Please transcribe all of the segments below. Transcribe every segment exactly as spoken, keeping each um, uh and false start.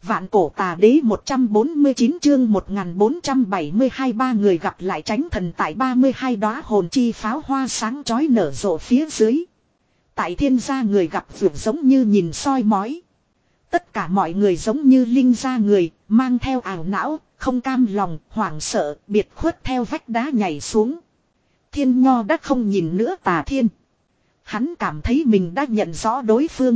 Vạn cổ tà đế một trăm bốn mươi chín chương một nghìn bốn trăm bảy mươi hai ba người gặp lại tránh thần tại ba mươi hai đóa hồn chi pháo hoa sáng chói nở rộ phía dưới. Tại thiên gia người gặp vượt giống như nhìn soi mói. Tất cả mọi người giống như linh gia người, mang theo ảo não, không cam lòng, hoảng sợ, biệt khuất theo vách đá nhảy xuống. Thiên Nho đã không nhìn nữa Tà Thiên. Hắn cảm thấy mình đã nhận rõ đối phương.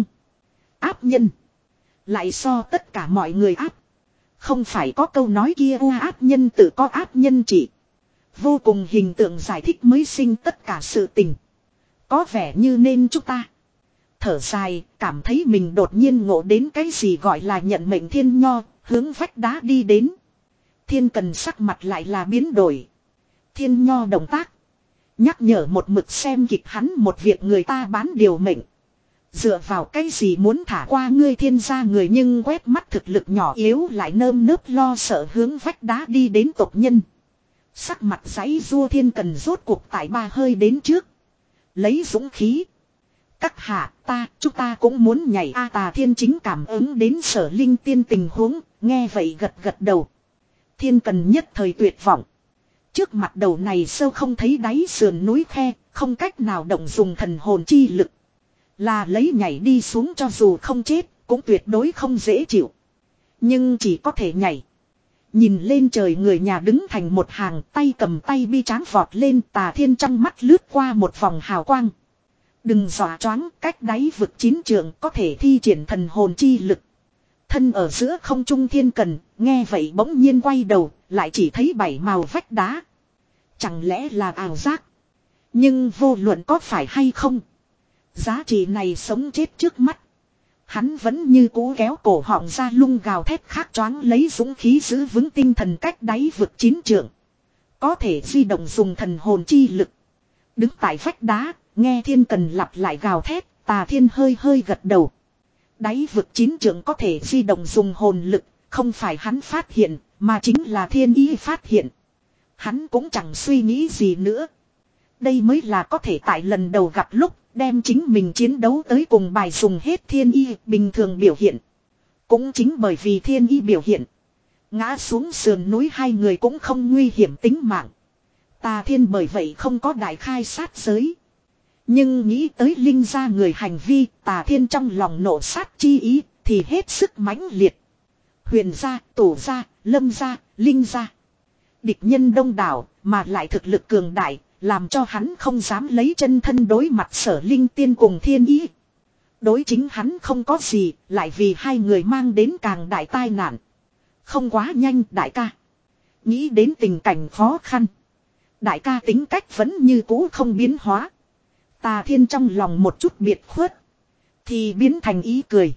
Áp nhân. Lại so tất cả mọi người áp. Không phải có câu nói kia u áp nhân tự có áp nhân trị. Vô cùng hình tượng giải thích mới sinh tất cả sự tình. Có vẻ như nên chúng ta. Thở dài, cảm thấy mình đột nhiên ngộ đến cái gì gọi là nhận mệnh Thiên Nho, hướng vách đá đi đến. Thiên Cần sắc mặt lại là biến đổi. Thiên Nho động tác. Nhắc nhở một mực xem kịch hắn một việc người ta bán điều mệnh. Dựa vào cái gì muốn thả qua ngươi thiên gia người nhưng quét mắt thực lực nhỏ yếu lại nơm nớp lo sợ hướng vách đá đi đến tộc nhân. Sắc mặt giấy rua Thiên Cần rốt cuộc tại ba hơi đến trước. Lấy dũng khí. Các hạ ta, chúng ta cũng muốn nhảy A Tà Thiên chính cảm ứng đến Sở Linh Tiên tình huống, nghe vậy gật gật đầu. Thiên Cần nhất thời tuyệt vọng. Trước mặt đầu này sâu không thấy đáy sườn núi khe, không cách nào động dùng thần hồn chi lực. Là lấy nhảy đi xuống cho dù không chết, cũng tuyệt đối không dễ chịu. Nhưng chỉ có thể nhảy. Nhìn lên trời người nhà đứng thành một hàng tay cầm tay bi tráng vọt lên Tà Thiên trong mắt lướt qua một vòng hào quang. Đừng dọa choáng cách đáy vực chín trượng có thể thi triển thần hồn chi lực. Thân ở giữa không trung Thiên Cần, nghe vậy bỗng nhiên quay đầu, lại chỉ thấy bảy màu vách đá. Chẳng lẽ là ảo giác? Nhưng vô luận có phải hay không? Giá trị này sống chết trước mắt. Hắn vẫn như cú kéo cổ họng ra lung gào thét khát choáng lấy dũng khí giữ vững tinh thần cách đáy vực chín trượng. Có thể di động dùng thần hồn chi lực. Đứng tại vách đá, nghe Thiên Cần lặp lại gào thét, Tà Thiên hơi hơi gật đầu. Đáy vực chín trượng có thể di động dùng hồn lực, không phải hắn phát hiện, mà chính là Thiên Ý phát hiện. Hắn cũng chẳng suy nghĩ gì nữa. Đây mới là có thể tại lần đầu gặp lúc, đem chính mình chiến đấu tới cùng bài dùng hết Thiên Ý bình thường biểu hiện. Cũng chính bởi vì Thiên Ý biểu hiện. Ngã xuống sườn núi hai người cũng không nguy hiểm tính mạng. Tà Thiên bởi vậy không có đại khai sát giới. Nhưng nghĩ tới linh gia người hành vi, Tà Thiên trong lòng nộ sát chi ý, thì hết sức mãnh liệt. Huyền gia, Tổ gia, Lâm gia, Linh gia. Địch nhân đông đảo, mà lại thực lực cường đại, làm cho hắn không dám lấy chân thân đối mặt Sở Linh Tiên cùng Thiên Ý. Đối chính hắn không có gì, lại vì hai người mang đến càng đại tai nạn. Không quá nhanh đại ca. Nghĩ đến tình cảnh khó khăn. Đại ca tính cách vẫn như cũ không biến hóa. Tà Thiên trong lòng một chút biệt khuất. Thì biến thành ý cười.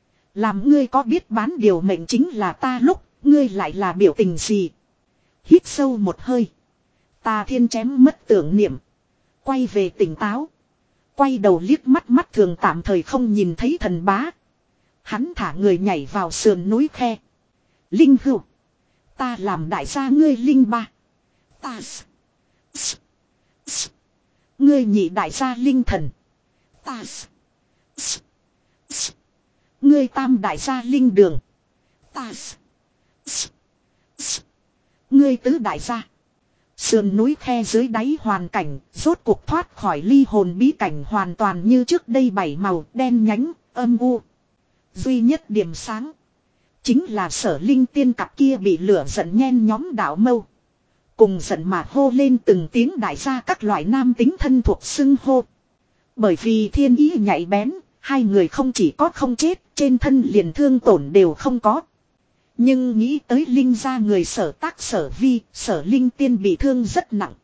Làm ngươi có biết bán điều mệnh chính là ta lúc, ngươi lại là biểu tình gì. Hít sâu một hơi. Tà Thiên chém mất tưởng niệm. Quay về tỉnh táo. Quay đầu liếc mắt mắt thường tạm thời không nhìn thấy thần bá. Hắn thả người nhảy vào sườn núi khe. Linh hữu. Ta làm đại gia ngươi linh ba. Ta s, s, s. Ngươi nhị đại gia linh thần. Ta s, s, s. Ngươi tam đại gia linh đường. Ta s, s, s. Ngươi tứ đại gia. Sườn núi khe dưới đáy hoàn cảnh, rốt cuộc thoát khỏi ly hồn bí cảnh hoàn toàn như trước đây bảy màu đen nhánh, âm u. Duy nhất điểm sáng. Chính là Sở Linh Tiên cặp kia bị lửa giận nhen nhóm đạo mâu. Cùng giận mà hô lên từng tiếng đại gia các loại nam tính thân thuộc xưng hô. Bởi vì Thiên Ý nhạy bén, hai người không chỉ có không chết, trên thân liền thương tổn đều không có. Nhưng nghĩ tới Linh gia người Sở Tác Sở Vi, Sở Linh Tiên bị thương rất nặng.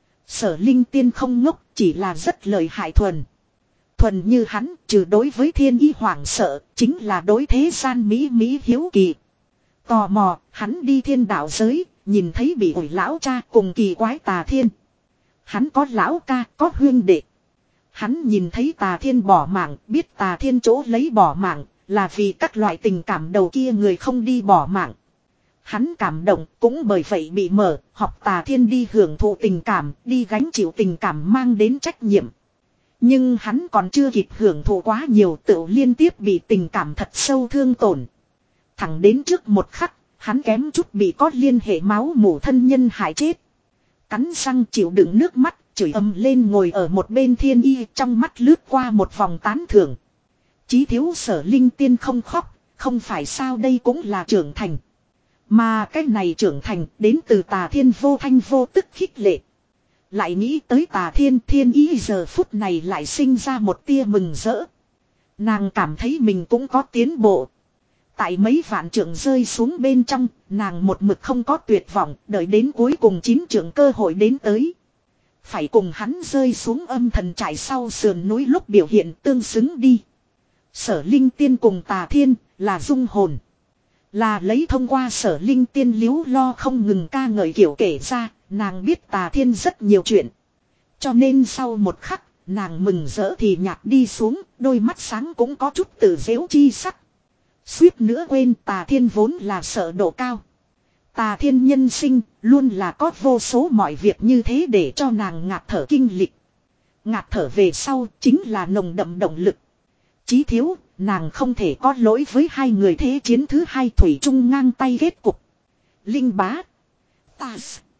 Sở Linh Tiên không ngốc, chỉ là rất lợi hại thuần. Thuần như hắn, trừ đối với Thiên Ý hoảng sợ, chính là đối thế gian Mỹ Mỹ hiếu kỳ. Tò mò, hắn đi thiên đạo giới, nhìn thấy bị ủi lão cha cùng kỳ quái Tà Thiên. Hắn có lão ca, có huyên đệ. Hắn nhìn thấy Tà Thiên bỏ mạng, biết Tà Thiên chỗ lấy bỏ mạng, là vì các loại tình cảm đầu kia người không đi bỏ mạng. Hắn cảm động, cũng bởi vậy bị mở, học Tà Thiên đi hưởng thụ tình cảm, đi gánh chịu tình cảm mang đến trách nhiệm. Nhưng hắn còn chưa kịp hưởng thụ quá nhiều, tự liên tiếp bị tình cảm thật sâu thương tổn. Thẳng đến trước một khắc, hắn kém chút bị có liên hệ máu mủ thân nhân hại chết. Cắn răng chịu đựng nước mắt, chửi ầm lên ngồi ở một bên Thiên Y, trong mắt lướt qua một vòng tán thưởng. Chí thiếu Sở Linh Tiên không khóc, không phải sao, đây cũng là trưởng thành. Mà cái này trưởng thành đến từ Tà Thiên vô thanh vô tức khích lệ. Lại nghĩ tới Tà Thiên, Thiên Y giờ phút này lại sinh ra một tia mừng rỡ. Nàng cảm thấy mình cũng có tiến bộ. Tại mấy vạn trượng rơi xuống bên trong, nàng một mực không có tuyệt vọng, đợi đến cuối cùng chín trượng cơ hội đến tới. Phải cùng hắn rơi xuống âm thần trải sau sườn núi lúc biểu hiện tương xứng đi. Sở Linh Tiên cùng Tà Thiên là dung hồn. Là lấy thông qua Sở Linh Tiên liếu lo không ngừng ca ngợi kiểu kể ra, nàng biết Tà Thiên rất nhiều chuyện. Cho nên sau một khắc, nàng mừng rỡ thì nhạt đi xuống, đôi mắt sáng cũng có chút tự dễu chi sắc. Suýt nữa quên Tà Thiên vốn là sợ độ cao. Tà Thiên nhân sinh luôn là có vô số mọi việc như thế để cho nàng ngạt thở kinh lịch. Ngạt thở về sau chính là nồng đậm động lực. Chí thiếu, nàng không thể có lỗi với hai người thế chiến thứ hai thủy chung ngang tay kết cục. Linh bá. Ta.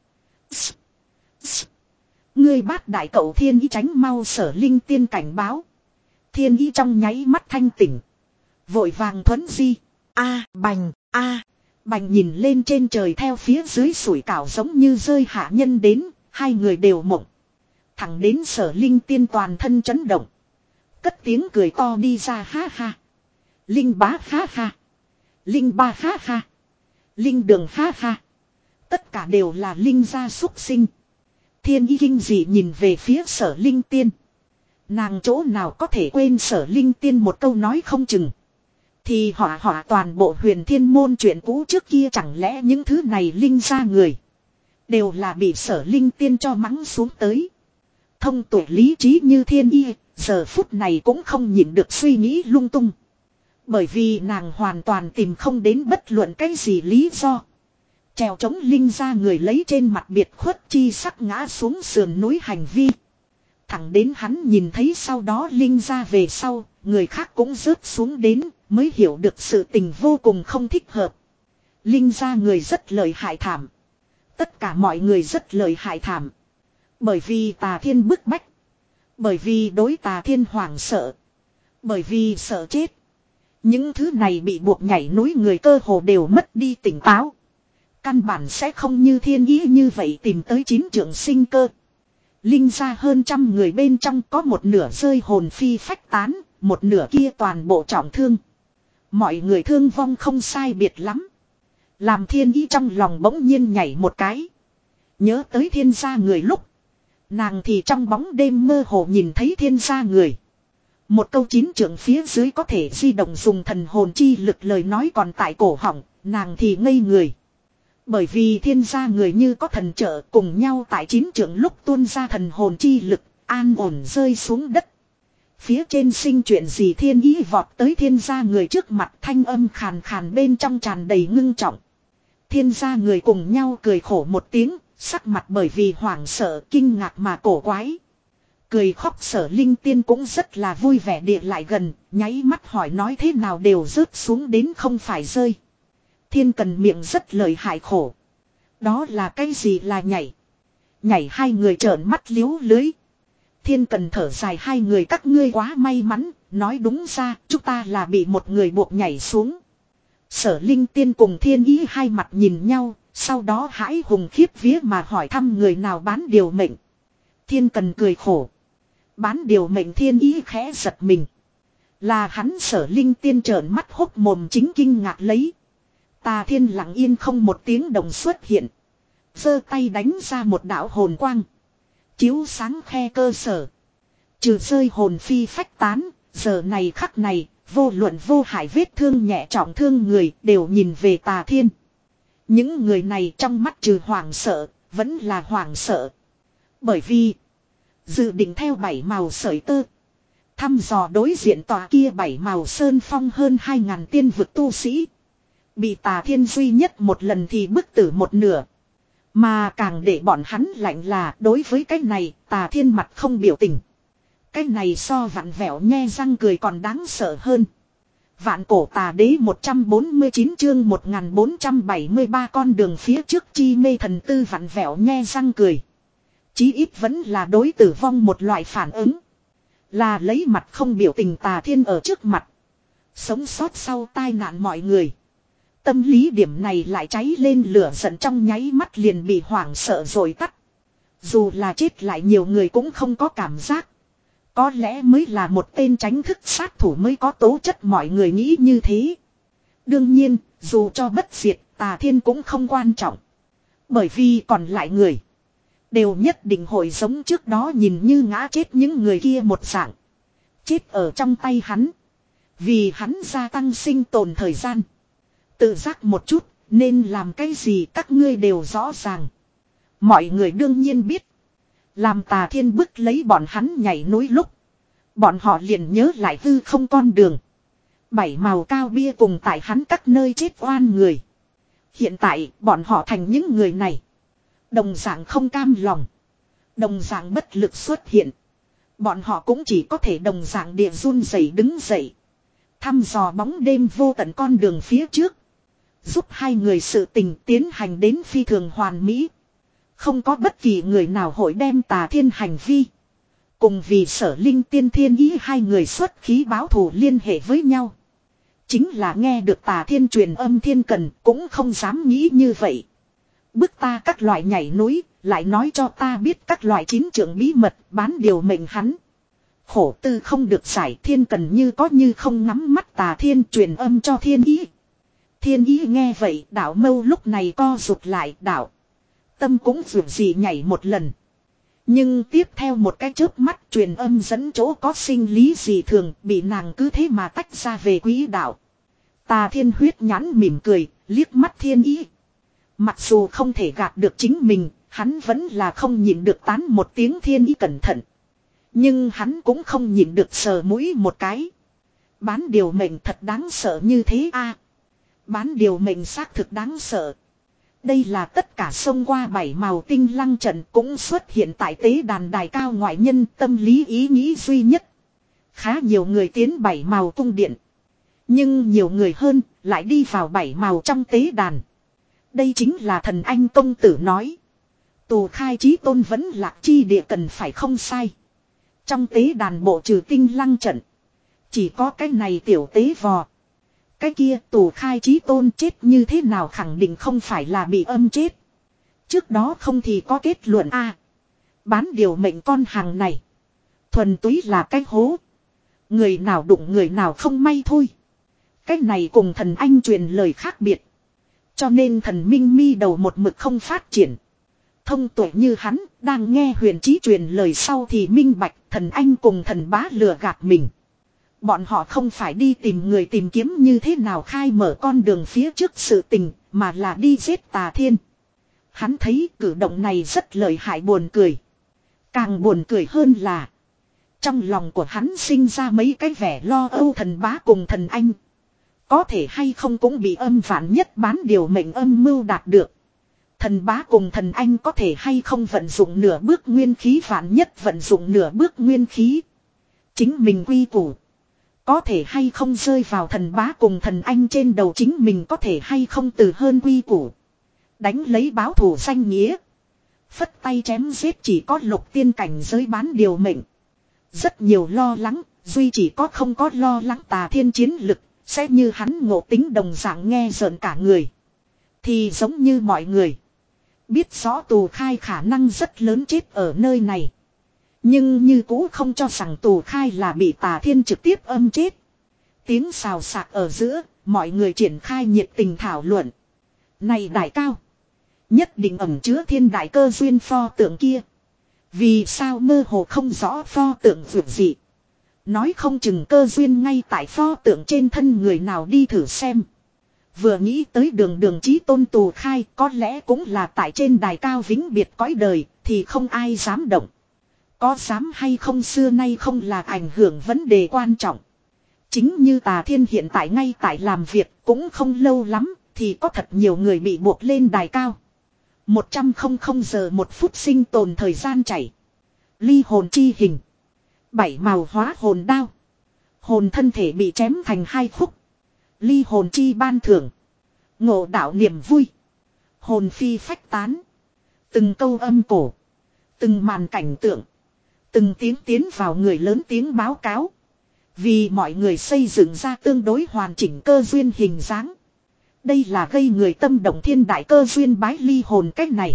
Ngươi bát đại cậu Thiên Ý tránh mau, Sở Linh Tiên cảnh báo. Thiên Ý trong nháy mắt thanh tỉnh. Vội vàng thuấn di. A bành, a bành nhìn lên trên trời theo phía dưới sủi cảo giống như rơi hạ nhân đến, hai người đều mộng. Thẳng đến Sở Linh Tiên toàn thân chấn động. Cất tiếng cười to đi ra, ha ha. Linh bá ha ha. Linh ba ha ha. Linh đường ha ha. Tất cả đều là Linh gia súc sinh. Thiên Y kinh dị nhìn về phía Sở Linh Tiên. Nàng chỗ nào có thể quên Sở Linh Tiên một câu nói không chừng. Thì họa họa toàn bộ Huyền Thiên môn chuyện cũ trước kia, chẳng lẽ những thứ này Linh gia người đều là bị Sở Linh Tiên cho mắng xuống tới. Thông tuệ lý trí như Thiên Y, giờ phút này cũng không nhịn được suy nghĩ lung tung. Bởi vì nàng hoàn toàn tìm không đến bất luận cái gì lý do. Trèo chống Linh gia người lấy trên mặt biệt khuất chi sắc ngã xuống sườn núi hành vi. Thẳng đến hắn nhìn thấy sau đó Linh gia về sau, người khác cũng rớt xuống đến, mới hiểu được sự tình vô cùng không thích hợp. Linh gia người rất lợi hại thảm. Tất cả mọi người rất lợi hại thảm. Bởi vì Tà Thiên bức bách. Bởi vì đối Tà Thiên hoảng sợ. Bởi vì sợ chết. Những thứ này bị buộc nhảy núi người cơ hồ đều mất đi tỉnh táo. Căn bản sẽ không như Thiên Ý như vậy tìm tới chín trượng sinh cơ. Linh gia hơn trăm người bên trong có một nửa rơi hồn phi phách tán, một nửa kia toàn bộ trọng thương. Mọi người thương vong không sai biệt lắm. Làm Thiên Ý trong lòng bỗng nhiên nhảy một cái. Nhớ tới Thiên gia người lúc. Nàng thì trong bóng đêm mơ hồ nhìn thấy Thiên gia người. Một câu chín trượng phía dưới có thể di động dùng thần hồn chi lực lời nói còn tại cổ họng, nàng thì ngây người. Bởi vì Thiên gia người như có thần trợ cùng nhau tại chín trượng lúc tuôn ra thần hồn chi lực, an ổn rơi xuống đất. Phía trên sinh chuyện gì Thiên Ý vọt tới Thiên gia người trước mặt, thanh âm khàn khàn bên trong tràn đầy ngưng trọng. Thiên gia người cùng nhau cười khổ một tiếng, sắc mặt bởi vì hoảng sợ kinh ngạc mà cổ quái. Cười khóc Sở Linh Tiên cũng rất là vui vẻ địa lại gần, nháy mắt hỏi nói thế nào đều rớt xuống đến không phải rơi. Thiên Cần miệng rất lợi hại khổ. Đó là cái gì là nhảy? Nhảy hai người trợn mắt liếu lưới. Thiên Cần thở dài, hai người các ngươi quá may mắn, nói đúng ra chúng ta là bị một người buộc nhảy xuống. Sở Linh Tiên cùng Thiên Ý hai mặt nhìn nhau, sau đó hãi hùng khiếp vía mà hỏi thăm người nào bán điều mệnh. Thiên Cần cười khổ. Bán điều mệnh Thiên Ý khẽ giật mình. Là hắn. Sở Linh Tiên trợn mắt hốc mồm chính kinh ngạc lấy. Tà Thiên lặng yên không một tiếng động xuất hiện. Giơ tay đánh ra một đạo hồn quang. Chiếu sáng khe cơ sở. Trừ rơi hồn phi phách tán, giờ này khắc này, vô luận vô hại vết thương nhẹ trọng thương người đều nhìn về Tà Thiên. Những người này trong mắt trừ hoảng sợ, vẫn là hoảng sợ. Bởi vì dự định theo bảy màu sợi tơ thăm dò đối diện tòa kia bảy màu sơn phong hơn hai ngàn tiên vực tu sĩ. Bị Tà Thiên duy nhất một lần thì bức tử một nửa. Mà càng để bọn hắn lạnh là đối với cái này Tà Thiên mặt không biểu tình. Cái này so vặn vẹo nhe răng cười còn đáng sợ hơn. Vạn cổ tà đế một trăm bốn mươi chín chương một nghìn bốn trăm bảy mươi ba con đường phía trước chi mê thần tư vặn vẹo nhe răng cười. Chí ít vẫn là đối tử vong một loại phản ứng. Là lấy mặt không biểu tình Tà Thiên ở trước mặt. Sống sót sau tai nạn mọi người. Tâm lý điểm này lại cháy lên lửa giận trong nháy mắt liền bị hoảng sợ rồi tắt. Dù là chết lại nhiều người cũng không có cảm giác. Có lẽ mới là một tên tránh thức sát thủ mới có tố chất, mọi người nghĩ như thế. Đương nhiên, dù cho bất diệt, Tà Thiên cũng không quan trọng. Bởi vì còn lại người đều nhất định hội giống trước đó nhìn như ngã chết những người kia một dạng. Chết ở trong tay hắn. Vì hắn gia tăng sinh tồn thời gian. Tự giác một chút, nên làm cái gì các ngươi đều rõ ràng. Mọi người đương nhiên biết. Làm Tà Thiên bức lấy bọn hắn nhảy núi lúc. Bọn họ liền nhớ lại hư không con đường. Bảy màu cao bia cùng tại hắn các nơi chết oan người. Hiện tại bọn họ thành những người này. Đồng dạng không cam lòng. Đồng dạng bất lực xuất hiện. Bọn họ cũng chỉ có thể đồng dạng địa run rẩy đứng dậy. Thăm dò bóng đêm vô tận con đường phía trước. Giúp hai người sự tình tiến hành đến phi thường hoàn mỹ. Không có bất kỳ người nào hội đem Tà Thiên hành vi. Cùng vì Sở Linh Tiên Thiên Ý hai người xuất khí báo thù liên hệ với nhau. Chính là nghe được Tà Thiên truyền âm thiên cần cũng không dám nghĩ như vậy. Bức ta các loại nhảy núi, lại nói cho ta biết các loại chín trưởng bí mật bán điều mệnh hắn. Khổ tư không được giải, thiên cần như có như không ngắm mắt Tà Thiên truyền âm cho Thiên Ý. Thiên Ý nghe vậy đạo mâu lúc này co rụt lại, đạo tâm cũng dù gì nhảy một lần. Nhưng tiếp theo một cái chớp mắt truyền âm dẫn chỗ có sinh lý gì thường bị nàng cứ thế mà tách ra về quỹ đạo. Tà Thiên huyết nhãn mỉm cười, liếc mắt Thiên Ý. Mặc dù không thể gạt được chính mình, hắn vẫn là không nhịn được tán một tiếng Thiên Ý cẩn thận. Nhưng hắn cũng không nhịn được sờ mũi một cái. Bán điều mệnh thật đáng sợ như thế a. À, bán điều mệnh xác thực đáng sợ. Đây là tất cả xông qua bảy màu tinh lăng trận cũng xuất hiện tại tế đàn đài cao ngoại nhân tâm lý ý nghĩ duy nhất. Khá nhiều người tiến bảy màu cung điện. Nhưng nhiều người hơn lại đi vào bảy màu trong tế đàn. Đây chính là thần anh công tử nói. Tù khai chí tôn vẫn lạc chi địa cần phải không sai. Trong tế đàn bộ trừ tinh lăng trận. Chỉ có cái này tiểu tế vò. Cái kia tù khai chí tôn chết như thế nào khẳng định không phải là bị âm chết. Trước đó không thì có kết luận a. À, bán điều mệnh con hàng này. Thuần túy là cái hố. Người nào đụng người nào không may thôi. Cái này cùng thần anh truyền lời khác biệt. Cho nên thần minh mi đầu một mực không phát triển. Thông tuệ như hắn đang nghe huyền chí truyền lời sau thì minh bạch thần anh cùng thần bá lừa gạt mình. Bọn họ không phải đi tìm người tìm kiếm như thế nào khai mở con đường phía trước sự tình, mà là đi giết Tà Thiên. Hắn thấy cử động này rất lợi hại buồn cười. Càng buồn cười hơn là trong lòng của hắn sinh ra mấy cái vẻ lo âu thần bá cùng thần anh. Có thể hay không cũng bị âm vạn nhất bán điều mệnh âm mưu đạt được. Thần bá cùng thần anh có thể hay không vận dụng nửa bước nguyên khí, vạn nhất vận dụng nửa bước nguyên khí. Chính mình quy củ. Có thể hay không rơi vào thần bá cùng thần anh trên đầu, chính mình có thể hay không từ hơn quy củ. Đánh lấy báo thù danh nghĩa. Phất tay chém giết chỉ có lục tiên cảnh giới bán điều mệnh. Rất nhiều lo lắng, duy chỉ có không có lo lắng Tà Thiên chiến lực, sẽ như hắn ngộ tính đồng dạng nghe rợn cả người. Thì giống như mọi người. Biết rõ tù khai khả năng rất lớn chết ở nơi này. Nhưng như cũ không cho rằng tù khai là bị Tà Thiên trực tiếp âm chết. Tiếng xào xạc ở giữa, mọi người triển khai nhiệt tình thảo luận. Này đại cao. Nhất định ẩn chứa thiên đại cơ duyên pho tượng kia. Vì sao mơ hồ không rõ pho tượng vượt dị. Nói không chừng cơ duyên ngay tại pho tượng trên thân người nào đi thử xem. Vừa nghĩ tới đường đường chí tôn tù khai có lẽ cũng là tại trên đài cao vĩnh biệt cõi đời thì không ai dám động. Có dám hay không xưa nay không là ảnh hưởng vấn đề quan trọng. Chính như Tà Thiên hiện tại ngay tại làm việc cũng không lâu lắm thì có thật nhiều người bị buộc lên đài cao. Một trăm không không giờ một phút sinh tồn thời gian chảy. Ly hồn chi hình. Bảy màu hóa hồn đao. Hồn thân thể bị chém thành hai khúc. ly hồn chi ban thưởng. Ngộ đạo niềm vui. Hồn phi phách tán. Từng câu âm cổ. Từng màn cảnh tượng. Từng tiếng tiến vào người lớn tiếng báo cáo. Vì mọi người xây dựng ra tương đối hoàn chỉnh cơ duyên hình dáng. Đây là gây người tâm động thiên đại cơ duyên bái ly hồn cách này.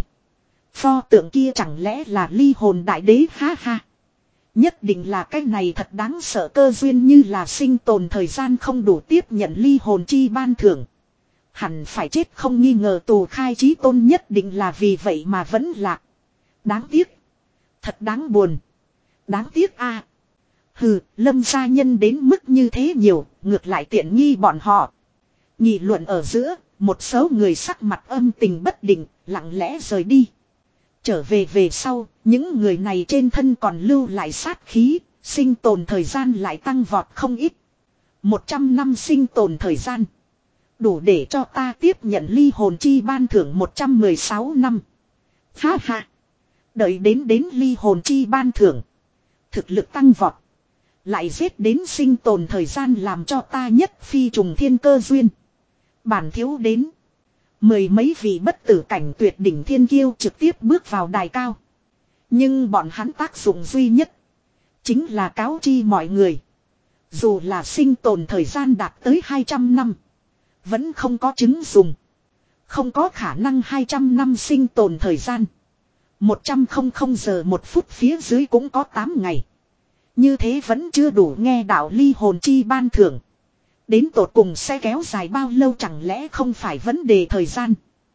Pho tượng kia chẳng lẽ là ly hồn đại đế ha ha. Nhất định là cái này thật đáng sợ cơ duyên như là sinh tồn thời gian không đủ tiếp nhận ly hồn chi ban thưởng. Hẳn phải chết không nghi ngờ tù khai chí tôn nhất định là vì vậy mà vẫn lạc. Đáng tiếc. Thật đáng buồn. Đáng tiếc a. À. Hừ, Lâm gia nhân đến mức như thế nhiều, ngược lại tiện nghi bọn họ. Nghị luận ở giữa, một số người sắc mặt âm tình bất định, lặng lẽ rời đi. Trở về về sau, những người này trên thân còn lưu lại sát khí, sinh tồn thời gian lại tăng vọt không ít. Một trăm năm sinh tồn thời gian. Đủ để cho ta tiếp nhận ly hồn chi ban thưởng một trăm mười sáu năm. Ha ha. Đợi đến đến ly hồn chi ban thưởng. Thực lực tăng vọt. Lại giết đến sinh tồn thời gian làm cho ta nhất phi trùng thiên cơ duyên. Bản thiếu đến. Mười mấy vị bất tử cảnh tuyệt đỉnh thiên kiêu trực tiếp bước vào đài cao. Nhưng bọn hắn tác dụng duy nhất. Chính là cáo chi mọi người. Dù là sinh tồn thời gian đạt tới hai trăm năm. Vẫn không có chứng dùng. Không có khả năng hai trăm năm sinh tồn thời gian. một trăm giờ một phút phía dưới cũng có tám ngày. Như thế vẫn chưa đủ nghe đạo ly hồn chi ban thưởng. Đến tột cùng sẽ kéo dài bao lâu chẳng lẽ không phải vấn đề thời gian.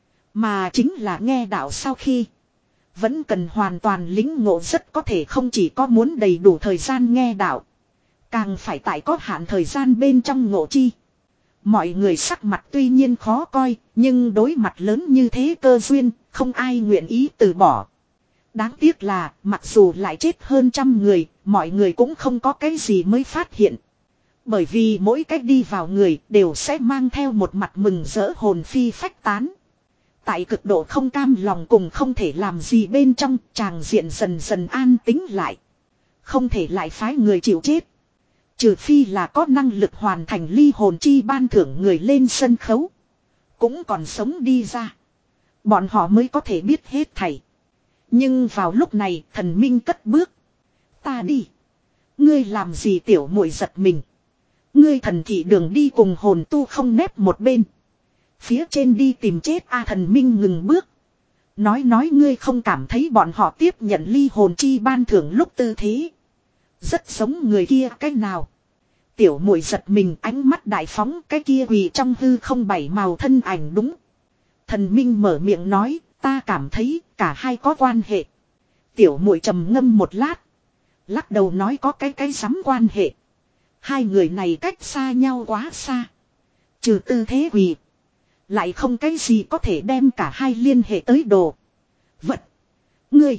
Mà chính là nghe đạo sau khi. Vẫn cần hoàn toàn lĩnh ngộ rất có thể không chỉ có muốn đầy đủ thời gian nghe đạo. Càng phải tại có hạn thời gian bên trong ngộ chi. Mọi người sắc mặt tuy nhiên khó coi, nhưng đối mặt lớn như thế cơ duyên, không ai nguyện ý từ bỏ. Đáng tiếc là, mặc dù lại chết hơn trăm người, mọi người cũng không có cái gì mới phát hiện. Bởi vì mỗi cách đi vào người đều sẽ mang theo một mặt mừng rỡ hồn phi phách tán. Tại cực độ không cam lòng cùng không thể làm gì bên trong, tràng diện dần dần an tĩnh lại. Không thể lại phái người chịu chết. Trừ phi là có năng lực hoàn thành ly hồn chi ban thưởng người lên sân khấu. Cũng còn sống đi ra. Bọn họ mới có thể biết hết thảy. Nhưng vào lúc này thần minh cất bước. Ta đi. Ngươi làm gì tiểu muội giật mình. Ngươi thần thị đường đi cùng hồn tu không nép một bên. Phía trên đi tìm chết a thần minh ngừng bước. Nói nói ngươi không cảm thấy bọn họ tiếp nhận ly hồn chi ban thưởng lúc tư thế. Rất giống người kia cái nào. Tiểu muội giật mình ánh mắt đại phóng cái kia quỳ trong hư không bảy màu thân ảnh đúng. Thần minh mở miệng nói ta cảm thấy cả hai có quan hệ. Tiểu muội trầm ngâm một lát. Lắc đầu nói có cái cái sắm quan hệ. Hai người này cách xa nhau quá xa. Trừ tư thế quỳ. Lại không cái gì có thể đem cả hai liên hệ tới đồ. Vật. Ngươi.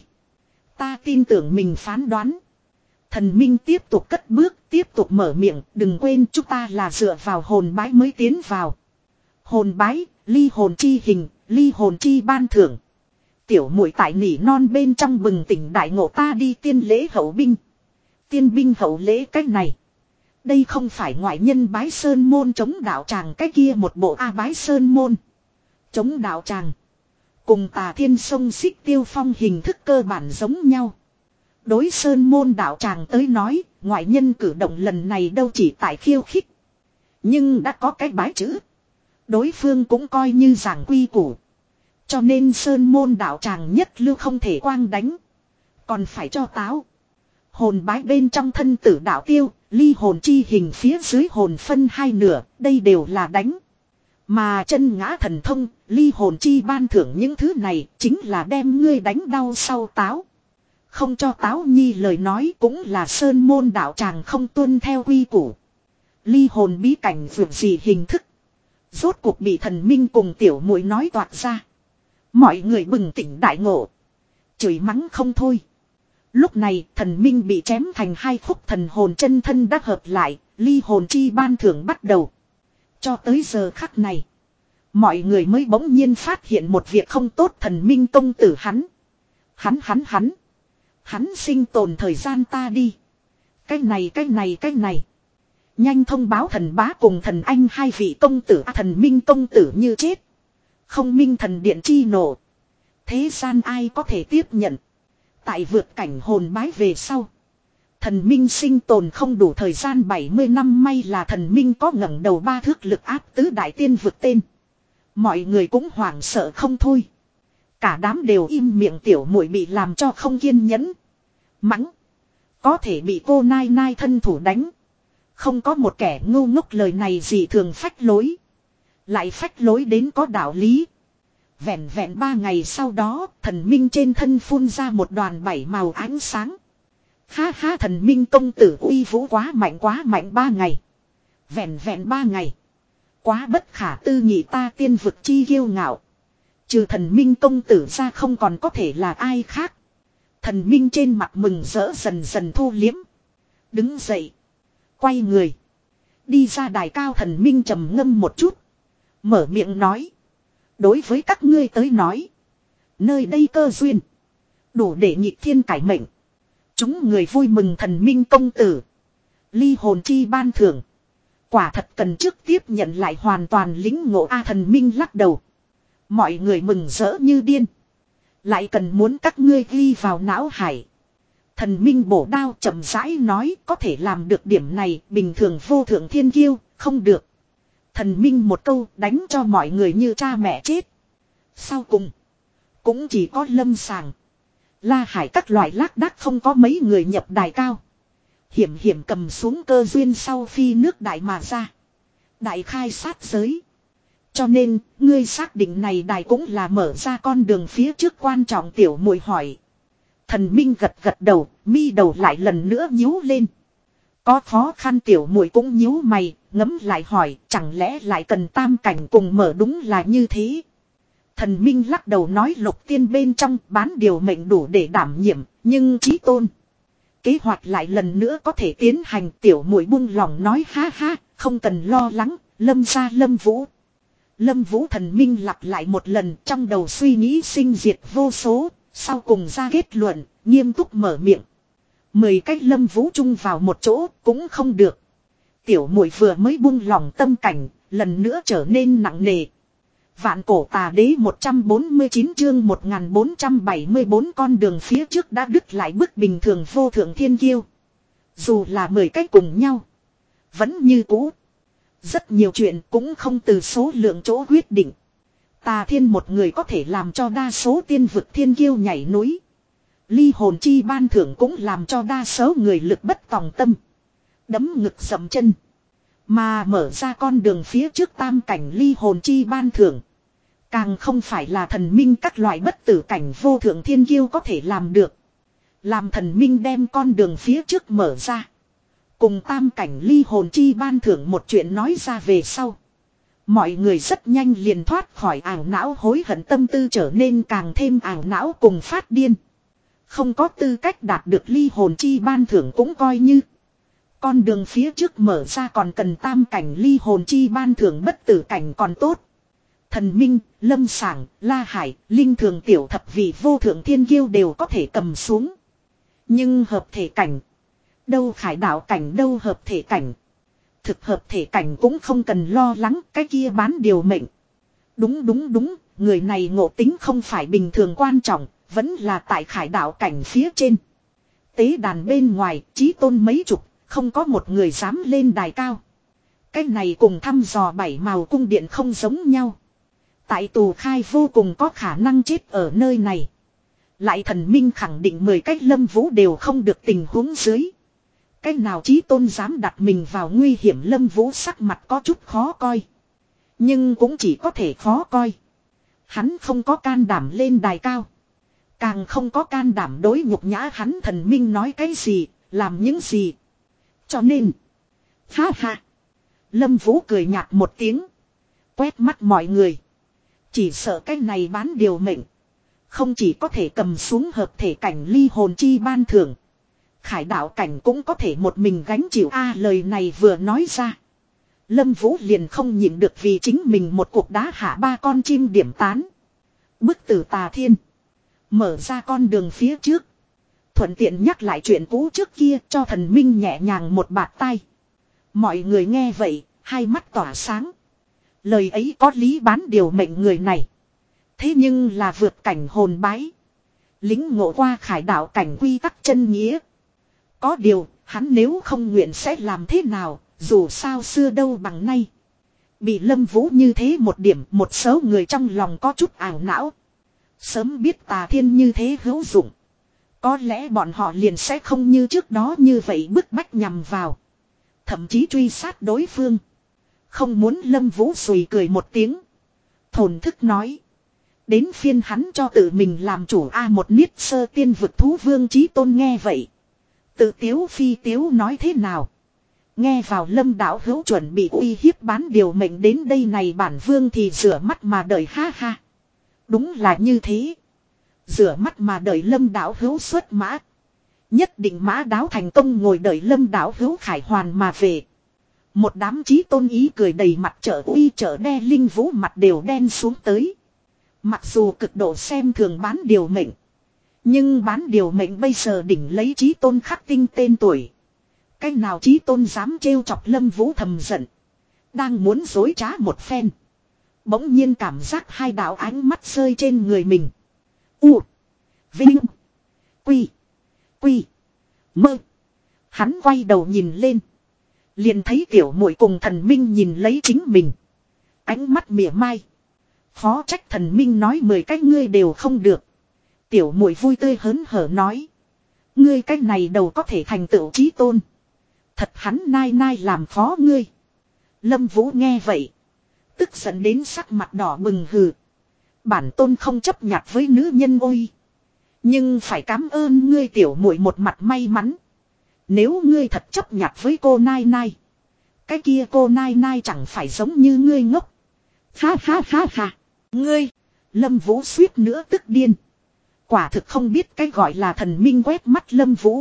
Ta tin tưởng mình phán đoán. Thần minh tiếp tục cất bước, tiếp tục mở miệng, đừng quên chúng ta là dựa vào hồn bái mới tiến vào. Hồn bái, ly hồn chi hình, ly hồn chi ban thưởng. Tiểu muội tại nỉ non bên trong bừng tỉnh đại ngộ ta đi tiên lễ hậu binh. Tiên binh hậu lễ cách này. Đây không phải ngoại nhân bái sơn môn chống đạo tràng cái kia một bộ A bái sơn môn. Chống đạo tràng. Cùng tà thiên sông xích tiêu phong hình thức cơ bản giống nhau. Đối sơn môn đạo tràng tới nói, ngoại nhân cử động lần này đâu chỉ tại khiêu khích. Nhưng đã có cái bái chữ. Đối phương cũng coi như giảng quy củ. Cho nên sơn môn đạo tràng nhất lưu không thể quang đánh. Còn phải cho táo. Hồn bái bên trong thân tử đạo tiêu, ly hồn chi hình phía dưới hồn phân hai nửa, đây đều là đánh. Mà chân ngã thần thông, ly hồn chi ban thưởng những thứ này chính là đem ngươi đánh đau sau táo. Không cho táo nhi lời nói cũng là sơn môn đạo tràng không tuân theo quy củ. Ly hồn bí cảnh vượt gì hình thức. Rốt cuộc bị thần minh cùng tiểu muội nói toạc ra. Mọi người bừng tỉnh đại ngộ. Chửi mắng không thôi. Lúc này thần minh bị chém thành hai khúc thần hồn chân thân đã hợp lại. Ly hồn chi ban thưởng bắt đầu. Cho tới giờ khắc này. Mọi người mới bỗng nhiên phát hiện một việc không tốt thần minh công tử hắn. Hắn hắn hắn. Hắn sinh tồn thời gian ta đi. Cái này cái này cái này. Nhanh thông báo thần bá cùng thần anh hai vị công tử, à, thần minh công tử như chết. Không minh thần điện chi nổ. Thế gian ai có thể tiếp nhận. Tại vượt cảnh hồn bái về sau. Thần minh sinh tồn không đủ thời gian bảy mươi năm, may là thần minh có ngẩng đầu ba thước lực áp tứ đại tiên vượt tên. Mọi người cũng hoảng sợ không thôi. Cả đám đều im miệng, tiểu muội bị làm cho không kiên nhẫn. Mắng. Có thể bị cô nai nai thân thủ đánh. Không có một kẻ ngu ngốc lời này gì thường phách lối. Lại phách lối đến có đạo lý. Vẹn vẹn ba ngày sau đó, thần minh trên thân phun ra một đoàn bảy màu ánh sáng. Ha ha, thần minh công tử uy vũ quá mạnh quá mạnh, ba ngày. Vẹn vẹn ba ngày. Quá bất khả tư nghị, ta tiên vực chi kiêu ngạo. Trừ thần minh công tử ra không còn có thể là ai khác. Thần minh trên mặt mừng rỡ dần dần thu liếm. Đứng dậy. Quay người. Đi ra đài cao, thần minh trầm ngâm một chút. Mở miệng nói. Đối với các ngươi tới nói. Nơi đây cơ duyên. Đủ để nhịp thiên cải mệnh. Chúng người vui mừng thần minh công tử. Ly hồn chi ban thưởng. Quả thật cần trước tiếp nhận lại hoàn toàn lính ngộ, a thần minh lắc đầu. Mọi người mừng rỡ như điên. Lại cần muốn các ngươi ghi vào não hải. Thần minh bổ đao chậm rãi nói, có thể làm được điểm này bình thường vô thượng thiên kiêu, không được. Thần minh một câu đánh cho mọi người như cha mẹ chết. Sau cùng. Cũng chỉ có Lâm Sàng, La Hải các loại lác đác không có mấy người nhập đài cao. Hiểm hiểm cầm xuống cơ duyên sau phi nước đại mà ra. Đại khai sát giới. Cho nên, ngươi xác định này đài cũng là mở ra con đường phía trước quan trọng, tiểu muội hỏi. Thần minh gật gật đầu, mi đầu lại lần nữa nhíu lên. Có khó khăn, tiểu muội cũng nhíu mày, ngấm lại hỏi, chẳng lẽ lại cần tam cảnh cùng mở, đúng là như thế. Thần minh lắc đầu nói, lục tiên bên trong bán điều mệnh đủ để đảm nhiệm, nhưng chí tôn. Kế hoạch lại lần nữa có thể tiến hành, tiểu muội buông lòng nói, ha ha, không cần lo lắng, Lâm gia Lâm Vũ. Lâm Vũ thần minh lặp lại một lần, trong đầu suy nghĩ sinh diệt vô số, sau cùng ra kết luận, nghiêm túc mở miệng. Mười cách Lâm Vũ chung vào một chỗ cũng không được. Tiểu muội vừa mới buông lòng tâm cảnh, lần nữa trở nên nặng nề. Vạn cổ tà đế một trăm bốn mươi chín chương một nghìn bốn trăm bảy mươi bốn, con đường phía trước đã đứt lại bước bình thường vô thượng thiên kiêu. Dù là mười cách cùng nhau, vẫn như cũ. Rất nhiều chuyện cũng không từ số lượng chỗ quyết định. Tà thiên một người có thể làm cho đa số tiên vực thiên kiêu nhảy núi. Ly hồn chi ban thưởng cũng làm cho đa số người lực bất tòng tâm. Đấm ngực dậm chân. Mà mở ra con đường phía trước tam cảnh ly hồn chi ban thưởng. Càng không phải là thần minh các loại bất tử cảnh vô thượng thiên kiêu có thể làm được. Làm thần minh đem con đường phía trước mở ra. Cùng tam cảnh ly hồn chi ban thưởng một chuyện nói ra về sau. Mọi người rất nhanh liền thoát khỏi ảo não hối hận, tâm tư trở nên càng thêm ảo não cùng phát điên. Không có tư cách đạt được ly hồn chi ban thưởng cũng coi như. Con đường phía trước mở ra còn cần tam cảnh ly hồn chi ban thưởng, bất tử cảnh còn tốt. Thần minh, Lâm Sảng, La Hải, Linh Thường tiểu thập vị vô thượng thiên kiêu đều có thể cầm xuống. Nhưng hợp thể cảnh. Đâu khải đạo cảnh, đâu hợp thể cảnh. Thực hợp thể cảnh cũng không cần lo lắng, cái kia bán điều mệnh. Đúng đúng đúng, người này ngộ tính không phải bình thường quan trọng, vẫn là tại khải đạo cảnh phía trên. Tế đàn bên ngoài, chí tôn mấy chục, không có một người dám lên đài cao. Cái này cùng thăm dò bảy màu cung điện không giống nhau. Tại tù khai vô cùng có khả năng chết ở nơi này. Lại thần minh khẳng định mười cách Lâm Vũ đều không được tình huống dưới. Cách nào chí tôn dám đặt mình vào nguy hiểm, Lâm Vũ sắc mặt có chút khó coi. Nhưng cũng chỉ có thể khó coi. Hắn không có can đảm lên đài cao. Càng không có can đảm đối nhục nhã hắn thần minh nói cái gì, làm những gì. Cho nên, ha ha. Lâm Vũ cười nhạt một tiếng. Quét mắt mọi người. Chỉ sợ cái này bán điều mệnh. Không chỉ có thể cầm xuống hợp thể cảnh ly hồn chi ban thưởng. Khải đạo cảnh cũng có thể một mình gánh chịu, a lời này vừa nói ra. Lâm Vũ liền không nhịn được vì chính mình một cuộc đá hạ ba con chim điểm tán. Bức tử tà thiên. Mở ra con đường phía trước. Thuận tiện nhắc lại chuyện cũ trước kia cho thần minh nhẹ nhàng một bạt tay. Mọi người nghe vậy, hai mắt tỏa sáng. Lời ấy có lý, bán điều mệnh người này. Thế nhưng là vượt cảnh hồn bái. Lính ngộ qua khải đạo cảnh quy tắc chân nghĩa. Có điều, hắn nếu không nguyện sẽ làm thế nào, dù sao xưa đâu bằng nay. Bị Lâm Vũ như thế một điểm, một số người trong lòng có chút ảo não. Sớm biết Tà Thiên như thế hữu dụng. Có lẽ bọn họ liền sẽ không như trước đó như vậy bức bách nhằm vào. Thậm chí truy sát đối phương. Không muốn Lâm Vũ sùi cười một tiếng. Thổn thức nói. Đến phiên hắn cho tự mình làm chủ A một niết sơ tiên vực thú vương Chí Tôn nghe vậy. Tự tiếu phi tiếu nói thế nào. Nghe vào Lâm đạo hữu chuẩn bị uy hiếp bán điều mệnh đến đây này, bản vương thì rửa mắt mà đợi, ha ha. Đúng là như thế. Rửa mắt mà đợi Lâm đạo hữu xuất mã. Nhất định mã đáo thành công, ngồi đợi Lâm đạo hữu khải hoàn mà về. Một đám Chí Tôn ý cười đầy mặt, trợ uy trợ đe Linh Vũ mặt đều đen xuống tới. Mặc dù cực độ xem thường bán điều mệnh. Nhưng bán điều mệnh bây giờ đỉnh lấy Chí Tôn khắc tinh tên tuổi. Cái nào Chí Tôn dám trêu chọc Lâm Vũ thầm giận. Đang muốn dối trá một phen. Bỗng nhiên cảm giác hai đạo ánh mắt rơi trên người mình. U. Vinh. Quy. Quy. Mơ. Hắn quay đầu nhìn lên. Liền thấy tiểu muội cùng thần minh nhìn lấy chính mình. Ánh mắt mỉa mai. Phó trách thần minh nói mười cách ngươi đều không được. Tiểu muội vui tươi hớn hở nói. Ngươi cách này đầu có thể thành tựu Chí Tôn. Thật hắn nai nai làm khó ngươi. Lâm Vũ nghe vậy. Tức giận đến sắc mặt đỏ bừng, hừ. Bản tôn không chấp nhặt với nữ nhân ôi. Nhưng phải cảm ơn ngươi tiểu muội một mặt may mắn. Nếu ngươi thật chấp nhặt với cô nai nai. Cái kia cô nai nai chẳng phải giống như ngươi ngốc. Ha ha ha ha. Ngươi. Lâm Vũ suýt nữa tức điên. Quả thực không biết cái gọi là thần minh quét mắt Lâm Vũ.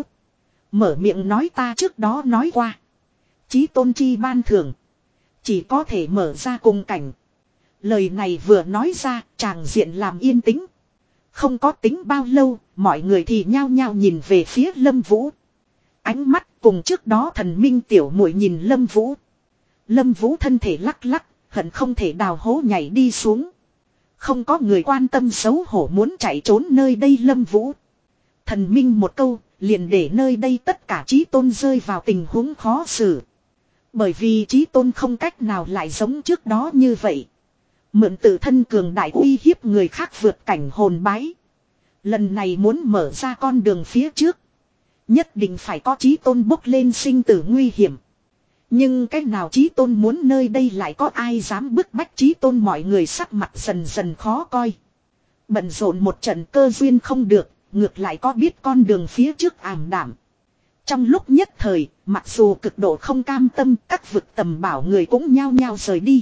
Mở miệng nói ta trước đó nói qua. Chí Tôn chi ban thưởng. Chỉ có thể mở ra cùng cảnh. Lời này vừa nói ra, tràng diện làm yên tĩnh. Không có tính bao lâu, mọi người thì nhao nhao nhìn về phía Lâm Vũ. Ánh mắt cùng trước đó thần minh tiểu muội nhìn Lâm Vũ. Lâm Vũ thân thể lắc lắc, hận không thể đào hố nhảy đi xuống. Không có người quan tâm xấu hổ muốn chạy trốn nơi đây Lâm Vũ. Thần minh một câu, liền để nơi đây tất cả Chí Tôn rơi vào tình huống khó xử. Bởi vì Chí Tôn không cách nào lại giống trước đó như vậy. Mượn tự thân cường đại uy hiếp người khác vượt cảnh hồn bái. Lần này muốn mở ra con đường phía trước. Nhất định phải có Chí Tôn bốc lên sinh tử nguy hiểm. Nhưng cái nào Chí Tôn muốn nơi đây lại có ai dám bức bách Chí Tôn, mọi người sắc mặt dần dần khó coi. Bận rộn một trận cơ duyên không được, ngược lại có biết con đường phía trước ảm đạm. Trong lúc nhất thời, mặc dù cực độ không cam tâm, các vực tầm bảo người cũng nhao nhao rời đi.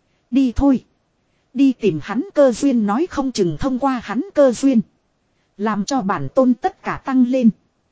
Đi thôi. Đi tìm hắn cơ duyên, nói không chừng thông qua hắn cơ duyên. Làm cho bản tôn tất cả tăng lên.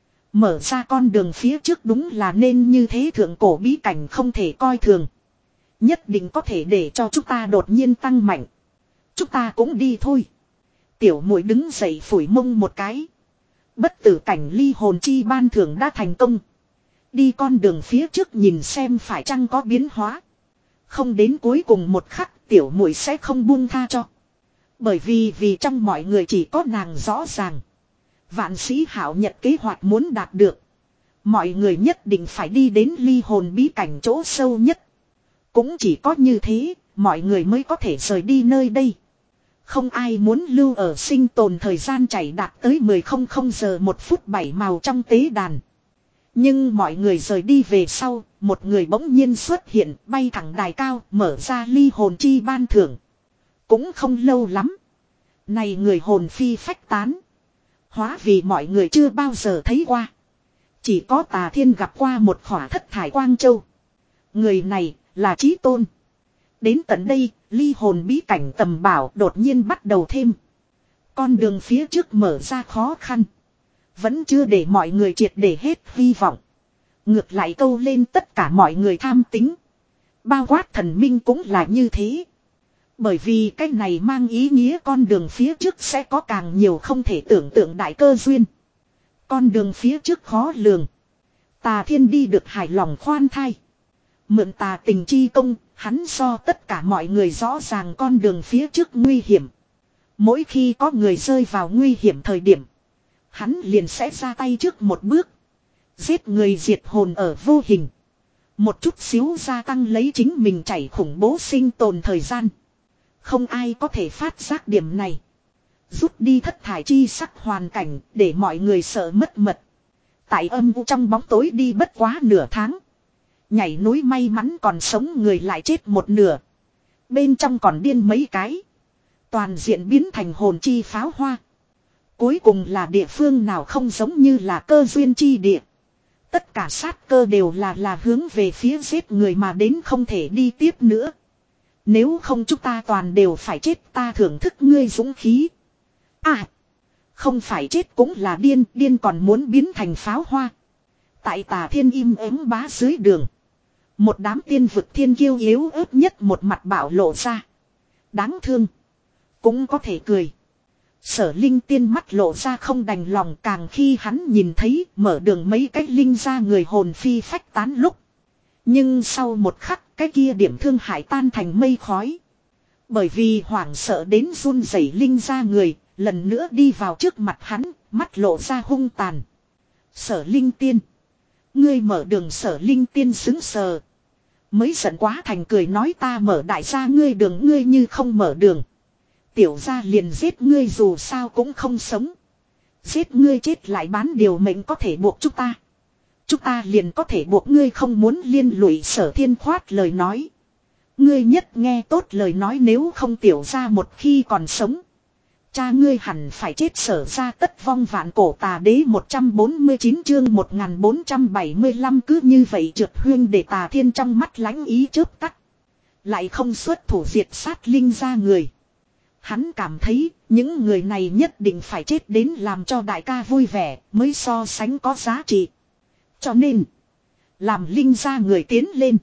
Mở ra con đường phía trước đúng là nên như thế, thượng cổ bí cảnh không thể coi thường. Nhất định có thể để cho chúng ta đột nhiên tăng mạnh. Chúng ta cũng đi thôi. Tiểu muội đứng dậy phủi mông một cái. Bất tử cảnh ly hồn chi ban thưởng đã thành công. Đi con đường phía trước nhìn xem phải chăng có biến hóa. Không đến cuối cùng một khắc tiểu muội sẽ không buông tha cho. Bởi vì vì trong mọi người chỉ có nàng rõ ràng. Vạn sĩ hảo nhật kế hoạch muốn đạt được. Mọi người nhất định phải đi đến ly hồn bí cảnh chỗ sâu nhất. Cũng chỉ có như thế, mọi người mới có thể rời đi nơi đây. Không ai muốn lưu ở sinh tồn thời gian chảy đạt tới mười không không giờ một phút bảy màu trong tế đàn. Nhưng mọi người rời đi về sau, một người bỗng nhiên xuất hiện, bay thẳng đài cao, mở ra ly hồn chi ban thưởng. Cũng không lâu lắm. Này người hồn phi phách tán. Hóa vì mọi người chưa bao giờ thấy qua. Chỉ có Tà Thiên gặp qua một khỏa thất thải quang châu. Người này là Chí Tôn. Đến tận đây, ly hồn bí cảnh tầm bảo đột nhiên bắt đầu thêm. Con đường phía trước mở ra khó khăn. Vẫn chưa để mọi người triệt để hết hy vọng. Ngược lại câu lên tất cả mọi người tham tính. Bao quát thần minh cũng là như thế. Bởi vì cái này mang ý nghĩa con đường phía trước sẽ có càng nhiều không thể tưởng tượng đại cơ duyên. Con đường phía trước khó lường. Tà Thiên đi được hài lòng khoan thai. Mượn tà tình chi công, hắn so tất cả mọi người rõ ràng con đường phía trước nguy hiểm. Mỗi khi có người rơi vào nguy hiểm thời điểm, hắn liền sẽ ra tay trước một bước. Giết người diệt hồn ở vô hình. Một chút xíu gia tăng lấy chính mình chảy khủng bố sinh tồn thời gian. Không ai có thể phát giác điểm này. Rút đi thất thải chi sắc hoàn cảnh để mọi người sợ mất mật. Tại âm u trong bóng tối đi bất quá nửa tháng. Nhảy núi may mắn còn sống người lại chết một nửa. Bên trong còn điên mấy cái. Toàn diện biến thành hồn chi pháo hoa. Cuối cùng là địa phương nào không giống như là cơ duyên chi địa. Tất cả sát cơ đều là là hướng về phía giết người mà đến không thể đi tiếp nữa. Nếu không chúng ta toàn đều phải chết, ta thưởng thức ngươi dũng khí. À, không phải chết cũng là điên, điên còn muốn biến thành pháo hoa. Tại Tà Thiên im ắng bá dưới đường. Một đám tiên vực thiên kiêu yếu ớt nhất một mặt bạo lộ ra. Đáng thương. Cũng có thể cười. Sở Linh Tiên mắt lộ ra không đành lòng, càng khi hắn nhìn thấy mở đường mấy cái linh ra người hồn phi phách tán lúc. Nhưng sau một khắc cái kia điểm thương hại tan thành mây khói. Bởi vì hoảng sợ đến run rẩy linh ra người, lần nữa đi vào trước mặt hắn, mắt lộ ra hung tàn. Sở Linh Tiên. Ngươi mở đường. Sở Linh Tiên xứng sờ. Mới giận quá thành cười nói ta mở đại gia ngươi đường, ngươi như không mở đường. Tiểu gia liền giết ngươi dù sao cũng không sống. Giết ngươi chết lại bán điều mệnh có thể buộc chúng ta. Chúng ta liền có thể buộc ngươi không muốn liên lụy. Sở Thiên khoát lời nói. Ngươi nhất nghe tốt lời nói, nếu không tiểu gia một khi còn sống. Cha ngươi hẳn phải chết. Sở ra tất vong vạn cổ tà đế một trăm bốn mươi chín chương một nghìn bốn trăm bảy mươi lăm cứ như vậy trượt huyên để Tà Thiên trong mắt lánh ý chớp tắt. Lại không xuất thủ diệt sát linh ra người. Hắn cảm thấy những người này nhất định phải chết đến làm cho đại ca vui vẻ mới so sánh có giá trị. Cho nên, làm linh ra người tiến lên.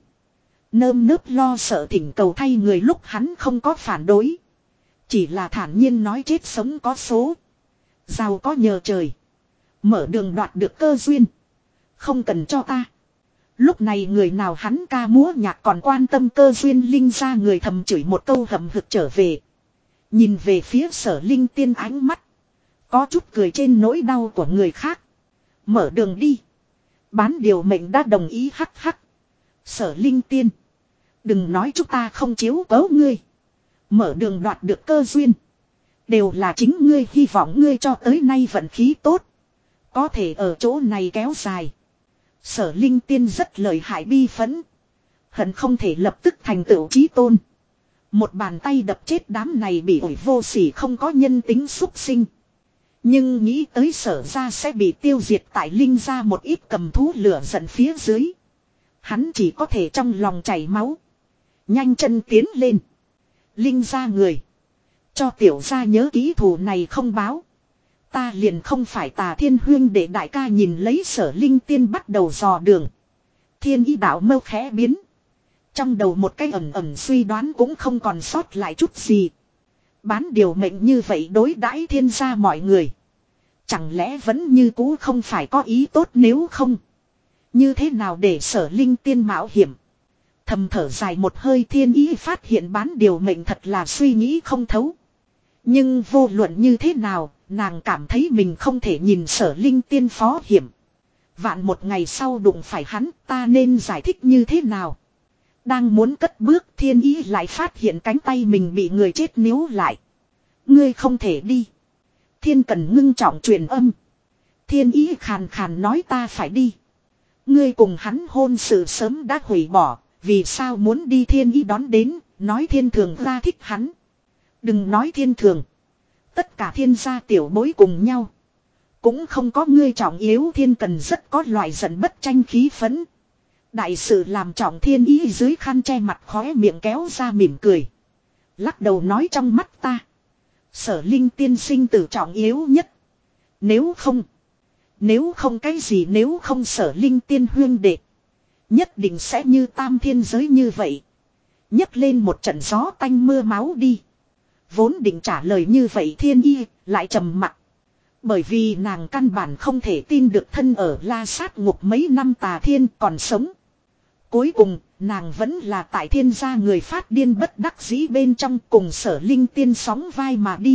Nơm nớp lo sợ thỉnh cầu thay người lúc hắn không có phản đối. Chỉ là thản nhiên nói chết sống có số. Giàu có nhờ trời. Mở đường đoạt được cơ duyên. Không cần cho ta. Lúc này người nào hắn ca múa nhạc còn quan tâm cơ duyên, linh ra người thầm chửi một câu hầm hực trở về. Nhìn về phía Sở Linh Tiên ánh mắt. Có chút cười trên nỗi đau của người khác. Mở đường đi. Bán điều mệnh đã đồng ý hắc hắc. Sở Linh Tiên. Đừng nói chúng ta không chiếu cố ngươi. Mở đường đoạt được cơ duyên. Đều là chính ngươi, hy vọng ngươi cho tới nay vận khí tốt. Có thể ở chỗ này kéo dài. Sở Linh Tiên rất lợi hại bi phẫn. Hận không thể lập tức thành tựu chí tôn. Một bàn tay đập chết đám này bị ổi vô sỉ không có nhân tính xúc sinh. Nhưng nghĩ tới Sở ra sẽ bị tiêu diệt tại linh ra một ít cầm thú lửa giận phía dưới. Hắn chỉ có thể trong lòng chảy máu. Nhanh chân tiến lên. Linh ra người. Cho tiểu gia nhớ kỹ thù này không báo. Ta liền không phải Tà Thiên huyên để đại ca. Nhìn lấy Sở Linh Tiên bắt đầu dò đường. Thiên ý đạo mâu khẽ biến. Trong đầu một cái ẩn ẩn suy đoán cũng không còn sót lại chút gì. Bán điều mệnh như vậy đối đãi thiên gia mọi người. Chẳng lẽ vẫn như cũ không phải có ý tốt, nếu không? Như thế nào để Sở Linh Tiên mạo hiểm? Thầm thở dài một hơi, thiên ý phát hiện bán điều mệnh thật là suy nghĩ không thấu. Nhưng vô luận như thế nào, nàng cảm thấy mình không thể nhìn Sở Linh Tiên phó hiểm. Vạn một ngày sau đụng phải hắn, ta nên giải thích như thế nào? Đang muốn cất bước, thiên ý lại phát hiện cánh tay mình bị người chết níu lại. Ngươi không thể đi. Thiên Cần ngưng trọng truyền âm. Thiên ý khàn khàn nói ta phải đi. Ngươi cùng hắn hôn sự sớm đã hủy bỏ, vì sao muốn đi? Thiên ý đón đến, nói thiên thường ra thích hắn. Đừng nói thiên thường. Tất cả thiên gia tiểu bối cùng nhau. Cũng không có ngươi trọng yếu. Thiên Cần rất có loại giận bất tranh khí phấn. Đại sự làm trọng, thiên ý dưới khăn che mặt khóe miệng kéo ra mỉm cười. Lắc đầu nói trong mắt ta. Sở Linh Tiên sinh tử trọng yếu nhất. Nếu không. Nếu không cái gì nếu không Sở Linh Tiên huyên đệ. Nhất định sẽ như tam thiên giới như vậy. Nhấc lên một trận gió tanh mưa máu đi. Vốn định trả lời như vậy thiên y lại trầm mặc. Bởi vì nàng căn bản không thể tin được thân ở La Sát Ngục mấy năm Tà Thiên còn sống. Cuối cùng, nàng vẫn là tại thiên gia người phát điên bất đắc dĩ bên trong cùng Sở Linh Tiên sóng vai mà đi.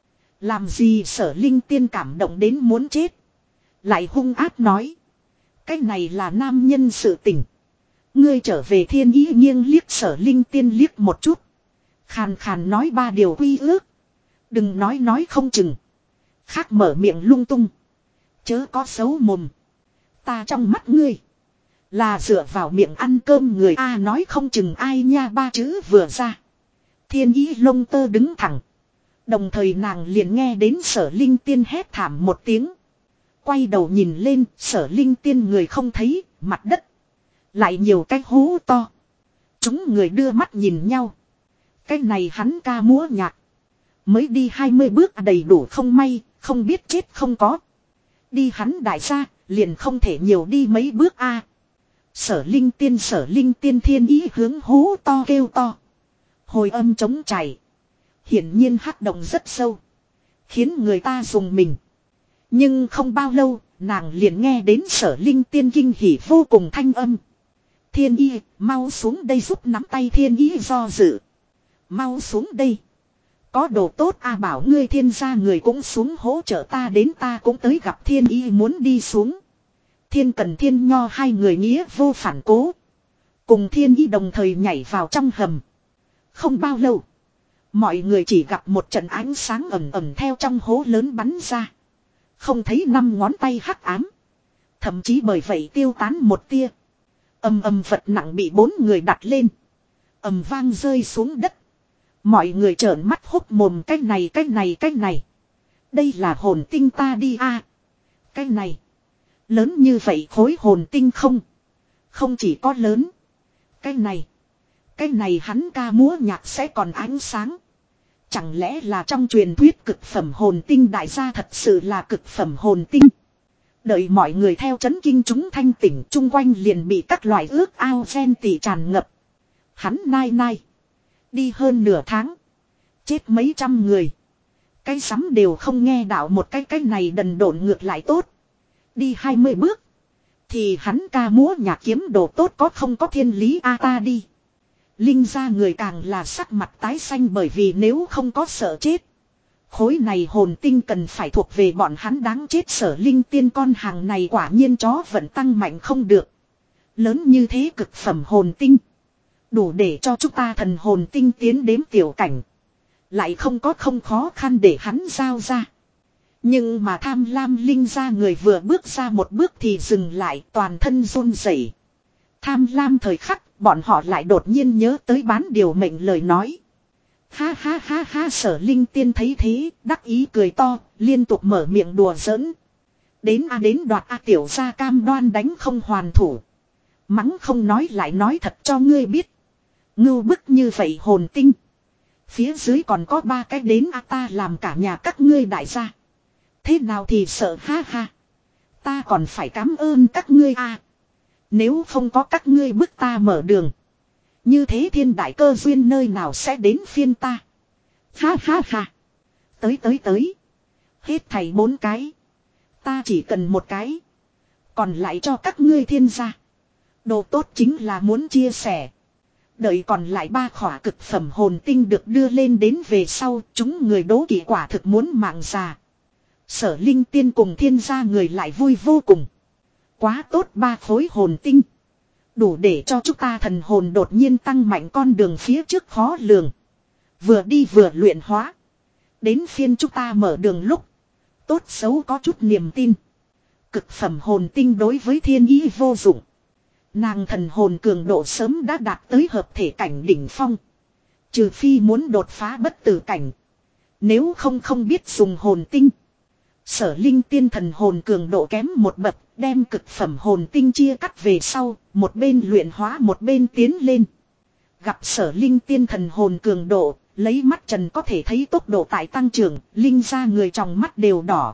Làm gì Sở Linh Tiên cảm động đến muốn chết. Lại hung ác nói. Cái này là nam nhân sự tình. Ngươi trở về thiên ý nghiêng liếc Sở Linh Tiên liếc một chút. Khàn khàn nói ba điều quy ước. Đừng nói nói không chừng. Khác mở miệng lung tung. Chớ có xấu mồm. Ta trong mắt ngươi. Là dựa vào miệng ăn cơm người A nói không chừng ai nha ba chữ vừa ra. Thiên ý lông tơ đứng thẳng. Đồng thời nàng liền nghe đến Sở Linh Tiên hét thảm một tiếng. Quay đầu nhìn lên Sở Linh Tiên người không thấy, mặt đất. Lại nhiều cái hố to. Chúng người đưa mắt nhìn nhau. Cái này hắn ca múa nhạc. Mới đi hai mươi bước đầy đủ không may, không biết chết không có. Đi hắn đại gia, liền không thể nhiều đi mấy bước a. Sở Linh Tiên Sở Linh Tiên thiên ý hướng hố to kêu to. Hồi âm chống chảy. Hiển nhiên hắc động rất sâu. Khiến người ta dùng mình. Nhưng không bao lâu, nàng liền nghe đến Sở Linh Tiên kinh hỉ vô cùng thanh âm. Thiên ý, mau xuống đây giúp nắm tay thiên ý do dự. Mau xuống đây. Có đồ tốt a bảo ngươi thiên gia người cũng xuống hỗ trợ ta đến ta cũng tới gặp thiên ý muốn đi xuống. Thiên Cần Thiên Nho hai người nghĩa vô phản cố. Cùng thiên ý đồng thời nhảy vào trong hầm. Không bao lâu. Mọi người chỉ gặp một trận ánh sáng ẩm ẩm theo trong hố lớn bắn ra. Không thấy năm ngón tay hắc ám. Thậm chí bởi vậy tiêu tán một tia. Ầm ầm vật nặng bị bốn người đặt lên. Ầm vang rơi xuống đất. Mọi người trợn mắt hốc mồm cái này cái này cái này. Đây là hồn tinh ta đi a. Cái này. Lớn như vậy khối hồn tinh không. Không chỉ có lớn. Cái này. Cái này hắn ca múa nhạc sẽ còn ánh sáng. Chẳng lẽ là trong truyền thuyết cực phẩm hồn tinh đại gia thật sự là cực phẩm hồn tinh. Đợi mọi người theo chấn kinh chúng thanh tỉnh chung quanh liền bị các loại ước ao ghen tị tràn ngập. Hắn nai nai. Đi hơn nửa tháng. Chết mấy trăm người. Cái sắm đều không nghe đạo một cái cái này đần độn ngược lại tốt. Đi hai mươi bước. Thì hắn ca múa nhạc kiếm đồ tốt có không có thiên lý a ta đi. Linh gia người càng là sắc mặt tái xanh bởi vì nếu không có sợ chết. Khối này hồn tinh cần phải thuộc về bọn hắn đáng chết Sở Linh Tiên con hàng này quả nhiên chó vẫn tăng mạnh không được. Lớn như thế cực phẩm hồn tinh. Đủ để cho chúng ta thần hồn tinh tiến đến tiểu cảnh. Lại không có không khó khăn để hắn giao ra. Nhưng mà tham lam linh gia người vừa bước ra một bước thì dừng lại toàn thân run rẩy. Tham lam thời khắc bọn họ lại đột nhiên nhớ tới bán điều mệnh lời nói. Ha ha ha ha Sở Linh Tiên thấy thế đắc ý cười to liên tục mở miệng đùa giỡn. Đến a đến đoạt a tiểu gia cam đoan đánh không hoàn thủ. Mắng không nói lại nói thật cho ngươi biết. Ngưu bức như vậy hồn tinh. Phía dưới còn có ba cái đến a ta làm cả nhà các ngươi đại gia. Thế nào thì sợ ha ha. Ta còn phải cảm ơn các ngươi a. Nếu không có các ngươi bức ta mở đường. Như thế thiên đại cơ duyên nơi nào sẽ đến phiên ta. Ha ha ha. Tới tới tới. Hết thầy bốn cái. Ta chỉ cần một cái. Còn lại cho các ngươi thiên gia. Đồ tốt chính là muốn chia sẻ. Đợi còn lại ba khỏa cực phẩm hồn tinh được đưa lên đến về sau. Chúng người đố kỵ quả thực muốn mạng già. Sở Linh Tiên cùng thiên gia người lại vui vô cùng. Quá tốt ba khối hồn tinh. Đủ để cho chúng ta thần hồn đột nhiên tăng mạnh con đường phía trước khó lường. Vừa đi vừa luyện hóa. Đến phiên chúng ta mở đường lúc. Tốt xấu có chút niềm tin. Cực phẩm hồn tinh đối với thiên ý vô dụng. Nàng thần hồn cường độ sớm đã đạt tới hợp thể cảnh đỉnh phong. Trừ phi muốn đột phá bất tử cảnh. Nếu không không biết dùng hồn tinh. Sở Linh Tiên thần hồn cường độ kém một bậc, đem cực phẩm hồn tinh chia cắt về sau, một bên luyện hóa một bên tiến lên. Gặp Sở Linh Tiên thần hồn cường độ, lấy mắt trần có thể thấy tốc độ tại tăng trưởng, Linh ra người trong mắt đều đỏ.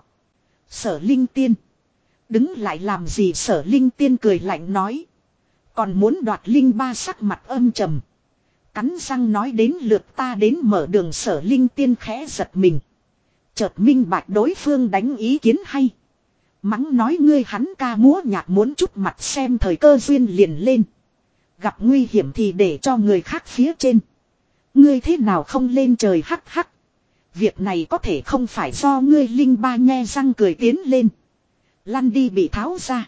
Sở Linh Tiên. Đứng lại làm gì Sở Linh Tiên cười lạnh nói. Còn muốn đoạt Linh ba sắc mặt âm trầm. Cắn răng nói đến lượt ta đến mở đường Sở Linh Tiên khẽ giật mình. Chợt minh bạch đối phương đánh ý kiến hay. Mắng nói ngươi hắn ca múa nhạc muốn chút mặt xem thời cơ duyên liền lên. Gặp nguy hiểm thì để cho người khác phía trên. Ngươi thế nào không lên trời hắc hắc. Việc này có thể không phải do ngươi Linh Ba nhe răng cười tiến lên. Lăn đi bị tháo ra.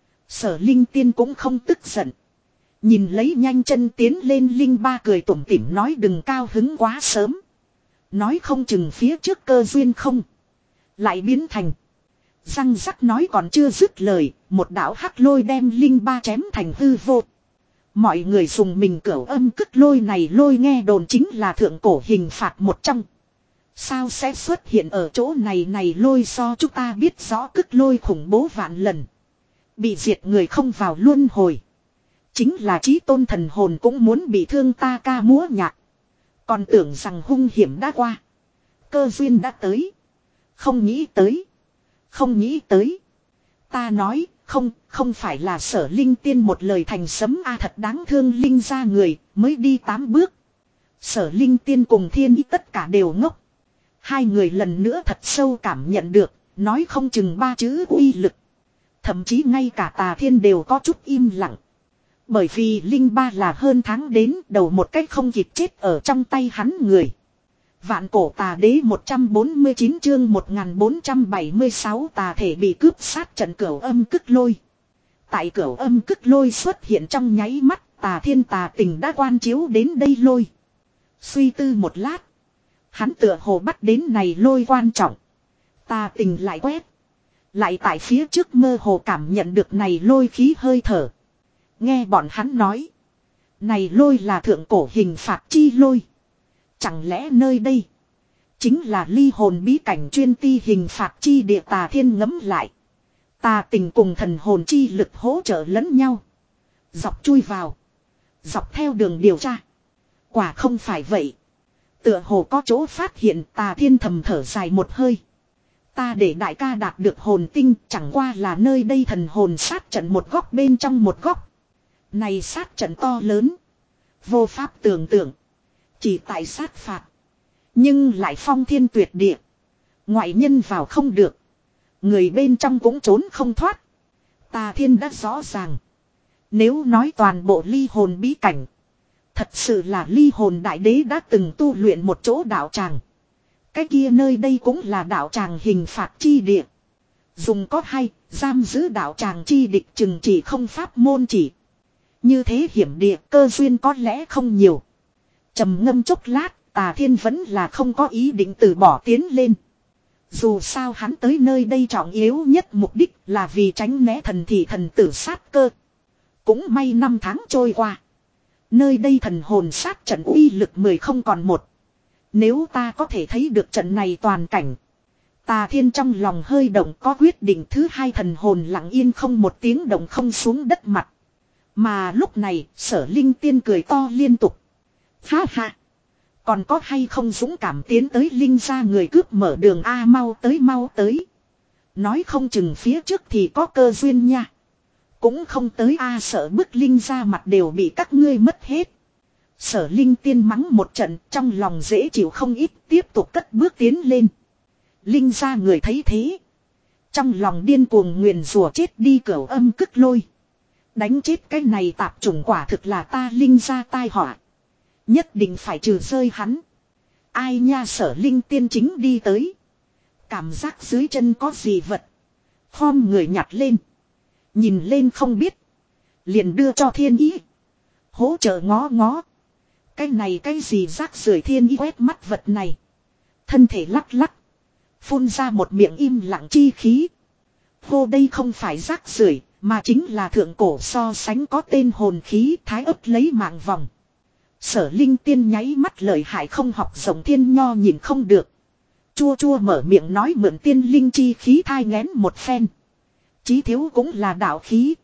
Sở Linh Tiên cũng không tức giận. Nhìn lấy nhanh chân tiến lên Linh Ba cười tủm tỉm nói đừng cao hứng quá sớm. Nói không chừng phía trước cơ duyên không. Lại biến thành. Răng rắc nói còn chưa dứt lời. Một đạo hắc lôi đem Linh Ba chém thành hư vô. Mọi người dùng mình cửu âm cức lôi này lôi nghe đồn chính là thượng cổ hình phạt một trong. Sao sẽ xuất hiện ở chỗ này này lôi so chúng ta biết rõ cức lôi khủng bố vạn lần. Bị diệt người không vào luân hồi. Chính là chí tôn thần hồn cũng muốn bị thương ta ca múa nhạc. Còn tưởng rằng hung hiểm đã qua. Cơ duyên đã tới. Không nghĩ tới. Không nghĩ tới. Ta nói không, không phải là Sở Linh Tiên một lời thành sấm a thật đáng thương Linh ra người mới đi tám bước. Sở Linh Tiên cùng Thiên Ý tất cả đều ngốc. Hai người lần nữa thật sâu cảm nhận được, nói không chừng ba chữ uy lực. Thậm chí ngay cả Tà Thiên đều có chút im lặng. Bởi vì Linh Ba là hơn tháng đến đầu một cách không kịp chết ở trong tay hắn người. Vạn cổ tà đế một trăm bốn mươi chín chương một nghìn bốn trăm bảy mươi sáu tà thể bị cướp sát trận cửu âm cức lôi. Tại cửu âm cức lôi xuất hiện trong nháy mắt, Tà Thiên tà tình đã quan chiếu đến đây lôi. Suy tư một lát. Hắn tựa hồ bắt đến này lôi quan trọng. Tà tình lại quét. Lại tại phía trước mơ hồ cảm nhận được này lôi khí hơi thở. Nghe bọn hắn nói. Này lôi là thượng cổ hình phạt chi lôi. Chẳng lẽ nơi đây. Chính là ly hồn bí cảnh chuyên ti hình phạt chi địa Tà Thiên ngấm lại. Tà tình cùng thần hồn chi lực hỗ trợ lẫn nhau. Dọc chui vào. Dọc theo đường điều tra. Quả không phải vậy. Tựa hồ có chỗ phát hiện Tà Thiên thầm thở dài một hơi. Ta để đại ca đạt được hồn tinh chẳng qua là nơi đây thần hồn sát trận một góc bên trong một góc. Này sát trận to lớn. Vô pháp tưởng tượng. Chỉ tại sát phạt. Nhưng lại phong thiên tuyệt địa. Ngoại nhân vào không được. Người bên trong cũng trốn không thoát. Tà Thiên đã rõ ràng. Nếu nói toàn bộ ly hồn bí cảnh. Thật sự là ly hồn đại đế đã từng tu luyện một chỗ đạo tràng. Cái kia nơi đây cũng là đạo tràng hình phạt chi địa. Dùng có hay, giam giữ đạo tràng chi địch chừng chỉ không pháp môn chỉ. Như thế hiểm địa cơ duyên có lẽ không nhiều. Trầm ngâm chốc lát, Tà Thiên vẫn là không có ý định từ bỏ tiến lên. Dù sao hắn tới nơi đây trọng yếu nhất mục đích là vì tránh né thần thị thần tử sát cơ. Cũng may năm tháng trôi qua. Nơi đây thần hồn sát trận uy lực mười không còn một. Nếu ta có thể thấy được trận này toàn cảnh. Tà Thiên trong lòng hơi động có quyết định thứ hai thần hồn lặng yên không một tiếng động không xuống đất mặt. Mà lúc này Sở Linh Tiên cười to liên tục. Ha ha. Còn có hay không dũng cảm tiến tới Linh ra người cướp mở đường A mau tới mau tới. Nói không chừng phía trước thì có cơ duyên nha. Cũng không tới A sợ bức Linh ra mặt đều bị các ngươi mất hết. Sở Linh Tiên mắng một trận trong lòng dễ chịu không ít tiếp tục cất bước tiến lên. Linh ra người thấy thế. Trong lòng điên cuồng nguyền rủa chết đi cửu âm cức lôi. Đánh chết cái này tạp chủng quả thực là ta Linh ra tai họa. Nhất định phải trừ rơi hắn. Ai nha Sở Linh Tiên chính đi tới. Cảm giác dưới chân có gì vật. Khom người nhặt lên. Nhìn lên không biết. Liền đưa cho Thiên Ý. Hỗ trợ ngó ngó. Cái này cái gì rác rưởi Thiên Ý quét mắt vật này. Thân thể lắc lắc. Phun ra một miệng im lặng chi khí. Hô đây không phải rác rưởi mà chính là thượng cổ so sánh có tên hồn khí thái ấp lấy mạng vòng. Sở Linh Tiên nháy mắt lợi hại không học rộng thiên nho nhìn không được. Chua chua mở miệng nói mượn tiên linh chi khí thai nghén một phen. Chí thiếu cũng là đạo khí.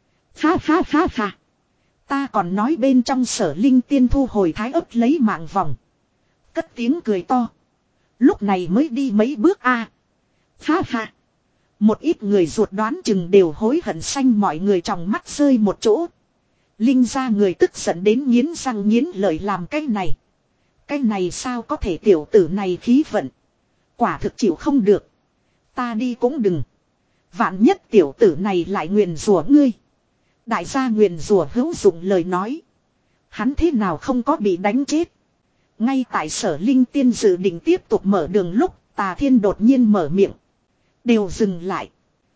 Ha ha ha ha. Ta còn nói bên trong Sở Linh Tiên thu hồi thái ấp lấy mạng vòng. Cất tiếng cười to. Lúc này mới đi mấy bước a. À. Ha ha. Một ít người ruột đoán chừng đều hối hận xanh mọi người trong mắt rơi một chỗ. Linh ra người tức giận đến nghiến răng nghiến lợi làm cái này. Cái này sao có thể tiểu tử này khí vận. Quả thực chịu không được. Ta đi cũng đừng. Vạn nhất tiểu tử này lại nguyền rủa ngươi. Đại gia nguyền rủa hữu dụng lời nói. Hắn thế nào không có bị đánh chết. Ngay tại Sở Linh Tiên dự định tiếp tục mở đường lúc Tà Thiên đột nhiên mở miệng. Đều dừng lại.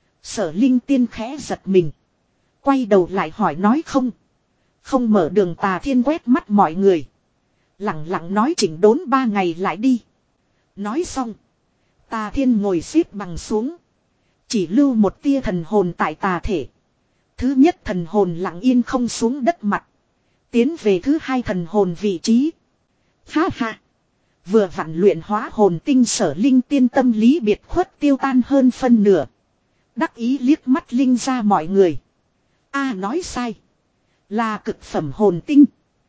Sở Linh Tiên khẽ giật mình. Quay đầu lại hỏi nói không. Không mở đường. Tà Thiên quét mắt mọi người. Lặng lặng nói chỉnh đốn ba ngày lại đi. Nói xong. Tà Thiên ngồi xếp bằng xuống. Chỉ lưu một tia thần hồn tại tà thể. Thứ nhất thần hồn lặng yên không xuống đất mặt. Tiến về thứ hai thần hồn vị trí. Ha ha. Vừa vặn luyện hóa hồn tinh Sở Linh Tiên tâm lý biệt khuất tiêu tan hơn phân nửa. Đắc ý liếc mắt Linh ra mọi người. A nói sai. Là cực phẩm hồn tinh.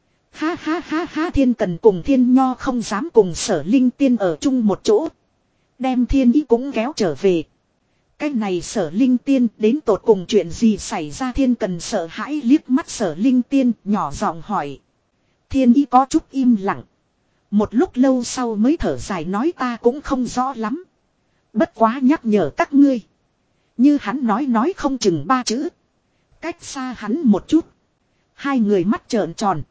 Ha ha ha ha. Thiên Cần cùng Thiên Nho không dám cùng Sở Linh Tiên ở chung một chỗ. Đem Thiên Ý cũng kéo trở về. Cái này Sở Linh Tiên đến tột cùng chuyện gì xảy ra. Thiên Cần sợ hãi liếc mắt Sở Linh Tiên nhỏ giọng hỏi. Thiên Ý có chút im lặng. Một lúc lâu sau mới thở dài nói ta cũng không rõ lắm. Bất quá nhắc nhở các ngươi. Như hắn nói nói không chừng ba chữ. Cách xa hắn một chút. Hai người mắt trợn tròn.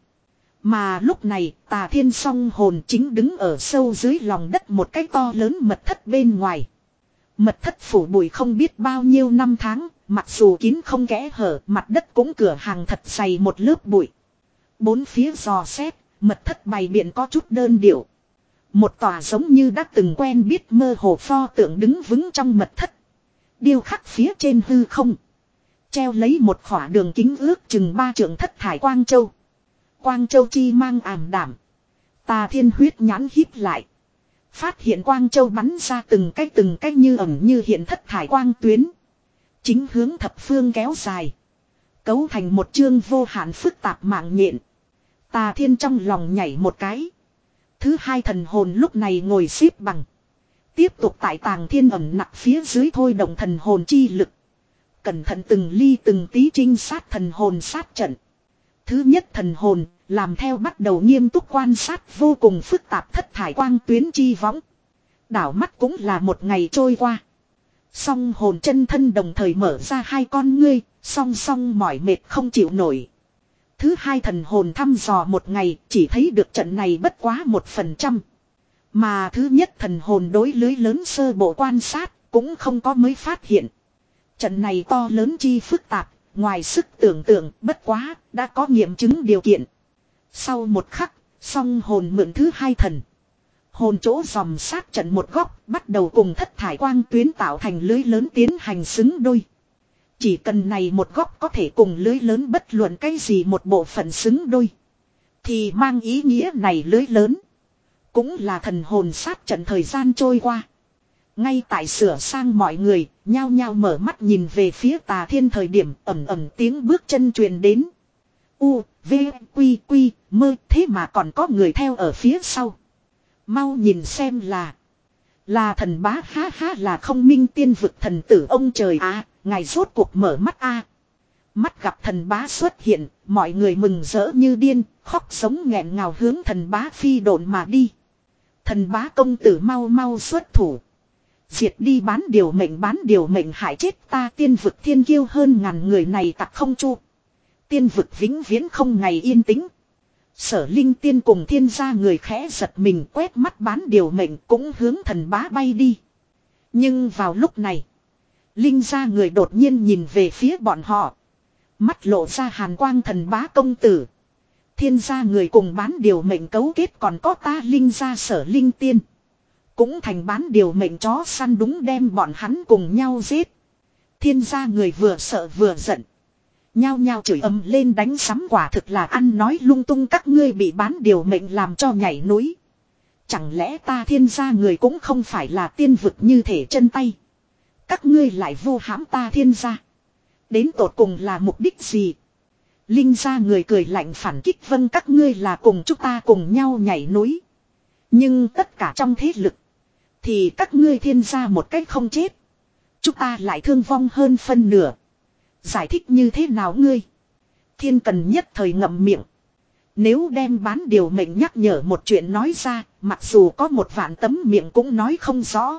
Mà lúc này Tà Thiên song hồn chính đứng ở sâu dưới lòng đất một cái to lớn mật thất bên ngoài. Mật thất phủ bụi không biết bao nhiêu năm tháng. Mặc dù kín không kẽ hở, mặt đất cũng cửa hàng thật dày một lớp bụi. Bốn phía dò xét, mật thất bày biện có chút đơn điệu. Một tòa giống như đã từng quen biết mơ hồ pho tượng đứng vững trong mật thất. Điêu khắc phía trên hư không. Treo lấy một khỏa đường kính ước chừng ba trượng thất thải quang châu. Quang châu chi mang ảm đảm. Tà Thiên huyết nhãn híp lại. Phát hiện quang châu bắn ra từng cái từng cái như ẩn như hiện thất thải quang tuyến. Chính hướng thập phương kéo dài. Cấu thành một chương vô hạn phức tạp mạng nhện. Tà Thiên trong lòng nhảy một cái. Thứ hai thần hồn lúc này ngồi xếp bằng. Tiếp tục tại Tàng Thiên ẩn nặc phía dưới thôi động thần hồn chi lực. Cẩn thận từng ly từng tí trinh sát thần hồn sát trận. Thứ nhất thần hồn làm theo bắt đầu nghiêm túc quan sát vô cùng phức tạp thất thải quang tuyến chi võng. Đảo mắt cũng là một ngày trôi qua. Song hồn chân thân đồng thời mở ra hai con ngươi, song song mỏi mệt không chịu nổi. Thứ hai thần hồn thăm dò một ngày, chỉ thấy được trận này bất quá một phần trăm. Mà thứ nhất thần hồn đối lưới lớn sơ bộ quan sát, cũng không có mới phát hiện. Trận này to lớn chi phức tạp, ngoài sức tưởng tượng, bất quá, đã có nghiệm chứng điều kiện. Sau một khắc, song hồn mượn thứ hai thần. Hồn chỗ dòm sát trận một góc, bắt đầu cùng thất thải quang tuyến tạo thành lưới lớn tiến hành xứng đôi. Chỉ cần này một góc có thể cùng lưới lớn bất luận cái gì một bộ phận xứng đôi. Thì mang ý nghĩa này lưới lớn. Cũng là thần hồn sát trận thời gian trôi qua. Ngay tại sửa sang mọi người, nhao nhao mở mắt nhìn về phía Tà Thiên thời điểm ẩm ẩm tiếng bước chân truyền đến. U, V, Quy, Quy, mơ thế mà còn có người theo ở phía sau. Mau nhìn xem là. Là thần bá ha ha là không minh tiên vực thần tử ông trời à, ngài rốt cuộc mở mắt a à. Mắt gặp thần bá xuất hiện, mọi người mừng rỡ như điên, khóc sống nghẹn ngào hướng thần bá phi độn mà đi. Thần bá công tử mau mau xuất thủ. Diệt đi bán điều mệnh bán điều mệnh hại chết ta tiên vực thiên kiêu hơn ngàn người này tặc không chu. Tiên vực vĩnh viễn không ngày yên tĩnh. Sở Linh Tiên cùng thiên gia người khẽ giật mình quét mắt bán điều mệnh cũng hướng thần bá bay đi. Nhưng vào lúc này, Linh gia người đột nhiên nhìn về phía bọn họ. Mắt lộ ra hàn quang thần bá công tử. Thiên gia người cùng bán điều mệnh cấu kết còn có ta Linh gia Sở Linh Tiên. Cũng thành bán điều mệnh chó săn đúng đem bọn hắn cùng nhau giết. Thiên gia người vừa sợ vừa giận. Nhao nhao chửi ầm lên đánh sắm quả thực là ăn nói lung tung các ngươi bị bán điều mệnh làm cho nhảy núi. Chẳng lẽ ta thiên gia người cũng không phải là tiên vực như thể chân tay. Các ngươi lại vu hãm ta thiên gia. Đến tột cùng là mục đích gì? Linh gia người cười lạnh phản kích vâng các ngươi là cùng chúng ta cùng nhau nhảy núi. Nhưng tất cả trong thế lực. Thì các ngươi thiên gia một cách không chết. Chúng ta lại thương vong hơn phân nửa. Giải thích như thế nào ngươi? Thiên Cần nhất thời ngậm miệng. Nếu đem bán điều mệnh nhắc nhở một chuyện nói ra, mặc dù có một vạn tấm miệng cũng nói không rõ.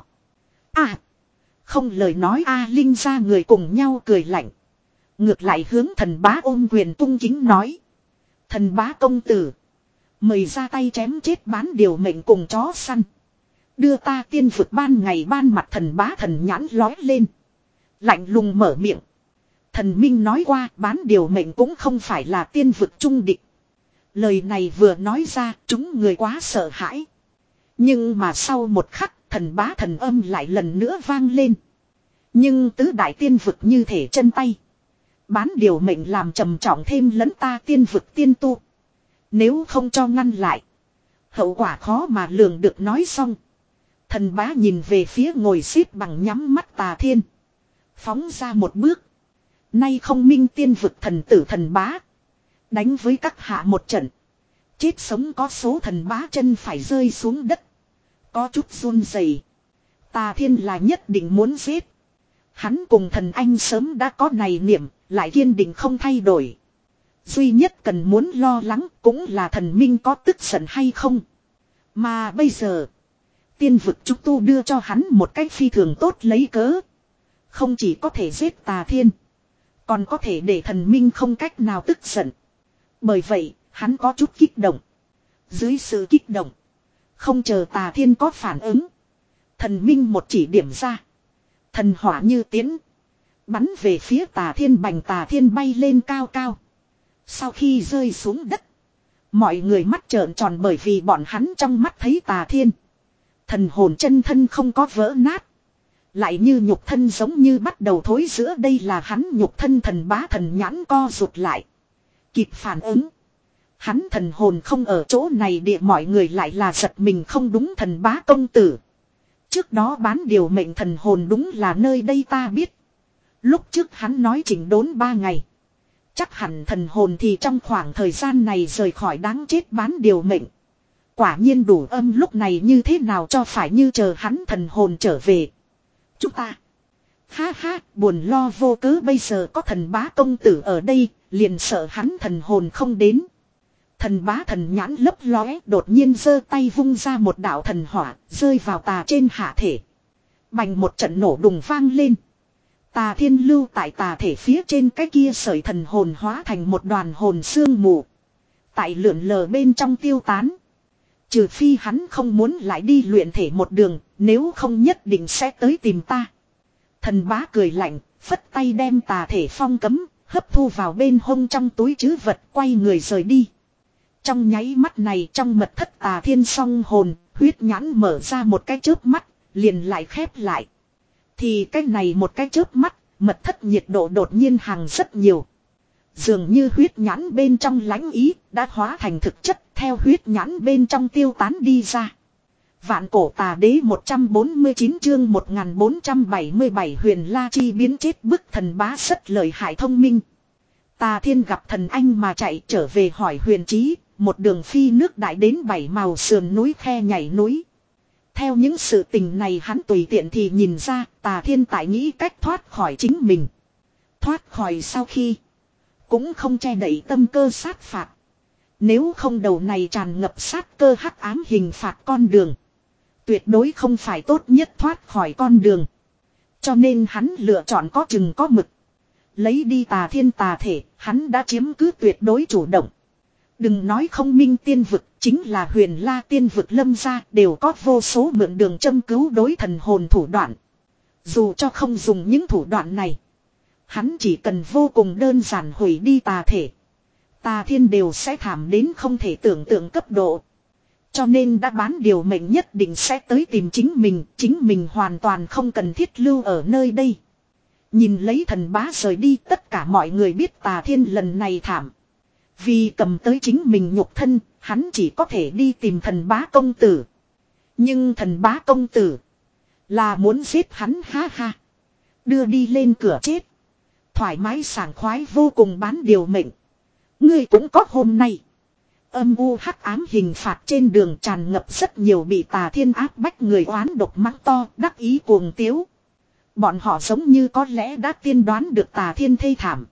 À, không lời nói a Linh gia người cùng nhau cười lạnh. Ngược lại hướng thần bá ôm quyền cung kính nói. Thần bá công tử. Mời ra tay chém chết bán điều mệnh cùng chó săn. Đưa ta tiên vực ban ngày ban mặt thần bá thần nhãn lói lên. Lạnh lùng mở miệng. Thần minh nói qua bán điều mệnh cũng không phải là tiên vực trung địch. Lời này vừa nói ra chúng người quá sợ hãi. Nhưng mà sau một khắc thần bá thần âm lại lần nữa vang lên. Nhưng tứ đại tiên vực như thể chân tay. Bán điều mệnh làm trầm trọng thêm lẫn ta tiên vực tiên tu. Nếu không cho ngăn lại. Hậu quả khó mà lường được nói xong. Thần bá nhìn về phía ngồi xếp bằng nhắm mắt Tà Thiên. Phóng ra một bước. Nay không minh tiên vực thần tử thần bá. Đánh với các hạ một trận. Chết sống có số thần bá chân phải rơi xuống đất. Có chút run rẩy. Tà Thiên là nhất định muốn giết. Hắn cùng thần anh sớm đã có này niệm. Lại kiên định không thay đổi. Duy nhất cần muốn lo lắng cũng là thần minh có tức giận hay không. Mà bây giờ. Tiên vực chúng tu đưa cho hắn một cách phi thường tốt lấy cớ. Không chỉ có thể giết Tà Thiên. Còn có thể để thần minh không cách nào tức giận. Bởi vậy hắn có chút kích động. Dưới sự kích động. Không chờ Tà Thiên có phản ứng. Thần minh một chỉ điểm ra. Thần hỏa như tiến. Bắn về phía Tà Thiên bành Tà Thiên bay lên cao cao. Sau khi rơi xuống đất. Mọi người mắt trợn tròn bởi vì bọn hắn trong mắt thấy Tà Thiên. Thần hồn chân thân không có vỡ nát. Lại như nhục thân giống như bắt đầu thối giữa đây là hắn nhục thân thần bá thần nhãn co rụt lại. Kịp phản ứng. Hắn thần hồn không ở chỗ này địa mọi người lại là giật mình không đúng thần bá công tử. Trước đó bán điều mệnh thần hồn đúng là nơi đây ta biết. Lúc trước hắn nói chỉnh đốn ba ngày. Chắc hẳn thần hồn thì trong khoảng thời gian này rời khỏi đáng chết bán điều mệnh. Quả nhiên đủ âm lúc này như thế nào cho phải như chờ hắn thần hồn trở về. Chúng ta. Ha ha, buồn lo vô cớ bây giờ có thần bá công tử ở đây, liền sợ hắn thần hồn không đến. Thần bá thần nhãn lấp lóe đột nhiên giơ tay vung ra một đạo thần hỏa, rơi vào Tà trên hạ thể. Bành một trận nổ đùng vang lên. Tà Thiên lưu tại Tà thể phía trên cái kia sợi thần hồn hóa thành một đoàn hồn sương mù. Tại lượn lờ bên trong tiêu tán. Trừ phi hắn không muốn lại đi luyện thể một đường, nếu không nhất định sẽ tới tìm ta. Thần bá cười lạnh, phất tay đem Tà thể phong cấm, hấp thu vào bên hông trong túi trữ vật quay người rời đi. Trong nháy mắt này trong mật thất Tà Thiên song hồn, huyết nhãn mở ra một cái chớp mắt, liền lại khép lại. Thì cái này một cái chớp mắt, mật thất nhiệt độ đột nhiên hàng rất nhiều. Dường như huyết nhãn bên trong lãnh ý đã hóa thành thực chất theo huyết nhãn bên trong tiêu tán đi ra. Vạn cổ tà đế một trăm bốn mươi chín chương một nghìn bốn trăm bảy mươi bảy huyền la chi biến chết bức thần bá rất lợi hại thông minh. Tà Thiên gặp thần anh mà chạy trở về hỏi huyền trí, một đường phi nước đại đến bảy màu sườn núi khe nhảy núi. Theo những sự tình này hắn tùy tiện thì nhìn ra Tà Thiên tại nghĩ cách thoát khỏi chính mình. Thoát khỏi sau khi cũng không che đậy tâm cơ sát phạt. Nếu không đầu này tràn ngập sát cơ hắc ám hình phạt con đường. Tuyệt đối không phải tốt nhất thoát khỏi con đường. Cho nên hắn lựa chọn có chừng có mực. Lấy đi Tà Thiên tà thể, hắn đã chiếm cứ tuyệt đối chủ động. Đừng nói không minh tiên vực, chính là huyền la tiên vực lâm gia đều có vô số mượn đường châm cứu đối thần hồn thủ đoạn. Dù cho không dùng những thủ đoạn này, hắn chỉ cần vô cùng đơn giản hủy đi tà thể. Tà Thiên đều sẽ thảm đến không thể tưởng tượng cấp độ. Cho nên đã bán điều mệnh nhất định sẽ tới tìm chính mình, chính mình hoàn toàn không cần thiết lưu ở nơi đây. Nhìn lấy thần bá rời đi tất cả mọi người biết Tà Thiên lần này thảm. Vì cầm tới chính mình nhục thân, hắn chỉ có thể đi tìm thần bá công tử. Nhưng thần bá công tử là muốn giết hắn ha ha. Đưa đi lên cửa chết. Thoải mái sảng khoái vô cùng bán điều mệnh. Ngươi cũng có hôm nay. Âm u hắc ám hình phạt trên đường tràn ngập rất nhiều bị Tà Thiên áp bách người oán độc mắng to đắc ý cuồng tiếu. Bọn họ giống như có lẽ đã tiên đoán được Tà Thiên thê thảm.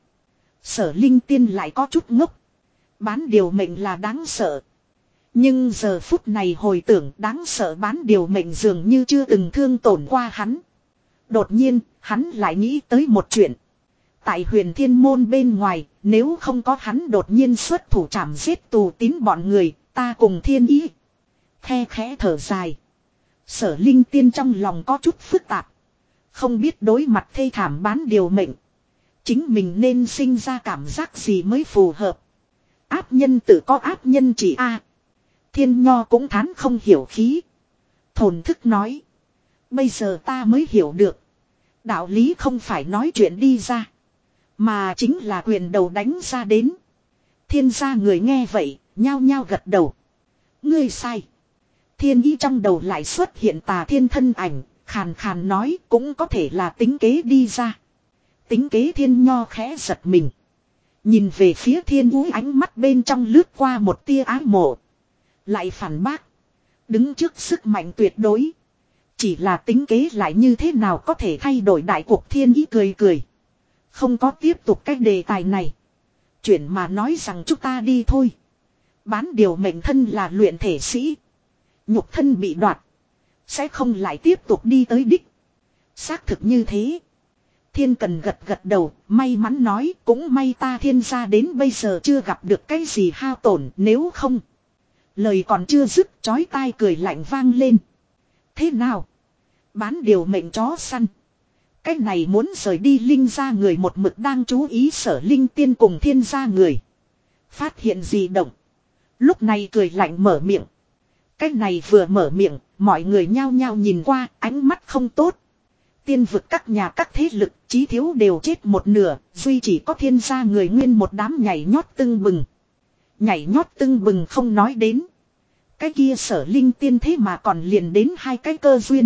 Sở Linh Tiên lại có chút ngốc. Bán điều mệnh là đáng sợ. Nhưng giờ phút này hồi tưởng đáng sợ bán điều mệnh dường như chưa từng thương tổn qua hắn. Đột nhiên, hắn lại nghĩ tới một chuyện. Tại huyền thiên môn bên ngoài, nếu không có hắn đột nhiên xuất thủ trảm giết tù tín bọn người, ta cùng thiên ý. Khe khẽ thở dài. Sở Linh Tiên trong lòng có chút phức tạp. Không biết đối mặt thê thảm bán điều mệnh. Chính mình nên sinh ra cảm giác gì mới phù hợp. Áp nhân tự có áp nhân chỉ a. Thiên Nho cũng thán không hiểu khí. Thổn thức nói. Bây giờ ta mới hiểu được. Đạo lý không phải nói chuyện đi ra. Mà chính là quyền đầu đánh ra đến. Thiên gia người nghe vậy, nhao nhao gật đầu. Ngươi sai. Thiên ý trong đầu lại xuất hiện Tà Thiên thân ảnh, khàn khàn nói cũng có thể là tính kế đi ra. Tính kế Thiên Nho khẽ giật mình. Nhìn về phía Thiên Úy ánh mắt bên trong lướt qua một tia ái mộ. Lại phản bác. Đứng trước sức mạnh tuyệt đối. Chỉ là tính kế lại như thế nào có thể thay đổi đại cuộc. Thiên ý cười cười. Không có tiếp tục cái đề tài này. Chuyển mà nói rằng chúng ta đi thôi. Bán điều mệnh thân là luyện thể sĩ. Nhục thân bị đoạt. Sẽ không lại tiếp tục đi tới đích. Xác thực như thế. Thiên Cần gật gật đầu. May mắn nói cũng may ta Thiên gia đến bây giờ chưa gặp được cái gì hao tổn. Nếu không. Lời còn chưa dứt chói tai cười lạnh vang lên. Thế nào? Bán điều mệnh chó săn. Cái này muốn rời đi Linh gia người một mực đang chú ý Sở Linh Tiên cùng Thiên gia người. Phát hiện gì động. Lúc này cười lạnh mở miệng. Cái này vừa mở miệng, mọi người nhao nhao nhìn qua, ánh mắt không tốt. Tiên vực các nhà các thế lực, chí thiếu đều chết một nửa, duy chỉ có Thiên gia người nguyên một đám nhảy nhót tưng bừng. Nhảy nhót tưng bừng không nói đến. Cái kia Sở Linh Tiên thế mà còn liền đến hai cái cơ duyên.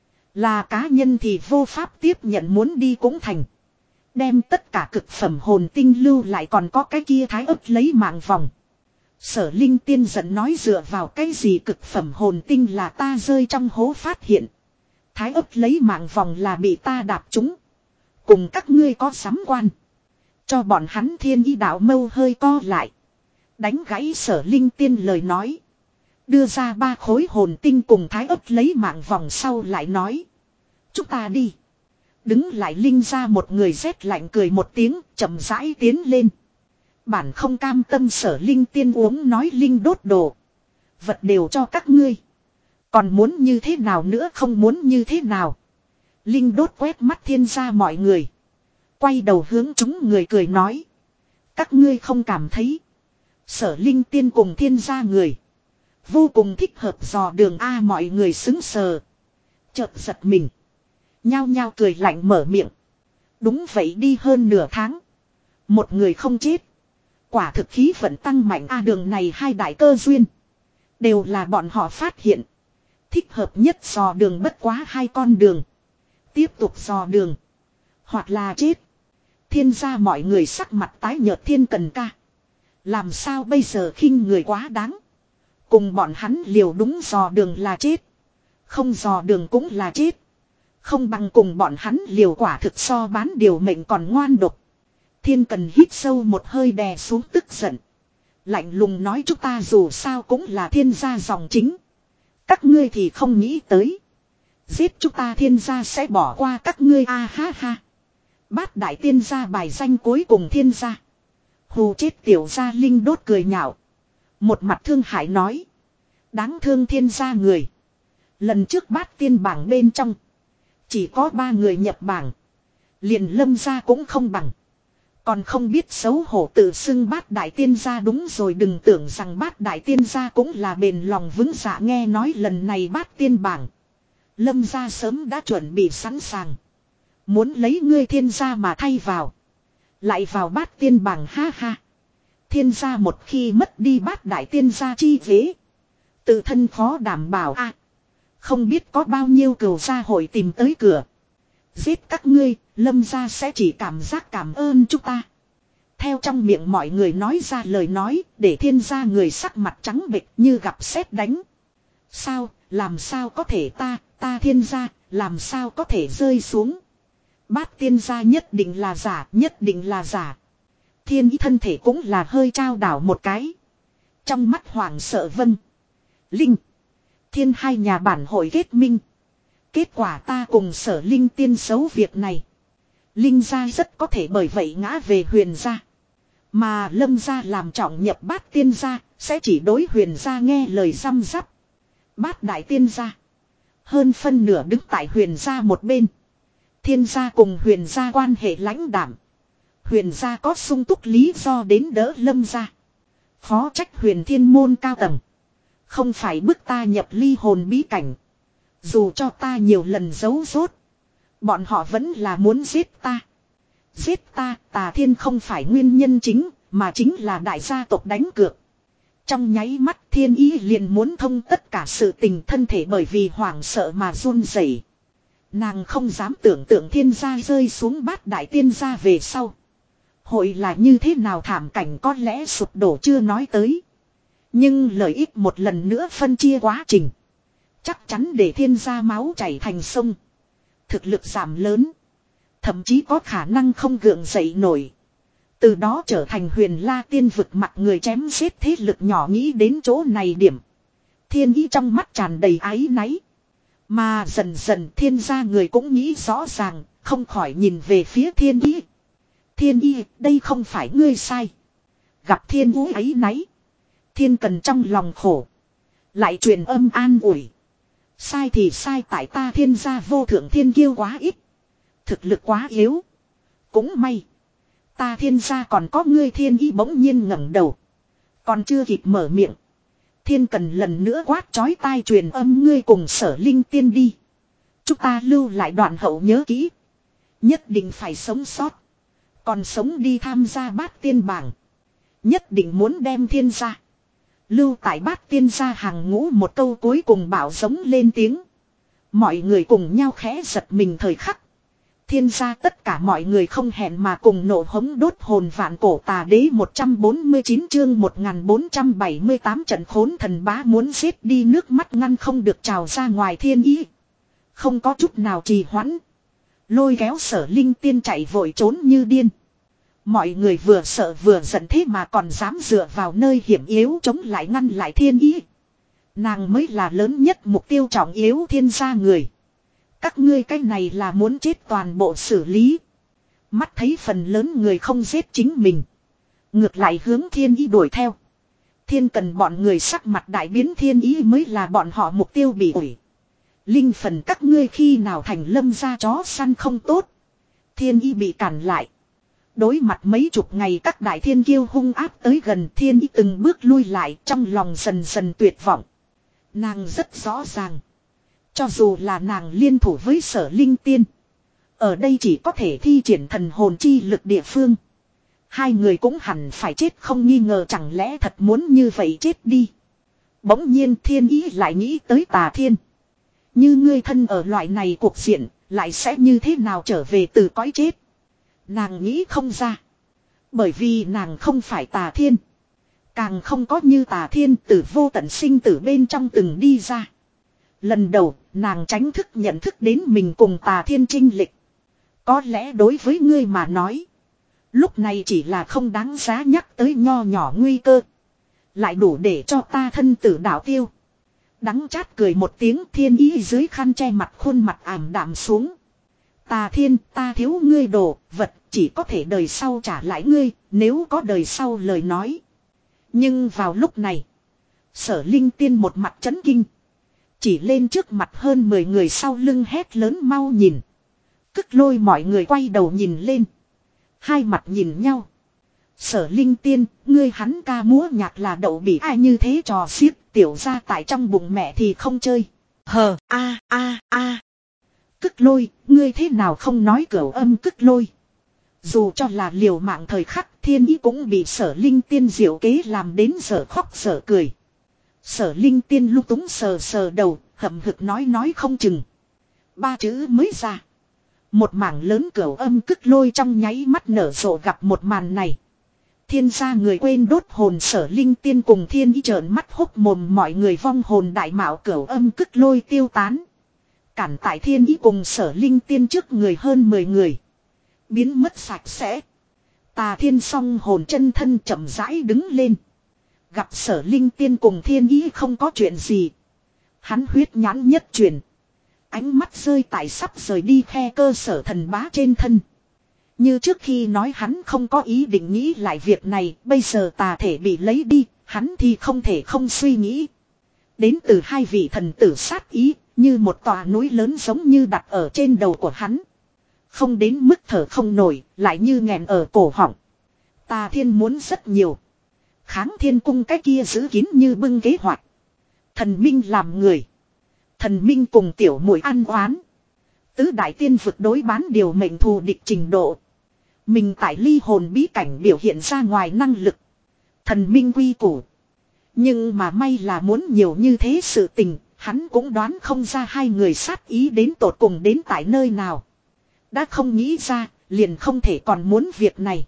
Là cá nhân thì vô pháp tiếp nhận muốn đi cũng thành. Đem tất cả cực phẩm hồn tinh lưu lại còn có cái kia thái ấp lấy mạng vòng. Sở Linh Tiên giận nói dựa vào cái gì cực phẩm hồn tinh là ta rơi trong hố phát hiện. Thái ấp lấy mạng vòng là bị ta đạp trúng. Cùng các ngươi có sắm quan. Cho bọn hắn thiên ý đạo mâu hơi co lại. Đánh gãy Sở Linh Tiên lời nói. Đưa ra ba khối hồn tinh cùng thái ấp lấy mạng vòng sau lại nói. Chúng ta đi. Đứng lại Linh ra một người rét lạnh cười một tiếng chậm rãi tiến lên. Bản không cam tâm Sở Linh Tiên uống nói Linh đốt đồ. Vật đều cho các ngươi. Còn muốn như thế nào nữa không muốn như thế nào. Linh đốt quét mắt Thiên gia mọi người. Quay đầu hướng chúng người cười nói. Các ngươi không cảm thấy. Sở Linh Tiên cùng Thiên gia người. Vô cùng thích hợp dò đường A mọi người xứng sờ. Chợt giật mình. Nhao nhao cười lạnh mở miệng. Đúng vậy đi hơn nửa tháng. Một người không chết. Quả thực khí vận tăng mạnh A đường này hai đại cơ duyên. Đều là bọn họ phát hiện. Thích hợp nhất dò đường bất quá hai con đường. Tiếp tục dò đường. Hoặc là chết. Thiên gia mọi người sắc mặt tái nhợt Thiên Cần ca. Làm sao bây giờ khinh người quá đáng. Cùng bọn hắn liều đúng dò đường là chết. Không dò đường cũng là chết. Không bằng cùng bọn hắn liều quả thực so bán điều mệnh còn ngoan độc. Thiên Cần hít sâu một hơi đè xuống tức giận. Lạnh lùng nói chúng ta dù sao cũng là Thiên gia dòng chính. Các ngươi thì không nghĩ tới. Giết chúng ta Thiên gia sẽ bỏ qua các ngươi a à, ha ha. Bát đại tiên gia bài danh cuối cùng Thiên gia. Hù chết tiểu gia Linh đốt cười nhạo. Một mặt thương hại nói. Đáng thương Thiên gia người. Lần trước bát tiên bảng bên trong. Chỉ có ba người nhập bảng. Liền Lâm gia cũng không bằng. Còn không biết xấu hổ tự xưng bát đại tiên gia đúng rồi đừng tưởng rằng bát đại tiên gia cũng là bền lòng vững dạ nghe nói lần này bát tiên bảng. Lâm gia sớm đã chuẩn bị sẵn sàng. Muốn lấy ngươi Thiên gia mà thay vào. Lại vào bát tiên bảng ha ha. Thiên gia một khi mất đi bát đại tiên gia chi ghế. Tự thân khó đảm bảo a. À, không biết có bao nhiêu cừu gia hội tìm tới cửa. Giết các ngươi, Lâm gia sẽ chỉ cảm giác cảm ơn chúng ta. Theo trong miệng mọi người nói ra lời nói, để Thiên gia người sắc mặt trắng bệch như gặp sét đánh. Sao, làm sao có thể ta, ta Thiên gia, làm sao có thể rơi xuống. Bát tiên gia nhất định là giả, nhất định là giả. Thiên ý thân thể cũng là hơi trao đảo một cái. Trong mắt hoảng sợ Vân, Linh, Thiên hai nhà bản hội kết minh. Kết quả ta cùng Sở Linh Tiên xấu việc này. Linh gia rất có thể bởi vậy ngã về Huyền gia. Mà Lâm gia làm trọng nhập Bát Tiên gia, sẽ chỉ đối Huyền gia nghe lời răm rắp. Bát Đại Tiên gia, hơn phân nửa đứng tại Huyền gia một bên. Thiên gia cùng Huyền gia quan hệ lãnh đạm. Huyền gia có sung túc lý do đến đỡ Lâm gia. Phó trách Huyền Thiên môn cao tầng, không phải bức ta nhập ly hồn bí cảnh. Dù cho ta nhiều lần giấu rốt, bọn họ vẫn là muốn giết ta. Giết ta, Tà Thiên không phải nguyên nhân chính, mà chính là đại gia tộc đánh cược. Trong nháy mắt Thiên Ý liền muốn thông tất cả sự tình, thân thể bởi vì hoảng sợ mà run rẩy. Nàng không dám tưởng tượng Thiên gia rơi xuống Bát Đại Tiên gia về sau, hội là như thế nào thảm cảnh, có lẽ sụp đổ chưa nói tới. Nhưng lợi ích một lần nữa phân chia quá trình, chắc chắn để Thiên gia máu chảy thành sông. Thực lực giảm lớn, thậm chí có khả năng không gượng dậy nổi. Từ đó trở thành Huyền La Tiên vực mặt người chém giết thế lực nhỏ. Nghĩ đến chỗ này điểm, Thiên Ý trong mắt tràn đầy áy náy. Mà dần dần Thiên gia người cũng nghĩ rõ ràng, không khỏi nhìn về phía Thiên Ý. Thiên Ý, đây không phải ngươi sai. Gặp Thiên Ý áy náy, Thiên Cần trong lòng khổ, lại truyền âm an ủi. Sai thì sai tại ta Thiên gia vô thượng thiên kiêu quá ít, thực lực quá yếu. Cũng may ta Thiên gia còn có ngươi. Thiên Ý bỗng nhiên ngẩng đầu, còn chưa kịp mở miệng, Thiên Cần lần nữa quát chói tai truyền âm, ngươi cùng Sở Linh Tiên đi. Chúng ta lưu lại đoạn hậu nhớ kỹ, nhất định phải sống sót. Còn sống đi tham gia Bát Tiên bảng, nhất định muốn đem Thiên gia lưu tại Bát Tiên gia hàng ngũ. Một câu cuối cùng bảo giống lên tiếng. Mọi người cùng nhau khẽ giật mình. Thời khắc Thiên gia tất cả mọi người không hẹn mà cùng nổ hống đốt hồn vạn cổ tà đế. Một trăm bốn mươi chín chương một nghìn bốn trăm bảy mươi tám trận khốn thần bá muốn giết đi, nước mắt ngăn không được trào ra ngoài. Thiên Ý không có chút nào trì hoãn, lôi kéo Sở Linh Tiên chạy vội trốn như điên. Mọi người vừa sợ vừa giận, thế mà còn dám dựa vào nơi hiểm yếu chống lại ngăn lại Thiên Ý. Nàng mới là lớn nhất mục tiêu trọng yếu Thiên gia người. Các ngươi cái này là muốn chết toàn bộ xử lý. Mắt thấy phần lớn người không giết chính mình, ngược lại hướng Thiên Ý đuổi theo. Thiên Cần bọn người sắc mặt đại biến. Thiên Ý mới là bọn họ mục tiêu bị ủi. Linh phần các ngươi khi nào thành Lâm gia chó săn không tốt. Thiên Ý bị cản lại. Đối mặt mấy chục ngày các đại thiên kiêu hung áp tới gần, Thiên Ý từng bước lui lại, trong lòng dần dần tuyệt vọng. Nàng rất rõ ràng, cho dù là nàng liên thủ với Sở Linh Tiên, ở đây chỉ có thể thi triển thần hồn chi lực địa phương, hai người cũng hẳn phải chết không nghi ngờ. Chẳng lẽ thật muốn như vậy chết đi? Bỗng nhiên Thiên Ý lại nghĩ tới Tà Thiên. Như ngươi thân ở loại này cuộc diện, lại sẽ như thế nào trở về từ cõi chết? Nàng nghĩ không ra. Bởi vì nàng không phải Tà Thiên, càng không có như Tà Thiên từ vô tận sinh tử bên trong từng đi ra. Lần đầu nàng tránh thức nhận thức đến mình cùng Tà Thiên chênh lệch. Có lẽ đối với ngươi mà nói, lúc này chỉ là không đáng giá nhắc tới nho nhỏ nguy cơ, lại đủ để cho ta thân tử đạo tiêu. Đắng chát cười một tiếng, Thiên Ý dưới khăn che mặt khuôn mặt ảm đạm xuống. Tà Thiên, ta thiếu ngươi đồ vật, chỉ có thể đời sau trả lại ngươi, nếu có đời sau lời nói. Nhưng vào lúc này, Sở Linh Tiên một mặt chấn kinh, chỉ lên trước mặt hơn mười người sau lưng hét lớn mau nhìn. Cức Lôi mọi người quay đầu nhìn lên, hai mặt nhìn nhau. Sở Linh Tiên, ngươi hắn ca múa nhạc là đậu bị ai như thế trò xiếc, tiểu ra tại trong bụng mẹ thì không chơi. Hờ, a a a. Cức Lôi, ngươi thế nào không nói cửu âm Cức Lôi? Dù cho là liều mạng thời khắc, Thiên Ý cũng bị Sở Linh Tiên diệu kế làm đến giờ khóc giờ cười. Sở Linh Tiên lúc túng sờ sờ đầu, hậm hực nói nói không chừng. Ba chữ mới ra, một mảng lớn cửu âm Cức Lôi trong nháy mắt nở rộ. Gặp một màn này, Thiên gia người quên đốt hồn, Sở Linh Tiên cùng Thiên Ý trợn mắt hốc mồm. Mọi người vong hồn đại mạo, cửu âm Cức Lôi tiêu tán. Cản tại Thiên Ý cùng Sở Linh Tiên trước người hơn mười người, biến mất sạch sẽ. Tà Thiên song hồn chân thân chậm rãi đứng lên. Gặp Sở Linh Tiên cùng Thiên Ý không có chuyện gì, hắn huyết nhãn nhất chuyển, ánh mắt rơi tại sắp rời đi khe cơ Sở thần bá trên thân. Như trước khi nói hắn không có ý định nghĩ lại việc này, bây giờ tà thể bị lấy đi, hắn thì không thể không suy nghĩ. Đến từ hai vị thần tử sát ý, như một tòa núi lớn giống như đặt ở trên đầu của hắn. Không đến mức thở không nổi, lại như nghẹn ở cổ họng. Tà Thiên muốn rất nhiều. Kháng Thiên Cung cái kia giữ kín như bưng kế hoạch. Thần Minh làm người. Thần Minh cùng tiểu muội ăn oán. Tứ đại tiên vực đối bán điều mệnh thù địch trình độ. Mình tại ly hồn bí cảnh biểu hiện ra ngoài năng lực. Thần Minh quy củ. Nhưng mà may là muốn nhiều như thế sự tình, hắn cũng đoán không ra hai người sát ý đến tột cùng đến tại nơi nào. Đã không nghĩ ra, liền không thể còn muốn việc này.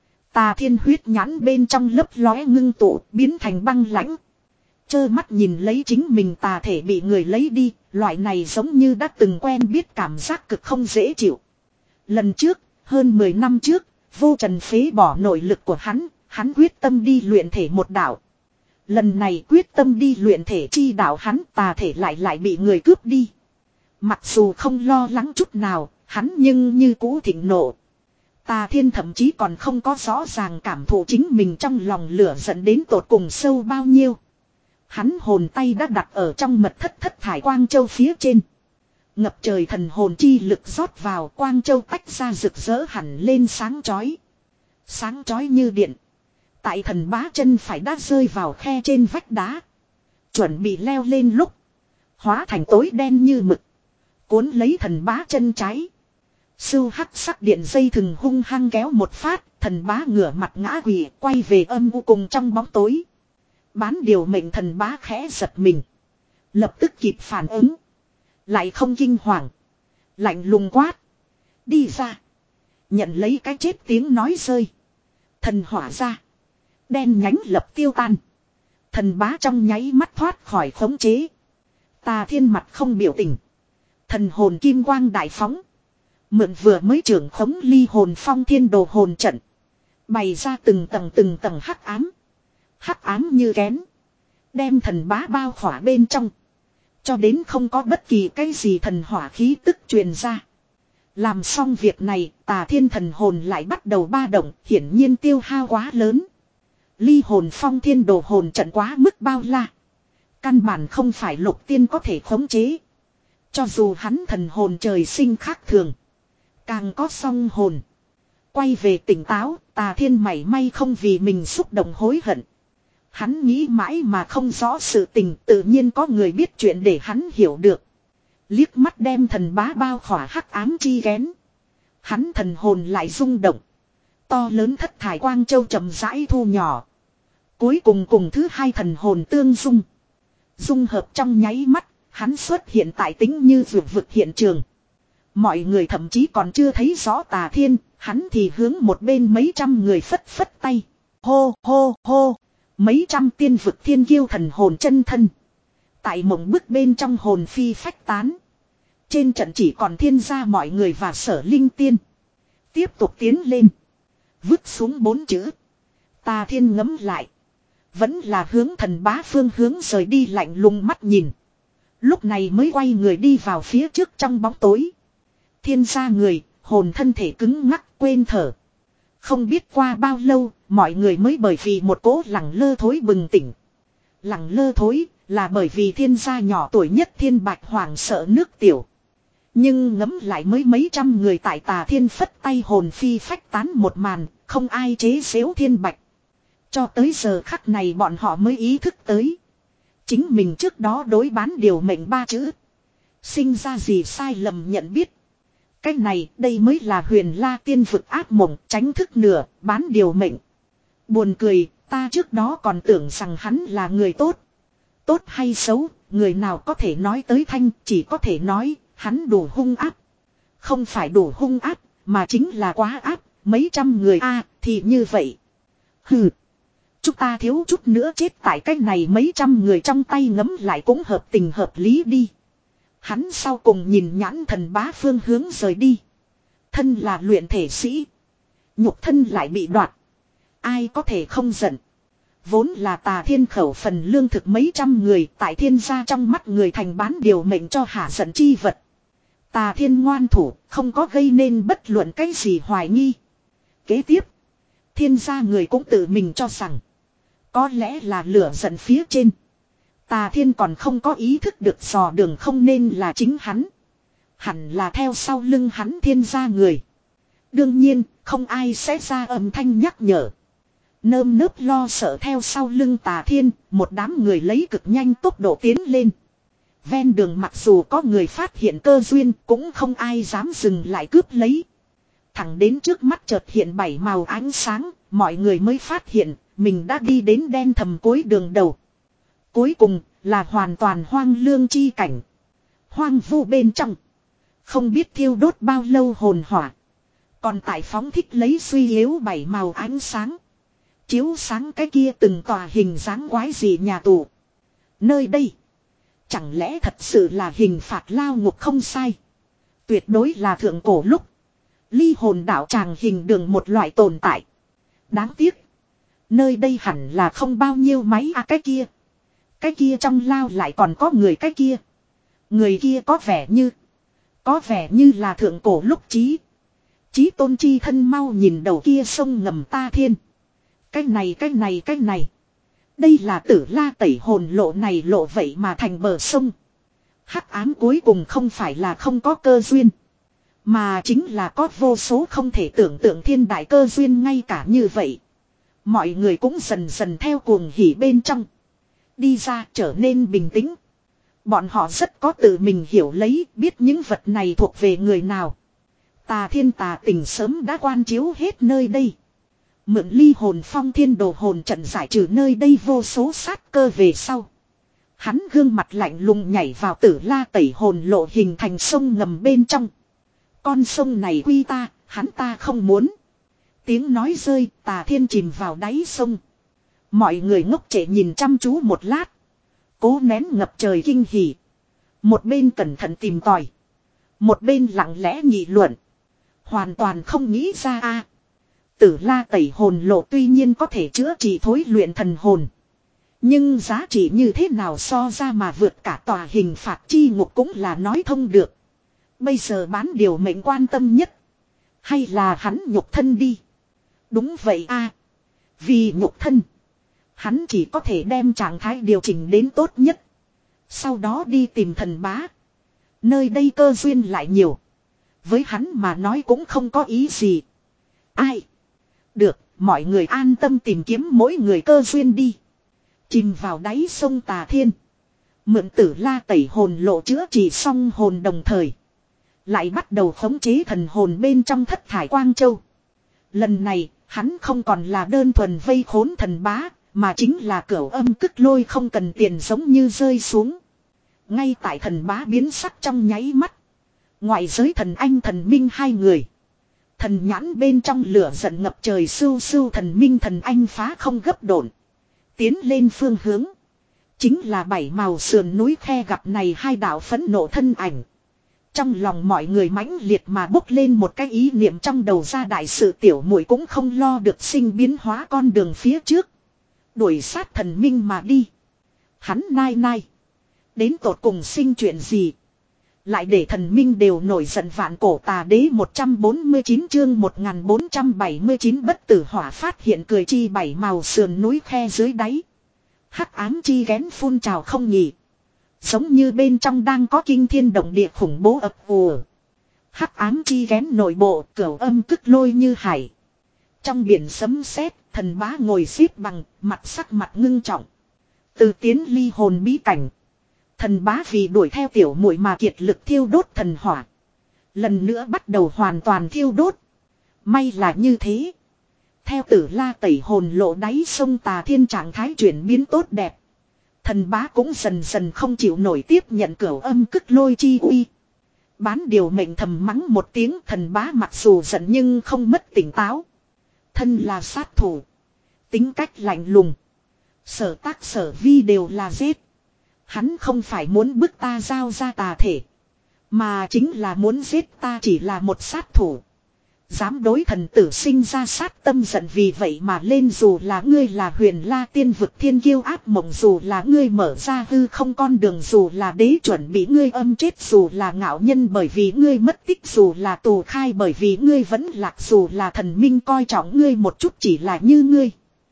Tà Thiên huyết nhãn bên trong lấp lóe ngưng tụ, biến thành băng lãnh. Chơ mắt nhìn lấy chính mình tà thể bị người lấy đi, loại này giống như đã từng quen biết cảm giác cực không dễ chịu. Lần trước, hơn mười năm trước, vô trần phế bỏ nội lực của hắn, hắn quyết tâm đi luyện thể một đạo. Lần này quyết tâm đi luyện thể chi đạo hắn tà thể lại lại bị người cướp đi. Mặc dù không lo lắng chút nào, hắn nhưng như cũ thịnh nộ. Tà Thiên thậm chí còn không có rõ ràng cảm thụ chính mình trong lòng lửa giận đến tột cùng sâu bao nhiêu. Hắn hồn tay đã đặt ở trong mật thất thất thải quang châu phía trên. Ngập trời thần hồn chi lực rót vào quang châu tách ra rực rỡ hẳn lên sáng chói. Sáng chói như điện. Tại thần bá chân phải đã rơi vào khe trên vách đá. Chuẩn bị leo lên lúc. Hóa thành tối đen như mực. Cuốn lấy thần bá chân trái. Sưu hắc sắc điện dây thừng hung hăng kéo một phát. Thần bá ngửa mặt ngã quỵ quay về âm u cùng trong bóng tối. Bán điều mệnh thần bá khẽ giật mình. Lập tức kịp phản ứng. Lại không kinh hoàng. Lạnh lùng quát. Đi ra. Nhận lấy cái chết tiếng nói rơi. Thần hỏa ra. Đen nhánh lập tiêu tan. Thần bá trong nháy mắt thoát khỏi khống chế. Tà Thiên mặt không biểu tình. Thần hồn kim quang đại phóng. Mượn vừa mới trưởng khống ly hồn phong thiên đồ hồn trận. Bày ra từng tầng từng tầng hắc ám. Hắc ám như kén. Đem thần bá bao khỏa bên trong. Cho đến không có bất kỳ cái gì thần hỏa khí tức truyền ra. Làm xong việc này, Tà Thiên thần hồn lại bắt đầu ba động, hiển nhiên tiêu hao quá lớn. Ly hồn phong thiên đồ hồn trận quá mức bao la. Căn bản không phải lục tiên có thể khống chế. Cho dù hắn thần hồn trời sinh khác thường. Càng có song hồn. Quay về tỉnh táo, Tà Thiên mảy may không vì mình xúc động hối hận. Hắn nghĩ mãi mà không rõ sự tình, tự nhiên có người biết chuyện để hắn hiểu được. Liếc mắt đem thần bá bao khỏa hắc ám chi kén. Hắn thần hồn lại rung động. To lớn thất thải quang châu chậm rãi thu nhỏ. Cuối cùng cùng thứ hai thần hồn tương dung. Dung hợp trong nháy mắt, hắn xuất hiện tại tính như vượt vực hiện trường. Mọi người thậm chí còn chưa thấy rõ Tà Thiên, hắn thì hướng một bên mấy trăm người phất phất tay. Hô hô hô, mấy trăm tiên vực thiên kiêu thần hồn chân thân. Tại mộng bức bên trong hồn phi phách tán. Trên trận chỉ còn Thiên gia mọi người và Sở Linh Tiên. Tiếp tục tiến lên. Vứt xuống bốn chữ. Tà Thiên ngấm lại. Vẫn là hướng thần bá phương hướng rời đi lạnh lùng mắt nhìn. Lúc này mới quay người đi vào phía trước trong bóng tối. Thiên gia người, hồn thân thể cứng ngắc quên thở. Không biết qua bao lâu, mọi người mới bởi vì một cỗ lẳng lơ thối bừng tỉnh. Lẳng lơ thối là bởi vì thiên gia nhỏ tuổi nhất Thiên Bạch Hoàng sợ nước tiểu. Nhưng ngấm lại mới mấy trăm người tại Tà Thiên phất tay hồn phi phách tán một màn, không ai chế xếu Thiên Bạch. Cho tới giờ khắc này bọn họ mới ý thức tới. Chính mình trước đó đối bán điều mệnh ba chữ. Sinh ra gì sai lầm nhận biết. Cái này đây mới là Huyền La tiên vực ác mộng tránh thức nửa bán điều mệnh. Buồn cười, ta trước đó còn tưởng rằng hắn là người tốt. Tốt hay xấu, người nào có thể nói tới thanh, chỉ có thể nói, hắn đủ hung áp. Không phải đủ hung áp, mà chính là quá áp, mấy trăm người a thì như vậy. Hừ. Chúng ta thiếu chút nữa chết tại cái này mấy trăm người trong tay ngấm lại cũng hợp tình hợp lý đi. Hắn sau cùng nhìn nhãn thần bá phương hướng rời đi. Thân là luyện thể sĩ. Nhục thân lại bị đoạt. Ai có thể không giận. Vốn là Tà Thiên khẩu phần lương thực mấy trăm người tại Thiên gia trong mắt người thành bán điều mệnh cho hả giận chi vật. Tà Thiên ngoan thủ không có gây nên bất luận cái gì hoài nghi. Kế tiếp, thiên gia người cũng tự mình cho rằng, có lẽ là lửa giận phía trên. Tà Thiên còn không có ý thức được dò đường không nên là chính hắn. Hẳn là theo sau lưng hắn thiên gia người. Đương nhiên, không ai sẽ ra âm thanh nhắc nhở. Nơm nớp lo sợ theo sau lưng Tà Thiên, một đám người lấy cực nhanh tốc độ tiến lên. Ven đường mặc dù có người phát hiện cơ duyên, cũng không ai dám dừng lại cướp lấy. Thẳng đến trước mắt chợt hiện bảy màu ánh sáng, mọi người mới phát hiện, mình đã đi đến đen thầm cuối đường đầu. Cuối cùng, là hoàn toàn hoang lương chi cảnh. Hoang vu bên trong. Không biết thiêu đốt bao lâu hồn hỏa. Còn tại phóng thích lấy suy yếu bảy màu ánh sáng. Chiếu sáng cái kia từng tòa hình dáng quái dị nhà tù. Nơi đây. Chẳng lẽ thật sự là hình phạt lao ngục không sai. Tuyệt đối là thượng cổ lúc. Ly hồn đạo tràng hình đường một loại tồn tại. Đáng tiếc. Nơi đây hẳn là không bao nhiêu máy à cái kia. Cái kia trong lao lại còn có người cái kia. Người kia có vẻ như. Có vẻ như là thượng cổ lúc chí. Chí tôn chi thân mau nhìn đầu kia sông ngầm Ta Thiên. Cái này cái này cái này. Đây là Tử La tẩy hồn lộ này lộ vậy mà thành bờ sông. Hắc ám cuối cùng không phải là không có cơ duyên. Mà chính là có vô số không thể tưởng tượng thiên đại cơ duyên ngay cả như vậy. Mọi người cũng dần dần theo cuồng hỉ bên trong. Đi ra trở nên bình tĩnh. Bọn họ rất có tự mình hiểu lấy biết những vật này thuộc về người nào. Tà Thiên tà tình sớm đã quan chiếu hết nơi đây. Mượn ly hồn phong thiên đồ hồn trận giải trừ nơi đây vô số sát cơ về sau. Hắn gương mặt lạnh lùng nhảy vào Tử La tẩy hồn lộ hình thành sông ngầm bên trong. Con sông này quy ta, hắn ta không muốn. Tiếng nói rơi, Tà Thiên chìm vào đáy sông. Mọi người ngốc trệ nhìn chăm chú một lát. Cố nén ngập trời kinh hỉ. Một bên cẩn thận tìm tòi. Một bên lặng lẽ nghị luận. Hoàn toàn không nghĩ ra a. Tử La tẩy hồn lộ tuy nhiên có thể chữa trị thối luyện thần hồn. Nhưng giá trị như thế nào so ra mà vượt cả tòa hình phạt chi ngục cũng là nói thông được. Bây giờ bán điều mệnh quan tâm nhất. Hay là hắn nhục thân đi. Đúng vậy a. Vì nhục thân. Hắn chỉ có thể đem trạng thái điều chỉnh đến tốt nhất. Sau đó đi tìm thần bá. Nơi đây cơ duyên lại nhiều. Với hắn mà nói cũng không có ý gì. Ai? Được, mọi người an tâm tìm kiếm mỗi người cơ duyên đi. Chìm vào đáy sông Tà Thiên. Mượn Tử La tẩy hồn lộ chữa trị xong hồn đồng thời. Lại bắt đầu khống chế thần hồn bên trong thất thải quang châu. Lần này, hắn không còn là đơn thuần vây khốn thần bá, mà chính là cửu âm cức lôi không cần tiền giống như rơi xuống. Ngay tại thần bá biến sắc trong nháy mắt. Ngoại giới thần anh thần minh hai người. Thần nhãn bên trong lửa giận ngập trời sưu sưu thần minh thần anh phá không gấp độn. Tiến lên phương hướng. Chính là bảy màu sườn núi khe gặp này hai đạo phẫn nộ thân ảnh. Trong lòng mọi người mãnh liệt mà bốc lên một cái ý niệm trong đầu ra đại sự tiểu muội cũng không lo được sinh biến hóa con đường phía trước. Đuổi sát thần minh mà đi. Hắn nai nai. Đến tột cùng sinh chuyện gì. Lại để thần minh đều nổi giận vạn cổ tà đế một trăm bốn mươi chín chương một nghìn bốn trăm bảy mươi chín bất tử hỏa phát hiện cười chi bảy màu sườn núi khe dưới đáy. Hắc ám chi ghén phun trào không nhỉ. Giống như bên trong đang có kinh thiên động địa khủng bố ập ùa. Hắc ám chi ghén nội bộ cửu âm cức lôi như hải. Trong biển sấm sét, thần bá ngồi xếp bằng, mặt sắc mặt ngưng trọng. Từ tiến ly hồn bí cảnh. Thần bá vì đuổi theo tiểu muội mà kiệt lực thiêu đốt thần hỏa. Lần nữa bắt đầu hoàn toàn thiêu đốt. May là như thế. Theo Tử La tẩy hồn lộ đáy sông Tà Thiên trạng thái chuyển biến tốt đẹp. Thần bá cũng dần dần không chịu nổi tiếp nhận cửu âm cức lôi chi uy. Bán điều mệnh thầm mắng một tiếng thần bá mặc dù giận nhưng không mất tỉnh táo. Thân là sát thủ. Tính cách lạnh lùng. Sở tác sở vi đều là giết. Hắn không phải muốn bức ta giao ra tà thể. Mà chính là muốn giết ta chỉ là một sát thủ. Dám đối thần tử sinh ra sát tâm giận vì vậy mà lên, dù là ngươi là huyền la tiên vực thiên kiêu ác mộng, dù là ngươi mở ra hư không con đường, dù là đế chuẩn bị ngươi âm chết, dù là ngạo nhân bởi vì ngươi mất tích, dù là tù khai bởi vì ngươi vẫn lạc, dù là thần minh coi trọng ngươi một chút chỉ là như ngươi.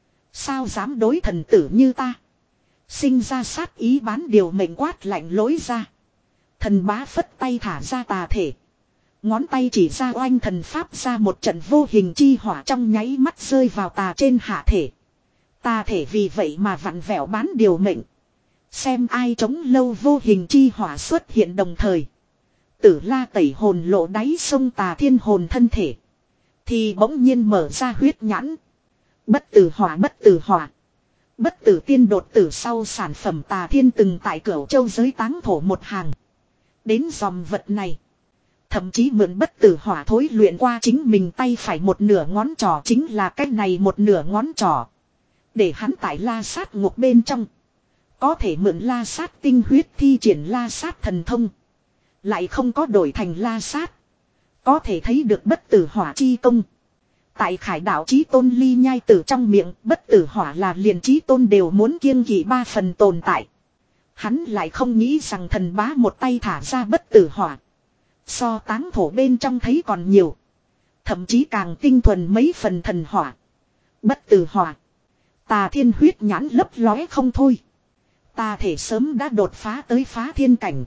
Sao dám đối thần tử như ta sinh ra sát ý, bán điều mệnh quát lạnh lối ra. Thần bá phất tay thả ra tà thể. Ngón tay chỉ ra oanh thần pháp ra một trận vô hình chi hỏa trong nháy mắt rơi vào tà trên hạ thể. Tà thể vì vậy mà vặn vẹo bán điều mệnh. Xem ai chống lâu vô hình chi hỏa xuất hiện đồng thời. Tử la tẩy hồn lộ đáy sông tà thiên hồn thân thể. Thì bỗng nhiên mở ra huyết nhãn. Bất tử hỏa bất tử hỏa. Bất tử tiên đột tử sau sản phẩm tà thiên từng tại Cửu Châu giới táng thổ một hàng. Đến dòm vật này. Thậm chí mượn bất tử hỏa thối luyện qua chính mình tay phải một nửa ngón trỏ, chính là cái này một nửa ngón trỏ. Để hắn tại la sát ngục bên trong. Có thể mượn la sát tinh huyết thi triển la sát thần thông. Lại không có đổi thành la sát. Có thể thấy được bất tử hỏa chi công. Tại Khải đạo chí tôn ly nhai tử trong miệng, bất tử hỏa là liền chí tôn đều muốn kiêng kỵ ba phần tồn tại. Hắn lại không nghĩ rằng thần bá một tay thả ra bất tử hỏa. So táng thổ bên trong thấy còn nhiều. Thậm chí càng tinh thuần mấy phần thần hỏa. Bất tử hỏa. Tà thiên huyết nhãn lấp lóe không thôi. Tà thể sớm đã đột phá tới phá thiên cảnh.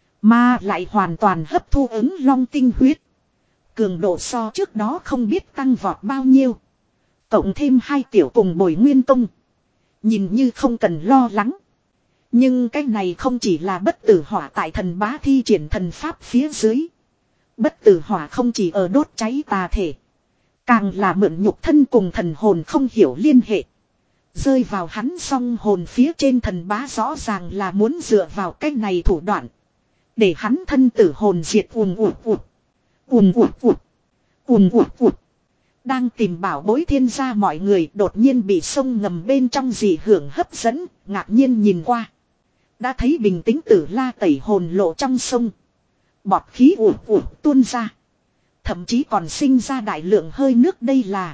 Mà lại hoàn toàn hấp thu ứng long tinh huyết. Cường độ so trước đó không biết tăng vọt bao nhiêu. Cộng thêm hai tiểu cùng bồi nguyên công. Nhìn như không cần lo lắng. Nhưng cái này không chỉ là bất tử hỏa tại thần bá thi triển thần pháp phía dưới. Bất tử hỏa không chỉ ở đốt cháy tà thể. Càng là mượn nhục thân cùng thần hồn không hiểu liên hệ. Rơi vào hắn song hồn phía trên, thần bá rõ ràng là muốn dựa vào cái này thủ đoạn. Để hắn thân tử hồn diệt ùm ụt ụt. Ùm ụt ụt. Ùm ụt ụt. Đang tìm bảo bối thiên gia mọi người đột nhiên bị sông ngầm bên trong dị hưởng hấp dẫn, ngạc nhiên nhìn qua. Đã thấy bình tĩnh tử la tẩy hồn lộ trong sông. Bọt khí ùn ùn tuôn ra. Thậm chí còn sinh ra đại lượng hơi nước, đây là.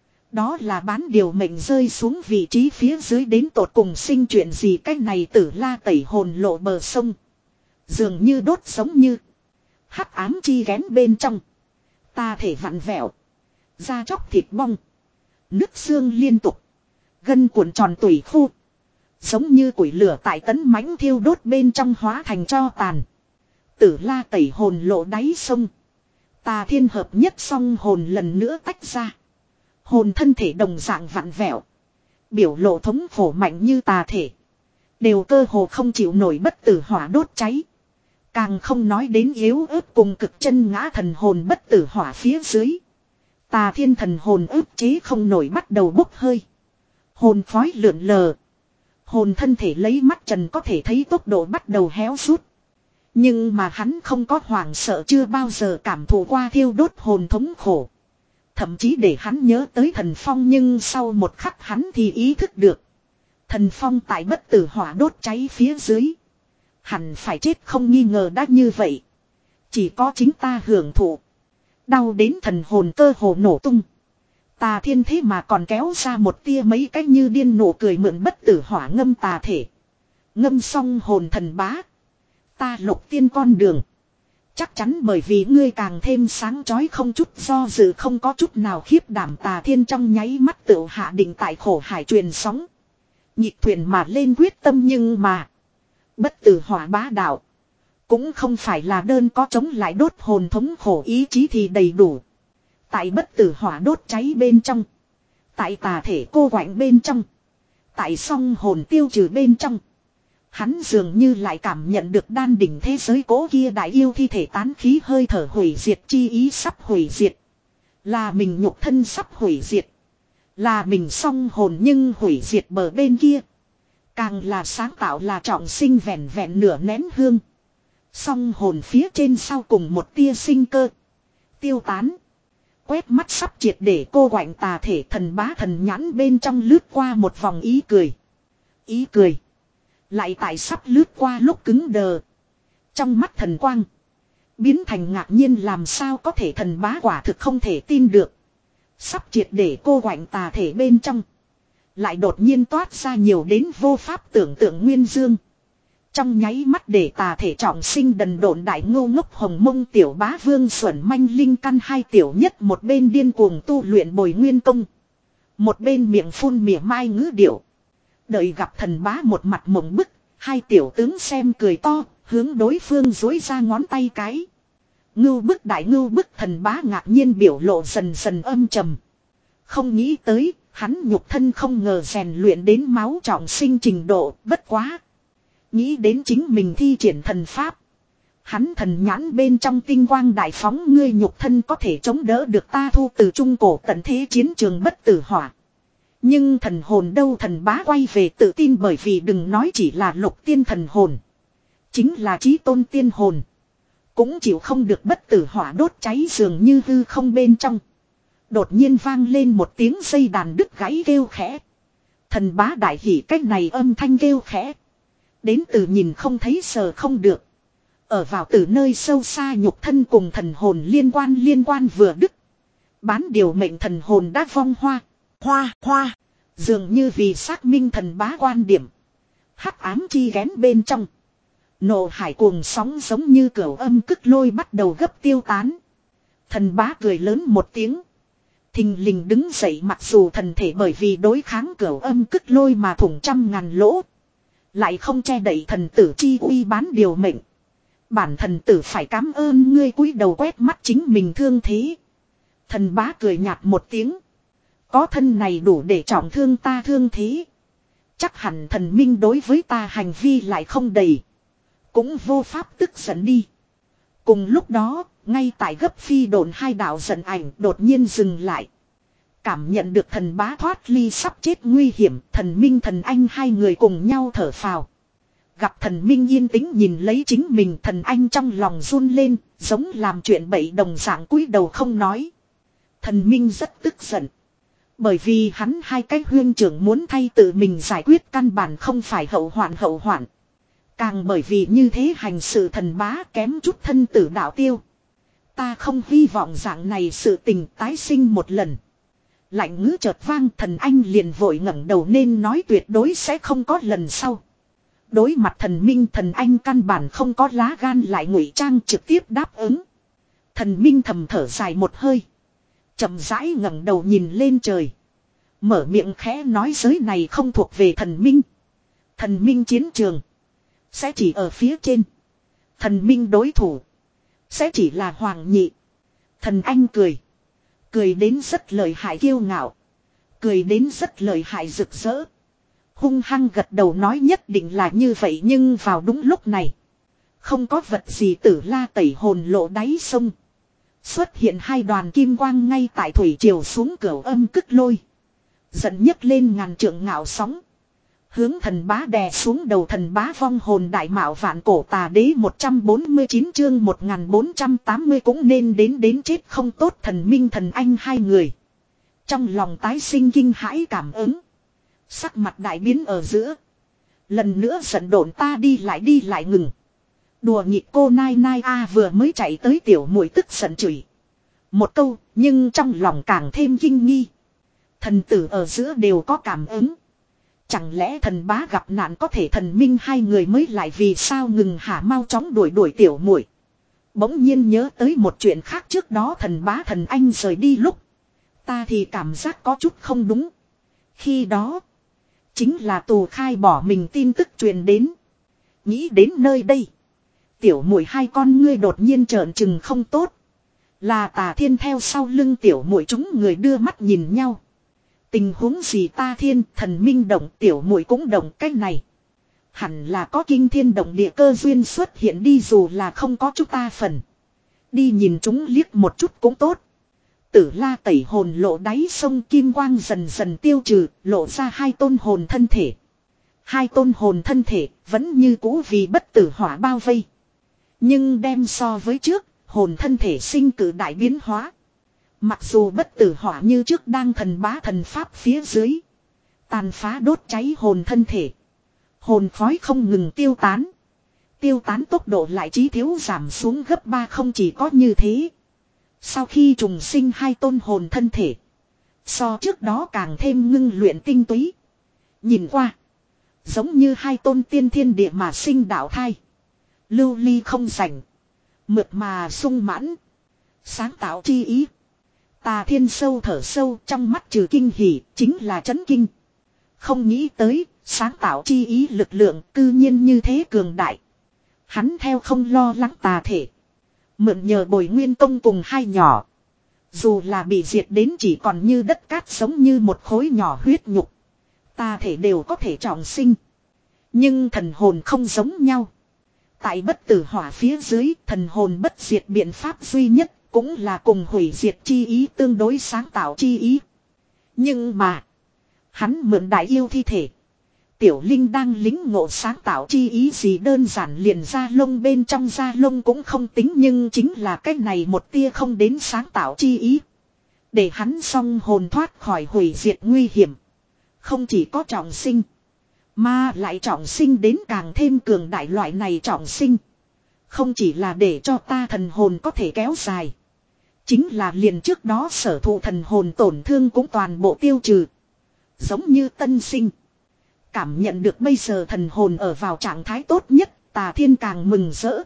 Đó là bán điều mệnh rơi xuống vị trí phía dưới đến tột cùng sinh chuyện gì. Cái này tử la tẩy hồn lộ bờ sông. Dường như đốt sống như. Hắc ám chi ghén bên trong. Ta thể vặn vẹo. Da chóc thịt bong. Nứt xương liên tục. Gân cuộn tròn tủy khô. Giống như củi lửa tại tấn mãnh thiêu đốt bên trong hóa thành tro tàn. Tử la tẩy hồn lộ đáy sông. Tà thiên hợp nhất song hồn lần nữa tách ra. Hồn thân thể đồng dạng vặn vẹo. Biểu lộ thống khổ mạnh như tà thể. Đều cơ hồ không chịu nổi bất tử hỏa đốt cháy. Càng không nói đến yếu ớt cùng cực chân ngã thần hồn bất tử hỏa phía dưới. Tà thiên thần hồn ức chế không nổi bắt đầu bốc hơi. Hồn khói lượn lờ. Hồn thân thể lấy mắt trần có thể thấy tốc độ bắt đầu héo rút. Nhưng mà hắn không có hoảng sợ, chưa bao giờ cảm thụ qua thiêu đốt hồn thống khổ. Thậm chí để hắn nhớ tới thần phong, nhưng sau một khắc hắn thì ý thức được. Thần phong tại bất tử hỏa đốt cháy phía dưới. Hẳn phải chết không nghi ngờ, đã như vậy. Chỉ có chính ta hưởng thụ. Đau đến thần hồn cơ hồ nổ tung. Tà thiên thế mà còn kéo ra một tia mấy cách như điên nụ cười, mượn bất tử hỏa ngâm tà thể. Ngâm xong hồn thần bá. Ta lục tiên con đường. Chắc chắn bởi vì ngươi càng thêm sáng chói, không chút do dự, không có chút nào khiếp đảm. Tà thiên trong nháy mắt tự hạ định tại khổ hải truyền sóng. Nhịp thuyền mà lên quyết tâm, nhưng mà. Bất tử hỏa bá đạo. Cũng không phải là đơn có chống lại đốt hồn thống khổ ý chí thì đầy đủ. Tại bất tử hỏa đốt cháy bên trong. Tại tà thể cô quạnh bên trong. Tại song hồn tiêu trừ bên trong. Hắn dường như lại cảm nhận được đan đỉnh thế giới cố kia đại yêu thi thể tán khí hơi thở hủy diệt chi ý sắp hủy diệt. Là mình nhục thân sắp hủy diệt. Là mình song hồn nhưng hủy diệt bờ bên kia. Càng là sáng tạo là trọng sinh vẹn vẹn nửa nén hương. Song hồn phía trên sau cùng một tia sinh cơ. Tiêu tán. Quét mắt sắp triệt để cô quạnh tà thể, thần bá thần nhãn bên trong lướt qua một vòng ý cười. Ý cười. Lại tại sắp lướt qua lúc cứng đờ. Trong mắt thần quang. Biến thành ngạc nhiên làm sao có thể, thần bá quả thực không thể tin được. Sắp triệt để cô quạnh tà thể bên trong. Lại đột nhiên toát ra nhiều đến vô pháp tưởng tượng nguyên dương. Trong nháy mắt để tà thể trọng sinh đần độn đại ngô ngốc hồng mông tiểu bá vương xuẩn manh linh căn hai tiểu nhất một bên điên cuồng tu luyện bồi nguyên công. Một bên miệng phun mỉa mai ngữ điệu. Đợi gặp thần bá một mặt mộng bức, hai tiểu tướng xem cười to, hướng đối phương dối ra ngón tay cái. Ngưu bức đại ngưu bức, thần bá ngạc nhiên biểu lộ dần dần âm trầm. Không nghĩ tới, hắn nhục thân không ngờ rèn luyện đến máu trọng sinh trình độ, bất quá. Nghĩ đến chính mình thi triển thần pháp. Hắn thần nhãn bên trong tinh quang đại phóng, ngươi nhục thân có thể chống đỡ được ta thu từ trung cổ tận thế chiến trường bất tử hỏa. Nhưng thần hồn đâu, thần bá quay về tự tin, bởi vì đừng nói chỉ là lục tiên thần hồn. Chính là chí tôn tiên hồn. Cũng chịu không được bất tử hỏa đốt cháy, dường như hư không bên trong. Đột nhiên vang lên một tiếng dây đàn đứt gãy kêu khẽ. Thần bá đại hỉ cách này âm thanh kêu khẽ. Đến từ nhìn không thấy sờ không được. Ở vào từ nơi sâu xa nhục thân cùng thần hồn liên quan liên quan vừa đứt. Bán điều mệnh thần hồn đã vong hoa. Hoa, hoa. Dường như vì xác minh thần bá quan điểm. Hắc ám chi ghén bên trong. Nộ hải cuồng sóng giống như cửu âm cức lôi bắt đầu gấp tiêu tán. Thần bá cười lớn một tiếng. Thình lình đứng dậy, mặc dù thần thể bởi vì đối kháng cửu âm cức lôi mà thủng trăm ngàn lỗ. Lại không che đậy thần tử chi uy bán điều mệnh. Bản thần tử phải cảm ơn ngươi, cúi đầu quét mắt chính mình thương thế. Thần bá cười nhạt một tiếng. Có thân này đủ để trọng thương ta thương thế. Chắc hẳn thần minh đối với ta hành vi lại không đầy. Cũng vô pháp tức giận đi. Cùng lúc đó, ngay tại gấp phi độn hai đạo giận ảnh đột nhiên dừng lại. Cảm nhận được thần bá thoát ly sắp chết nguy hiểm, thần minh thần anh hai người cùng nhau thở phào. Gặp thần minh yên tĩnh nhìn lấy chính mình, thần anh trong lòng run lên, giống làm chuyện bậy đồng dạng cúi đầu không nói. Thần minh rất tức giận. Bởi vì hắn hai cái huyên trưởng muốn thay tự mình giải quyết căn bản không phải hậu hoạn hậu hoạn. Càng bởi vì như thế hành sự thần bá kém chút thân tử đạo tiêu. Ta không hy vọng dạng này sự tình tái sinh một lần. Lạnh ngữ chợt vang, thần anh liền vội ngẩng đầu nên nói tuyệt đối sẽ không có lần sau. Đối mặt thần minh, thần anh căn bản không có lá gan lại ngụy trang trực tiếp đáp ứng. Thần minh thầm thở dài một hơi. Chậm rãi ngẩng đầu nhìn lên trời. Mở miệng khẽ nói giới này không thuộc về thần minh. Thần minh chiến trường sẽ chỉ ở phía trên. Thần minh đối thủ sẽ chỉ là hoàng nhị. Thần anh cười. Cười đến rất lợi hại kiêu ngạo. Cười đến rất lợi hại rực rỡ. Hung hăng gật đầu nói nhất định là như vậy, nhưng vào đúng lúc này. Không có vật gì Tử La tẩy hồn lộ đáy sông. Xuất hiện hai đoàn kim quang ngay tại thủy triều xuống cửu âm cức lôi. Giận nhấc lên ngàn trượng ngạo sóng. Hướng thần bá đè xuống đầu, thần bá vong hồn đại mạo vạn cổ tà đế một trăm bốn mươi chín chương một nghìn bốn trăm tám mươi cũng nên đến đến chết không tốt. Thần minh thần anh hai người. Trong lòng tái sinh kinh hãi cảm ứng. Sắc mặt đại biến ở giữa. Lần nữa giận độn ta đi lại đi lại ngừng. Đùa nghịch cô nai nai a vừa mới chạy tới tiểu muội tức giận chửi. Một câu nhưng trong lòng càng thêm kinh nghi. Thần tử ở giữa đều có cảm ứng. Chẳng lẽ thần bá gặp nạn có thể thần minh hai người mới lại vì sao ngừng hả, mau chóng đuổi đuổi tiểu muội. Bỗng nhiên nhớ tới một chuyện khác, trước đó thần bá thần anh rời đi lúc. Ta thì cảm giác có chút không đúng. Khi đó chính là tù khai bỏ mình tin tức truyền đến. Nghĩ đến nơi đây. Tiểu muội hai con ngươi đột nhiên trợn trừng không tốt. Là Tà Thiên theo sau lưng tiểu muội, chúng người đưa mắt nhìn nhau. Tình huống gì? Ta Thiên, thần minh động, tiểu muội cũng động, cái này hẳn là có kinh thiên động địa cơ duyên xuất hiện đi, dù là không có chúng ta phần. Đi nhìn chúng liếc một chút cũng tốt. Tử La tẩy hồn lộ đáy sông kim quang dần dần tiêu trừ, lộ ra hai tôn hồn thân thể. Hai tôn hồn thân thể vẫn như cũ vì bất tử hỏa bao vây. Nhưng đem so với trước, hồn thân thể sinh cử đại biến hóa. Mặc dù bất tử hỏa như trước đang thần bá thần pháp phía dưới. Tàn phá đốt cháy hồn thân thể. Hồn khói không ngừng tiêu tán. tiêu tán tốc độ lại chí thiếu giảm xuống gấp ba, không chỉ có như thế. Sau khi trùng sinh hai tôn hồn thân thể. So trước đó càng thêm ngưng luyện tinh túy. Nhìn qua. Giống như hai tôn tiên thiên địa mà sinh đạo thai. Lưu ly không rảnh. Mượt mà sung mãn. Sáng tạo chi ý. Tà Thiên sâu thở sâu, trong mắt trừ kinh hỉ, chính là chấn kinh. Không nghĩ tới, sáng tạo chi ý lực lượng cư nhiên như thế cường đại. Hắn theo không lo lắng tà thể. Mượn nhờ Bồi Nguyên Tông cùng hai nhỏ. Dù là bị diệt đến chỉ còn như đất cát giống như một khối nhỏ huyết nhục. Tà thể đều có thể trọng sinh. Nhưng thần hồn không giống nhau. Tại bất tử hỏa phía dưới, thần hồn bất diệt biện pháp duy nhất cũng là cùng hủy diệt chi ý tương đối sáng tạo chi ý. Nhưng mà, hắn mượn đại yêu thi thể. Tiểu Linh đang lính ngộ sáng tạo chi ý gì, đơn giản liền da lông bên trong da lông cũng không tính, nhưng chính là cái này một tia không đến sáng tạo chi ý. Để hắn song hồn thoát khỏi hủy diệt nguy hiểm. Không chỉ có trọng sinh, mà lại trọng sinh đến càng thêm cường đại. Loại này trọng sinh không chỉ là để cho ta thần hồn có thể kéo dài, chính là liền trước đó sở thụ thần hồn tổn thương cũng toàn bộ tiêu trừ. Giống như tân sinh. Cảm nhận được bây giờ thần hồn ở vào trạng thái tốt nhất, Tà Thiên càng mừng rỡ.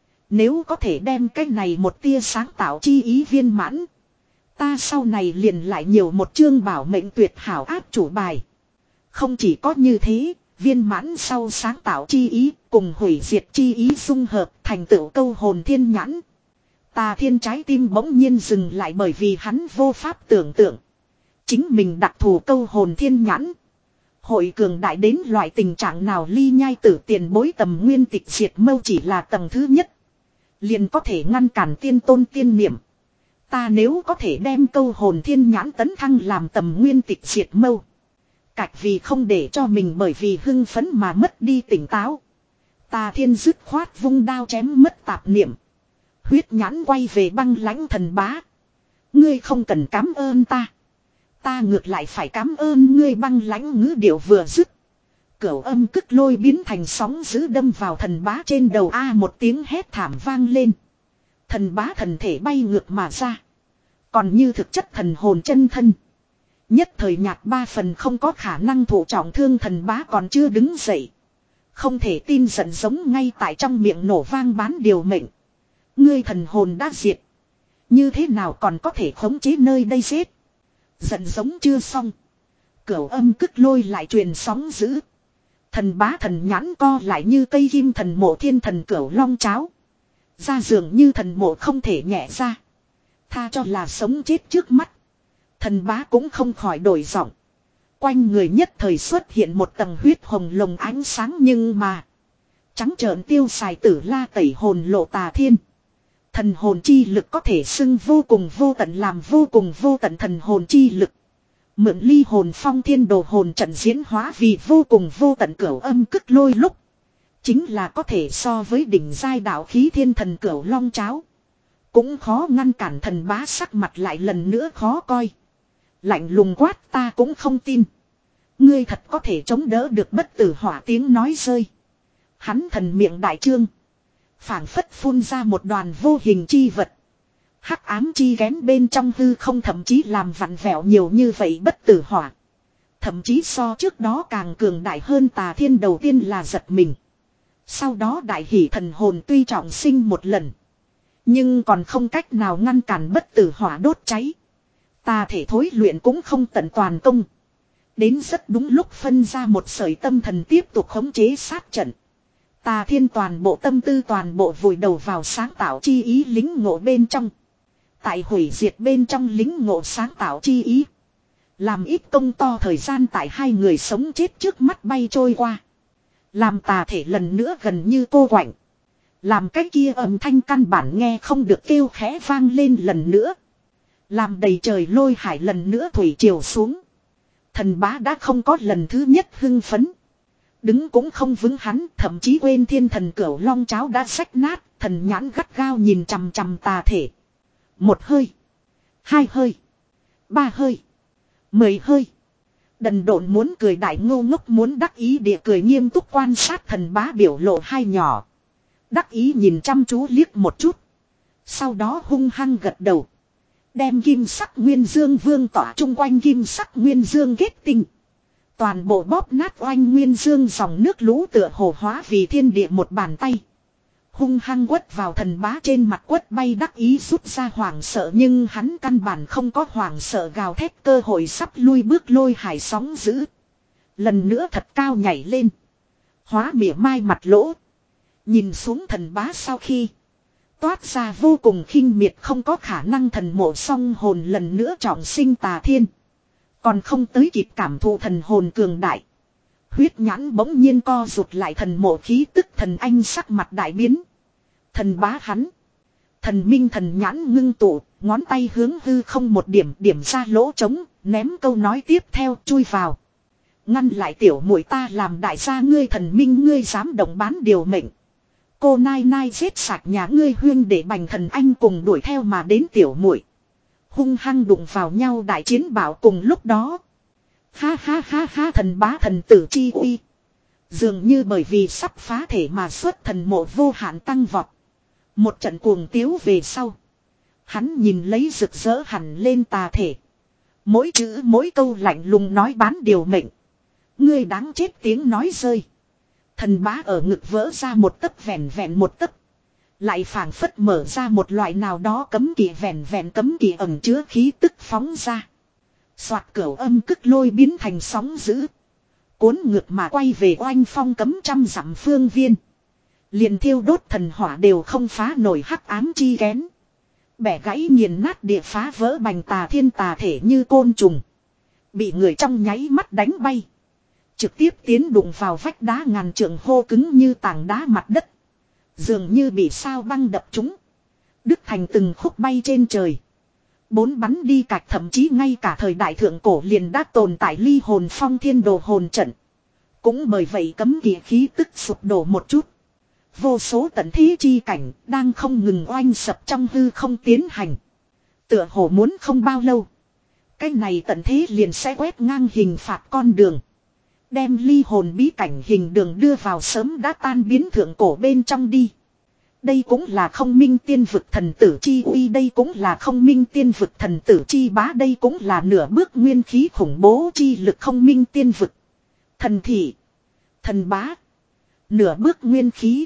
Nếu có thể đem cái này một tia sáng tạo chi ý viên mãn, ta sau này liền lại nhiều một chương bảo mệnh tuyệt hảo áp chủ bài. Không chỉ có như thế, viên mãn sau sáng tạo chi ý cùng hủy diệt chi ý dung hợp thành tựu câu hồn thiên nhãn. Tà Thiên trái tim bỗng nhiên dừng lại, bởi vì hắn vô pháp tưởng tượng chính mình đặc thù câu hồn thiên nhãn hội cường đại đến loại tình trạng nào. Ly Nhai Tử tiền bối tầm nguyên tịch diệt mâu chỉ là tầng thứ nhất, liền có thể ngăn cản tiên tôn tiên niệm. Ta nếu có thể đem câu hồn thiên nhãn tấn thăng làm tầm nguyên tịch diệt mâu, cạch vì không để cho mình bởi vì hưng phấn mà mất đi tỉnh táo. Tà Thiên dứt khoát vung đao chém mất tạp niệm. Huyết nhãn quay về Băng Lãnh thần bá. Ngươi không cần cảm ơn ta, ta ngược lại phải cảm ơn ngươi. Băng Lãnh ngữ điệu vừa dứt, cửu âm cức lôi biến thành sóng dữ đâm vào thần bá trên đầu. A một tiếng hét thảm vang lên. Thần bá thần thể bay ngược mà ra. Còn như thực chất thần hồn chân thân, nhất thời nhạt ba phần, không có khả năng thụ trọng thương. Thần bá còn chưa đứng dậy, không thể tin giận giống ngay tại trong miệng nổ vang bán điều mệnh. Ngươi thần hồn đã diệt, như thế nào còn có thể khống chế nơi đây giết? Giận giống chưa xong, cửu âm cức lôi lại truyền sóng dữ. Thần bá thần nhãn co lại như cây kim thần mộ thiên thần cửu long cháo. Ra dường như thần mộ không thể nhẹ ra. Tha cho là sống chết trước mắt. Thần bá cũng không khỏi đổi giọng. Quanh người nhất thời xuất hiện một tầng huyết hồng lồng ánh sáng, nhưng mà trắng trợn tiêu xài tử la tẩy hồn lộ Tà Thiên. Thần hồn chi lực có thể xưng vô cùng vô tận, làm vô cùng vô tận thần hồn chi lực. Mượn ly hồn phong thiên đồ hồn trận diễn hóa vì vô cùng vô tận cửu âm cức lôi lúc, chính là có thể so với đỉnh giai đạo khí thiên thần cửu long cháo. Cũng khó ngăn cản. Thần bá sắc mặt lại lần nữa khó coi. Lạnh lùng quát, ta cũng không tin ngươi thật có thể chống đỡ được bất tử hỏa. Tiếng nói rơi, hắn thần miệng đại trương, phảng phất phun ra một đoàn vô hình chi vật. Hắc ám chi kén bên trong hư không thậm chí làm vặn vẹo nhiều như vậy bất tử hỏa. Thậm chí so trước đó càng cường đại hơn. Tà Thiên đầu tiên là giật mình. Sau đó đại hỉ, thần hồn tuy trọng sinh một lần, nhưng còn không cách nào ngăn cản bất tử hỏa đốt cháy. Tà thể thối luyện cũng không tận toàn công. Đến rất đúng lúc phân ra một sợi tâm thần tiếp tục khống chế sát trận. Tà Thiên toàn bộ tâm tư toàn bộ vùi đầu vào sáng tạo chi ý lính ngộ bên trong. Tại hủy diệt bên trong lính ngộ sáng tạo chi ý, làm ít công to thời gian tại hai người sống chết trước mắt bay trôi qua. Làm tà thể lần nữa gần như cô quạnh. Làm cái kia âm thanh căn bản nghe không được kêu khẽ vang lên lần nữa. Làm đầy trời lôi hải lần nữa thủy triều xuống. Thần bá đã không có lần thứ nhất hưng phấn. Đứng cũng không vững, hắn thậm chí quên thiên thần cửu long cháo đã xách nát. Thần nhãn gắt gao nhìn chằm chằm tà thể. Một hơi, hai hơi, ba hơi, mười hơi. Đần độn muốn cười, đại ngô ngốc muốn đắc ý địa cười, nghiêm túc quan sát thần bá biểu lộ hai nhỏ. Đắc ý nhìn chăm chú liếc một chút. Sau đó hung hăng gật đầu. Đem kim sắc nguyên dương vương tỏa chung quanh kim sắc nguyên dương kết tinh. Toàn bộ bóp nát oanh nguyên dương dòng nước lũ tựa hồ hóa vì thiên địa một bàn tay. Hung hăng quất vào thần bá trên mặt, quất bay đắc ý rút ra hoảng sợ, nhưng hắn căn bản không có hoảng sợ, gào thét cơ hội sắp lui bước lôi hải sóng dữ. Lần nữa thật cao nhảy lên. Hóa mỉa mai mặt lỗ. Nhìn xuống thần bá sau khi. Toát ra vô cùng khinh miệt, không có khả năng thần mộ song hồn lần nữa trọng sinh Tà Thiên. Còn không tới kịp cảm thụ thần hồn cường đại. Huyết nhãn bỗng nhiên co rụt lại, thần mộ khí tức thần anh sắc mặt đại biến. Thần bá hắn. Thần minh thần nhãn ngưng tụ, ngón tay hướng hư không một điểm, điểm ra lỗ trống, ném câu nói tiếp theo chui vào. Ngăn lại tiểu muội ta làm đại gia ngươi, thần minh ngươi dám động bán điều mệnh. Cô nai nai giết sạch nhà ngươi huyên để bành thần anh cùng đuổi theo mà đến tiểu muội. Hung hăng đụng vào nhau đại chiến bảo cùng lúc đó. Ha ha ha ha, thần bá thần tử chi uy. Dường như bởi vì sắp phá thể mà xuất thần mộ vô hạn tăng vọt. Một trận cuồng tiếu về sau. Hắn nhìn lấy rực rỡ hẳn lên tà thể. Mỗi chữ mỗi câu lạnh lùng nói bán điều mệnh. Ngươi đáng chết, tiếng nói rơi. Thần bá ở ngực vỡ ra một tấc vẹn vẹn một tấc. Lại phảng phất mở ra một loại nào đó cấm kỵ, vẹn vẹn cấm kỵ ẩn chứa khí tức phóng ra. Soạt, cửu âm cức lôi biến thành sóng dữ. Cuốn ngược mà quay về oanh phong cấm trăm dặm phương viên. Liền thiêu đốt thần hỏa đều không phá nổi hắc ám chi kén. Bẻ gãy nghiền nát địa phá vỡ bành Tà Thiên tà thể như côn trùng. Bị người trong nháy mắt đánh bay. Trực tiếp tiến đụng vào vách đá ngàn trượng hô cứng như tảng đá mặt đất. Dường như bị sao băng đập trúng. Đứt thành từng khúc bay trên trời. Bốn bắn đi cạch, thậm chí ngay cả thời đại thượng cổ liền đã tồn tại ly hồn phong thiên đồ hồn trận. Cũng bởi vậy cấm kỵ khí tức sụp đổ một chút. Vô số tận thế chi cảnh đang không ngừng oanh sập trong hư không tiến hành. Tựa hồ muốn không bao lâu. Cái này tận thế liền sẽ quét ngang hình phạt con đường. Đem ly hồn bí cảnh hình đường đưa vào sớm đã tan biến thượng cổ bên trong đi. Đây cũng là không minh tiên vực thần tử chi uy, đây cũng là không minh tiên vực thần tử chi bá, đây cũng là nửa bước nguyên khí khủng bố chi lực không minh tiên vực. Thần thị, thần bá, nửa bước nguyên khí.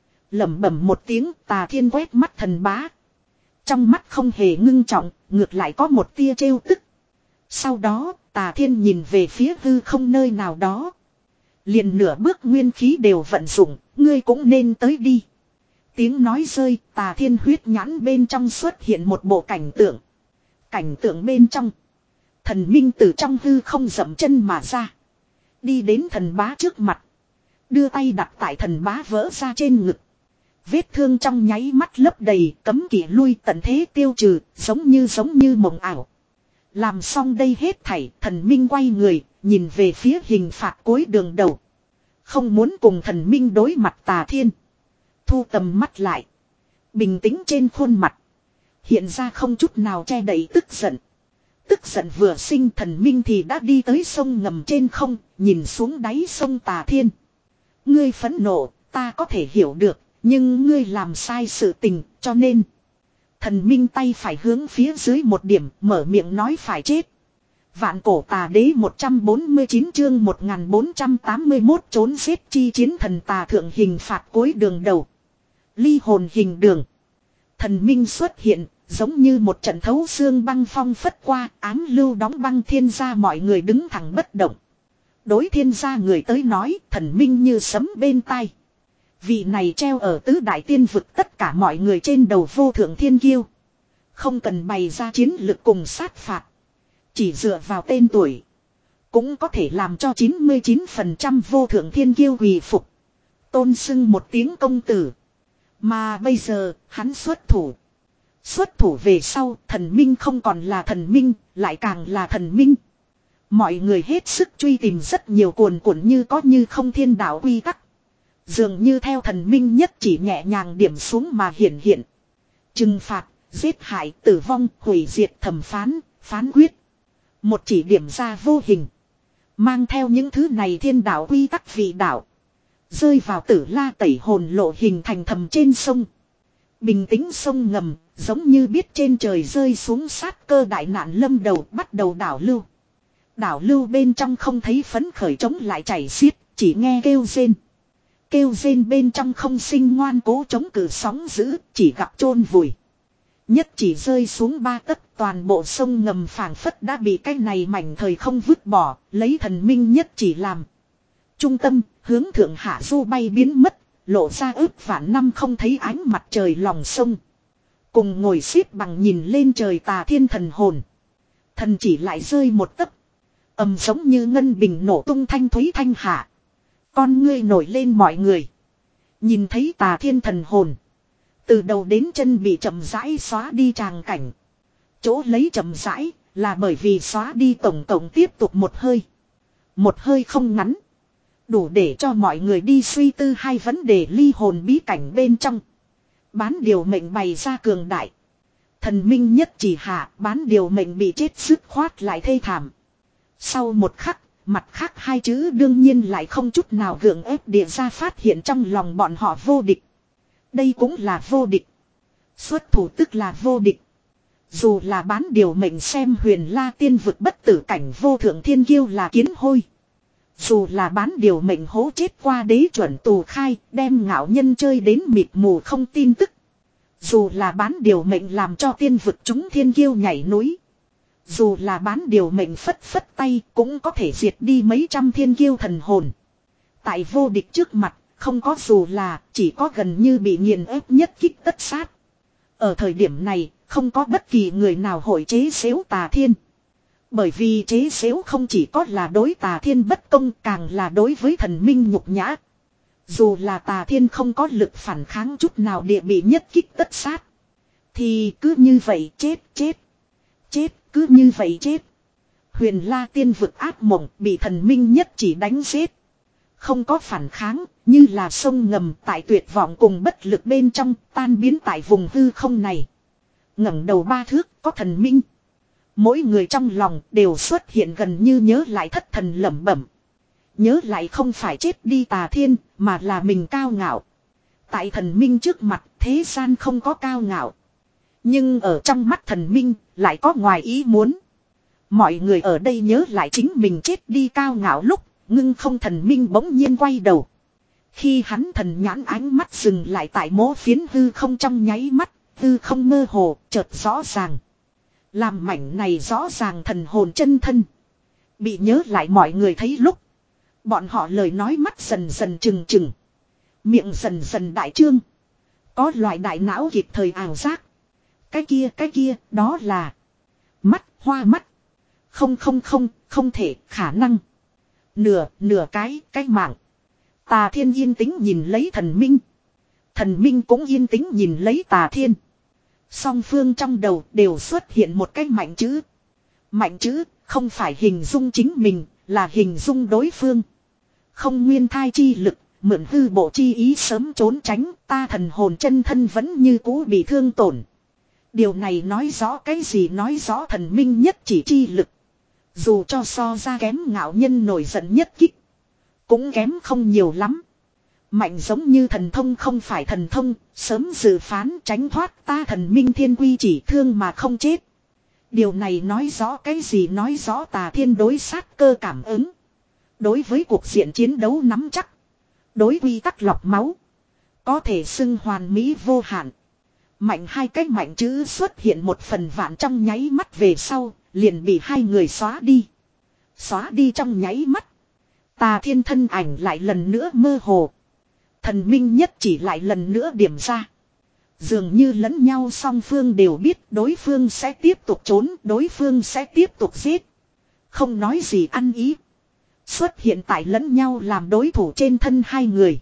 Lẩm bẩm một tiếng, Tà Thiên quét mắt thần bá. Trong mắt không hề ngưng trọng, ngược lại có một tia trêu tức. Sau đó, Tà Thiên nhìn về phía hư không nơi nào đó. Liền nửa bước nguyên khí đều vận dụng, ngươi cũng nên tới đi. Tiếng nói rơi, Tà Thiên huyết nhãn bên trong xuất hiện một bộ cảnh tượng. Cảnh tượng bên trong, thần minh từ trong hư không dậm chân mà ra. Đi đến thần bá trước mặt. Đưa tay đặt tại thần bá vỡ ra trên ngực. Vết thương trong nháy mắt lấp đầy, cấm kỵ lui, tận thế tiêu trừ, giống như giống như mộng ảo. Làm xong đây hết thảy, thần minh quay người, nhìn về phía hình phạt cuối đường đầu. Không muốn cùng thần minh đối mặt Tà Thiên. Thu tầm mắt lại. Bình tĩnh trên khuôn mặt. Hiện ra không chút nào che đậy tức giận. Tức giận vừa sinh, thần minh thì đã đi tới sông ngầm trên không, nhìn xuống đáy sông Tà Thiên. Ngươi phẫn nộ, ta có thể hiểu được, nhưng ngươi làm sai sự tình, cho nên. Thần minh tay phải hướng phía dưới một điểm, mở miệng nói phải chết. Vạn cổ tà đế một trăm bốn mươi chín chương một nghìn bốn trăm tám mươi mốt trốn giết chi chiến thần tà thượng hình phạt cuối đường đầu. Ly hồn hình đường. Thần minh xuất hiện, giống như một trận thấu xương băng phong phất qua, ám lưu đóng băng thiên gia, mọi người đứng thẳng bất động. Đối thiên gia người tới nói, thần minh như sấm bên tai. Vị này treo ở tứ đại tiên vực tất cả mọi người trên đầu vô thượng thiên kiêu. Không cần bày ra chiến lực cùng sát phạt. Chỉ dựa vào tên tuổi. Cũng có thể làm cho chín mươi chín phần trăm vô thượng thiên kiêu quỳ phục. Tôn xưng một tiếng công tử. Mà bây giờ, hắn xuất thủ. Xuất thủ về sau, thần minh không còn là thần minh, lại càng là thần minh. Mọi người hết sức truy tìm rất nhiều cuồn cuộn như có như không thiên đạo quy tắc. Dường như theo thần minh nhất chỉ nhẹ nhàng điểm xuống mà hiển hiện. Trừng phạt, giết hại, tử vong, hủy diệt, thẩm phán, phán quyết. Một chỉ điểm ra vô hình. Mang theo những thứ này thiên đạo quy tắc vị đạo. Rơi vào Tử La tẩy hồn lộ hình thành thầm trên sông. Bình tĩnh sông ngầm, giống như biết trên trời rơi xuống sát cơ đại nạn lâm đầu bắt đầu đảo lưu. Đảo lưu bên trong không thấy phấn khởi chống lại chảy xiết, chỉ nghe kêu rên. Kêu rên bên trong không sinh ngoan cố chống cự sóng dữ, chỉ gặp chôn vùi. Nhất chỉ rơi xuống ba tấc, toàn bộ sông ngầm phảng phất đã bị cái này mảnh thời không vứt bỏ, lấy thần minh nhất chỉ làm trung tâm, hướng thượng hạ du bay biến mất, lộ ra ước vạn năm không thấy ánh mặt trời lòng sông. Cùng ngồi xếp bằng nhìn lên trời tà thiên thần hồn. Thần chỉ lại rơi một tấc. Ầm giống như ngân bình nổ tung thanh thúy thanh hạ. Con ngươi nổi lên mọi người. Nhìn thấy tà thiên thần hồn. Từ đầu đến chân bị chậm rãi xóa đi tràng cảnh. Chỗ lấy chậm rãi là bởi vì xóa đi tổng cộng tiếp tục một hơi. Một hơi không ngắn. Đủ để cho mọi người đi suy tư hai vấn đề ly hồn bí cảnh bên trong. Bán điều mệnh bày ra cường đại. Thần minh nhất chỉ hạ bán điều mệnh bị chết dứt khoát lại thê thảm. Sau một khắc, mặt khác hai chữ đương nhiên lại không chút nào gượng ép địa ra phát hiện trong lòng bọn họ vô địch. Đây cũng là vô địch. Xuất thủ tức là vô địch. Dù là bán điều mệnh xem huyền la tiên vực bất tử cảnh vô thượng thiên kiêu là kiến hôi. Dù là bán điều mệnh hố chết qua đế chuẩn tù khai, đem ngạo nhân chơi đến mịt mù không tin tức. Dù là bán điều mệnh làm cho tiên vực chúng thiên kiêu nhảy núi. Dù là bán điều mệnh phất phất tay cũng có thể diệt đi mấy trăm thiên kiêu thần hồn. Tại vô địch trước mặt, không có dù là, chỉ có gần như bị nghiền ép nhất kích tất sát. Ở thời điểm này, không có bất kỳ người nào hội chế xếu tà thiên. Bởi vì chế xếu không chỉ có là đối tà thiên bất công, càng là đối với thần minh nhục nhã. Dù là tà thiên không có lực phản kháng chút nào địa bị nhất kích tất sát. Thì cứ như vậy chết chết. Chết cứ như vậy chết. Huyền la tiên vực ác mộng bị thần minh nhất chỉ đánh giết. Không có phản kháng, như là sông ngầm tại tuyệt vọng cùng bất lực bên trong tan biến tại vùng hư không này. Ngẩng đầu ba thước có thần minh. Mỗi người trong lòng đều xuất hiện gần như nhớ lại thất thần lẩm bẩm. Nhớ lại không phải chết đi tà thiên, mà là mình cao ngạo. Tại thần minh trước mặt, thế gian không có cao ngạo. Nhưng ở trong mắt thần minh, lại có ngoài ý muốn. Mọi người ở đây nhớ lại chính mình chết đi cao ngạo lúc, ngưng không thần minh bỗng nhiên quay đầu. Khi hắn thần nhãn ánh mắt dừng lại tại mố phiến hư không trong nháy mắt, hư không mơ hồ, chợt rõ ràng. Làm mảnh này rõ ràng thần hồn chân thân. Bị nhớ lại mọi người thấy lúc. Bọn họ lời nói mắt dần dần trừng trừng. Miệng dần dần đại trương. Có loại đại não kịp thời ảo giác. Cái kia cái kia đó là. Mắt hoa mắt. Không không không không thể khả năng. Nửa nửa cái cái mạng. Tà thiên yên tĩnh nhìn lấy thần minh. Thần minh cũng yên tĩnh nhìn lấy tà thiên. Song phương trong đầu đều xuất hiện một cái mạnh chữ. Mạnh chữ không phải hình dung chính mình, là hình dung đối phương. Không nguyên thai chi lực, mượn hư bộ chi ý sớm trốn tránh, ta thần hồn chân thân vẫn như cũ bị thương tổn. Điều này nói rõ cái gì, nói rõ thần minh nhất chỉ chi lực. Dù cho so ra kém ngạo nhân nổi giận nhất kích, cũng kém không nhiều lắm. Mạnh giống như thần thông không phải thần thông, sớm dự phán tránh thoát ta thần minh thiên quy chỉ thương mà không chết. Điều này nói rõ cái gì, nói rõ tà thiên đối sát cơ cảm ứng. Đối với cuộc diện chiến đấu nắm chắc. Đối quy tắc lọc máu. Có thể xưng hoàn mỹ vô hạn. Mạnh hai cái mạnh chữ xuất hiện một phần vạn trong nháy mắt về sau, liền bị hai người xóa đi. Xóa đi trong nháy mắt. Tà thiên thân ảnh lại lần nữa mơ hồ. Thần minh nhất chỉ lại lần nữa điểm ra. Dường như lẫn nhau song phương đều biết đối phương sẽ tiếp tục trốn, đối phương sẽ tiếp tục giết. Không nói gì ăn ý. Xuất hiện tại lẫn nhau làm đối thủ trên thân hai người.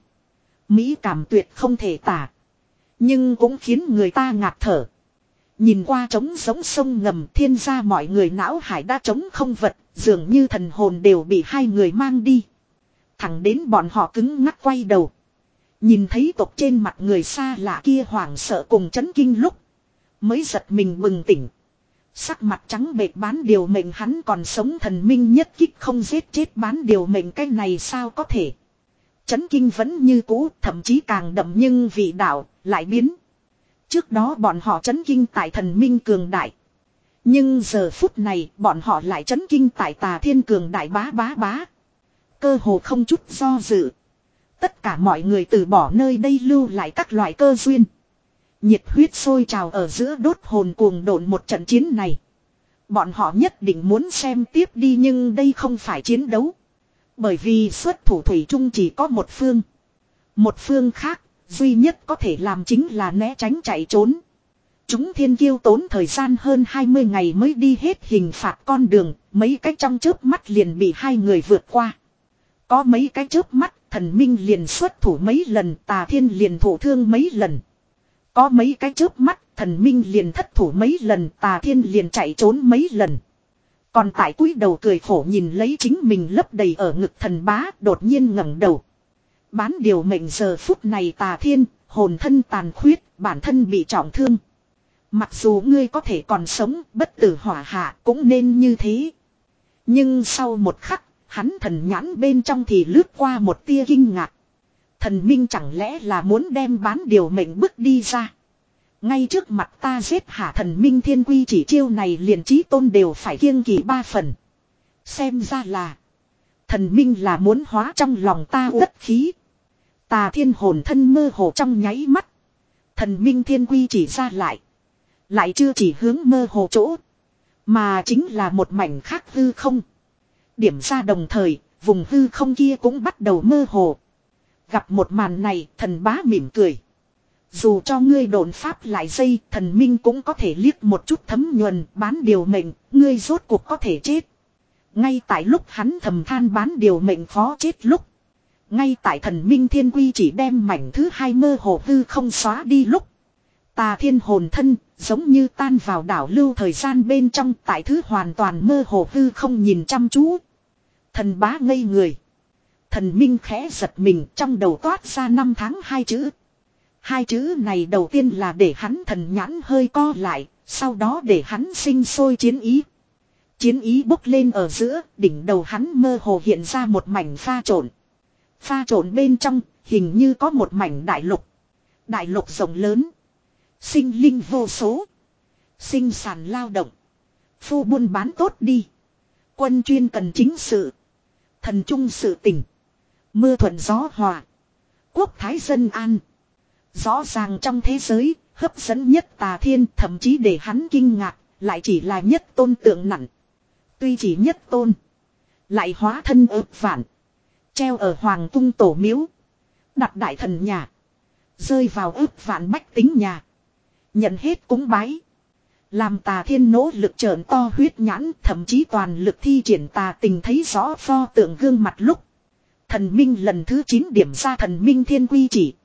Mỹ cảm tuyệt không thể tả. Nhưng cũng khiến người ta ngạt thở. Nhìn qua trống giống sông ngầm, thiên gia mọi người não hải đã trống không vật, dường như thần hồn đều bị hai người mang đi. Thẳng đến bọn họ cứng ngắc quay đầu. Nhìn thấy tộc trên mặt người xa lạ kia hoảng sợ cùng chấn kinh lúc. Mới giật mình bừng tỉnh. Sắc mặt trắng bệch bán điều mệnh hắn còn sống, thần minh nhất kích không giết chết bán điều mệnh, cái này sao có thể. chấn kinh vẫn như cũ, thậm chí càng đậm nhưng vị đạo lại biến. Trước đó bọn họ chấn kinh tại thần minh cường đại. Nhưng giờ phút này bọn họ lại chấn kinh tại tà thiên cường đại bá bá bá. Cơ hồ không chút do dự. Tất cả mọi người từ bỏ nơi đây lưu lại các loại cơ duyên. Nhiệt huyết sôi trào ở giữa đốt hồn cuồng độn một trận chiến này. Bọn họ nhất định muốn xem tiếp đi nhưng đây không phải chiến đấu. Bởi vì xuất thủ thủy chung chỉ có một phương. Một phương khác, duy nhất có thể làm chính là né tránh chạy trốn. Chúng thiên kiêu tốn thời gian hơn hai mươi ngày mới đi hết hình phạt con đường, mấy cái trong chớp mắt liền bị hai người vượt qua. Có mấy cái chớp mắt, thần minh liền xuất thủ mấy lần, tà thiên liền thổ thương mấy lần. Có mấy cái chớp mắt, thần minh liền thất thủ mấy lần, tà thiên liền chạy trốn mấy lần. Còn tại cúi đầu cười khổ nhìn lấy chính mình lấp đầy ở ngực thần bá, đột nhiên ngẩng đầu. Bán điều mệnh giờ phút này tà thiên, hồn thân tàn khuyết, bản thân bị trọng thương. Mặc dù ngươi có thể còn sống, bất tử hỏa hạ cũng nên như thế. Nhưng sau một khắc, hắn thần nhãn bên trong thì lướt qua một tia kinh ngạc. Thần minh chẳng lẽ là muốn đem bán điều mệnh bước đi ra. Ngay trước mặt ta giết hạ thần minh thiên quy chỉ chiêu này liền chí tôn đều phải kiêng kỵ ba phần. Xem ra là thần minh là muốn hóa trong lòng ta uất khí. Tà thiên hồn thân mơ hồ trong nháy mắt. Thần minh thiên quy chỉ ra lại. Lại chưa chỉ hướng mơ hồ chỗ. Mà chính là một mảnh khác hư không. Điểm ra đồng thời, vùng hư không kia cũng bắt đầu mơ hồ. Gặp một màn này, thần bá mỉm cười. Dù cho ngươi đồn pháp lại dây, thần minh cũng có thể liếc một chút thấm nhuần, bán điều mệnh, ngươi rốt cuộc có thể chết. Ngay tại lúc hắn thầm than bán điều mệnh khó chết lúc. Ngay tại thần minh thiên quy chỉ đem mảnh thứ hai mơ hồ hư không xóa đi lúc. Tà thiên hồn thân, giống như tan vào đảo lưu thời gian bên trong, tại thứ hoàn toàn mơ hồ hư không nhìn chăm chú. Thần bá ngây người. Thần minh khẽ giật mình, trong đầu toát ra năm tháng hai chữ. Hai chữ này đầu tiên là để hắn thần nhãn hơi co lại, sau đó để hắn sinh sôi chiến ý. Chiến ý bốc lên ở giữa, đỉnh đầu hắn mơ hồ hiện ra một mảnh pha trộn. Pha trộn bên trong, hình như có một mảnh đại lục. Đại lục rộng lớn. Sinh linh vô số. Sinh sản lao động. Phu buôn bán tốt đi. Quân chuyên cần chính sự. Thần trung sự tình. Mưa thuận gió hòa. Quốc thái dân an. Rõ ràng trong thế giới, hấp dẫn nhất tà thiên thậm chí để hắn kinh ngạc, lại chỉ là nhất tôn tượng nặng. Tuy chỉ nhất tôn. Lại hóa thân ước vạn. Treo ở hoàng cung tổ miếu. Đặt đại thần nhà. Rơi vào ước vạn bách tính nhà. Nhận hết cúng bái. Làm tà thiên nỗ lực trợn to huyết nhãn, thậm chí toàn lực thi triển tà tình thấy rõ pho tượng gương mặt lúc. Thần minh lần thứ chín điểm ra thần minh thiên quy chỉ,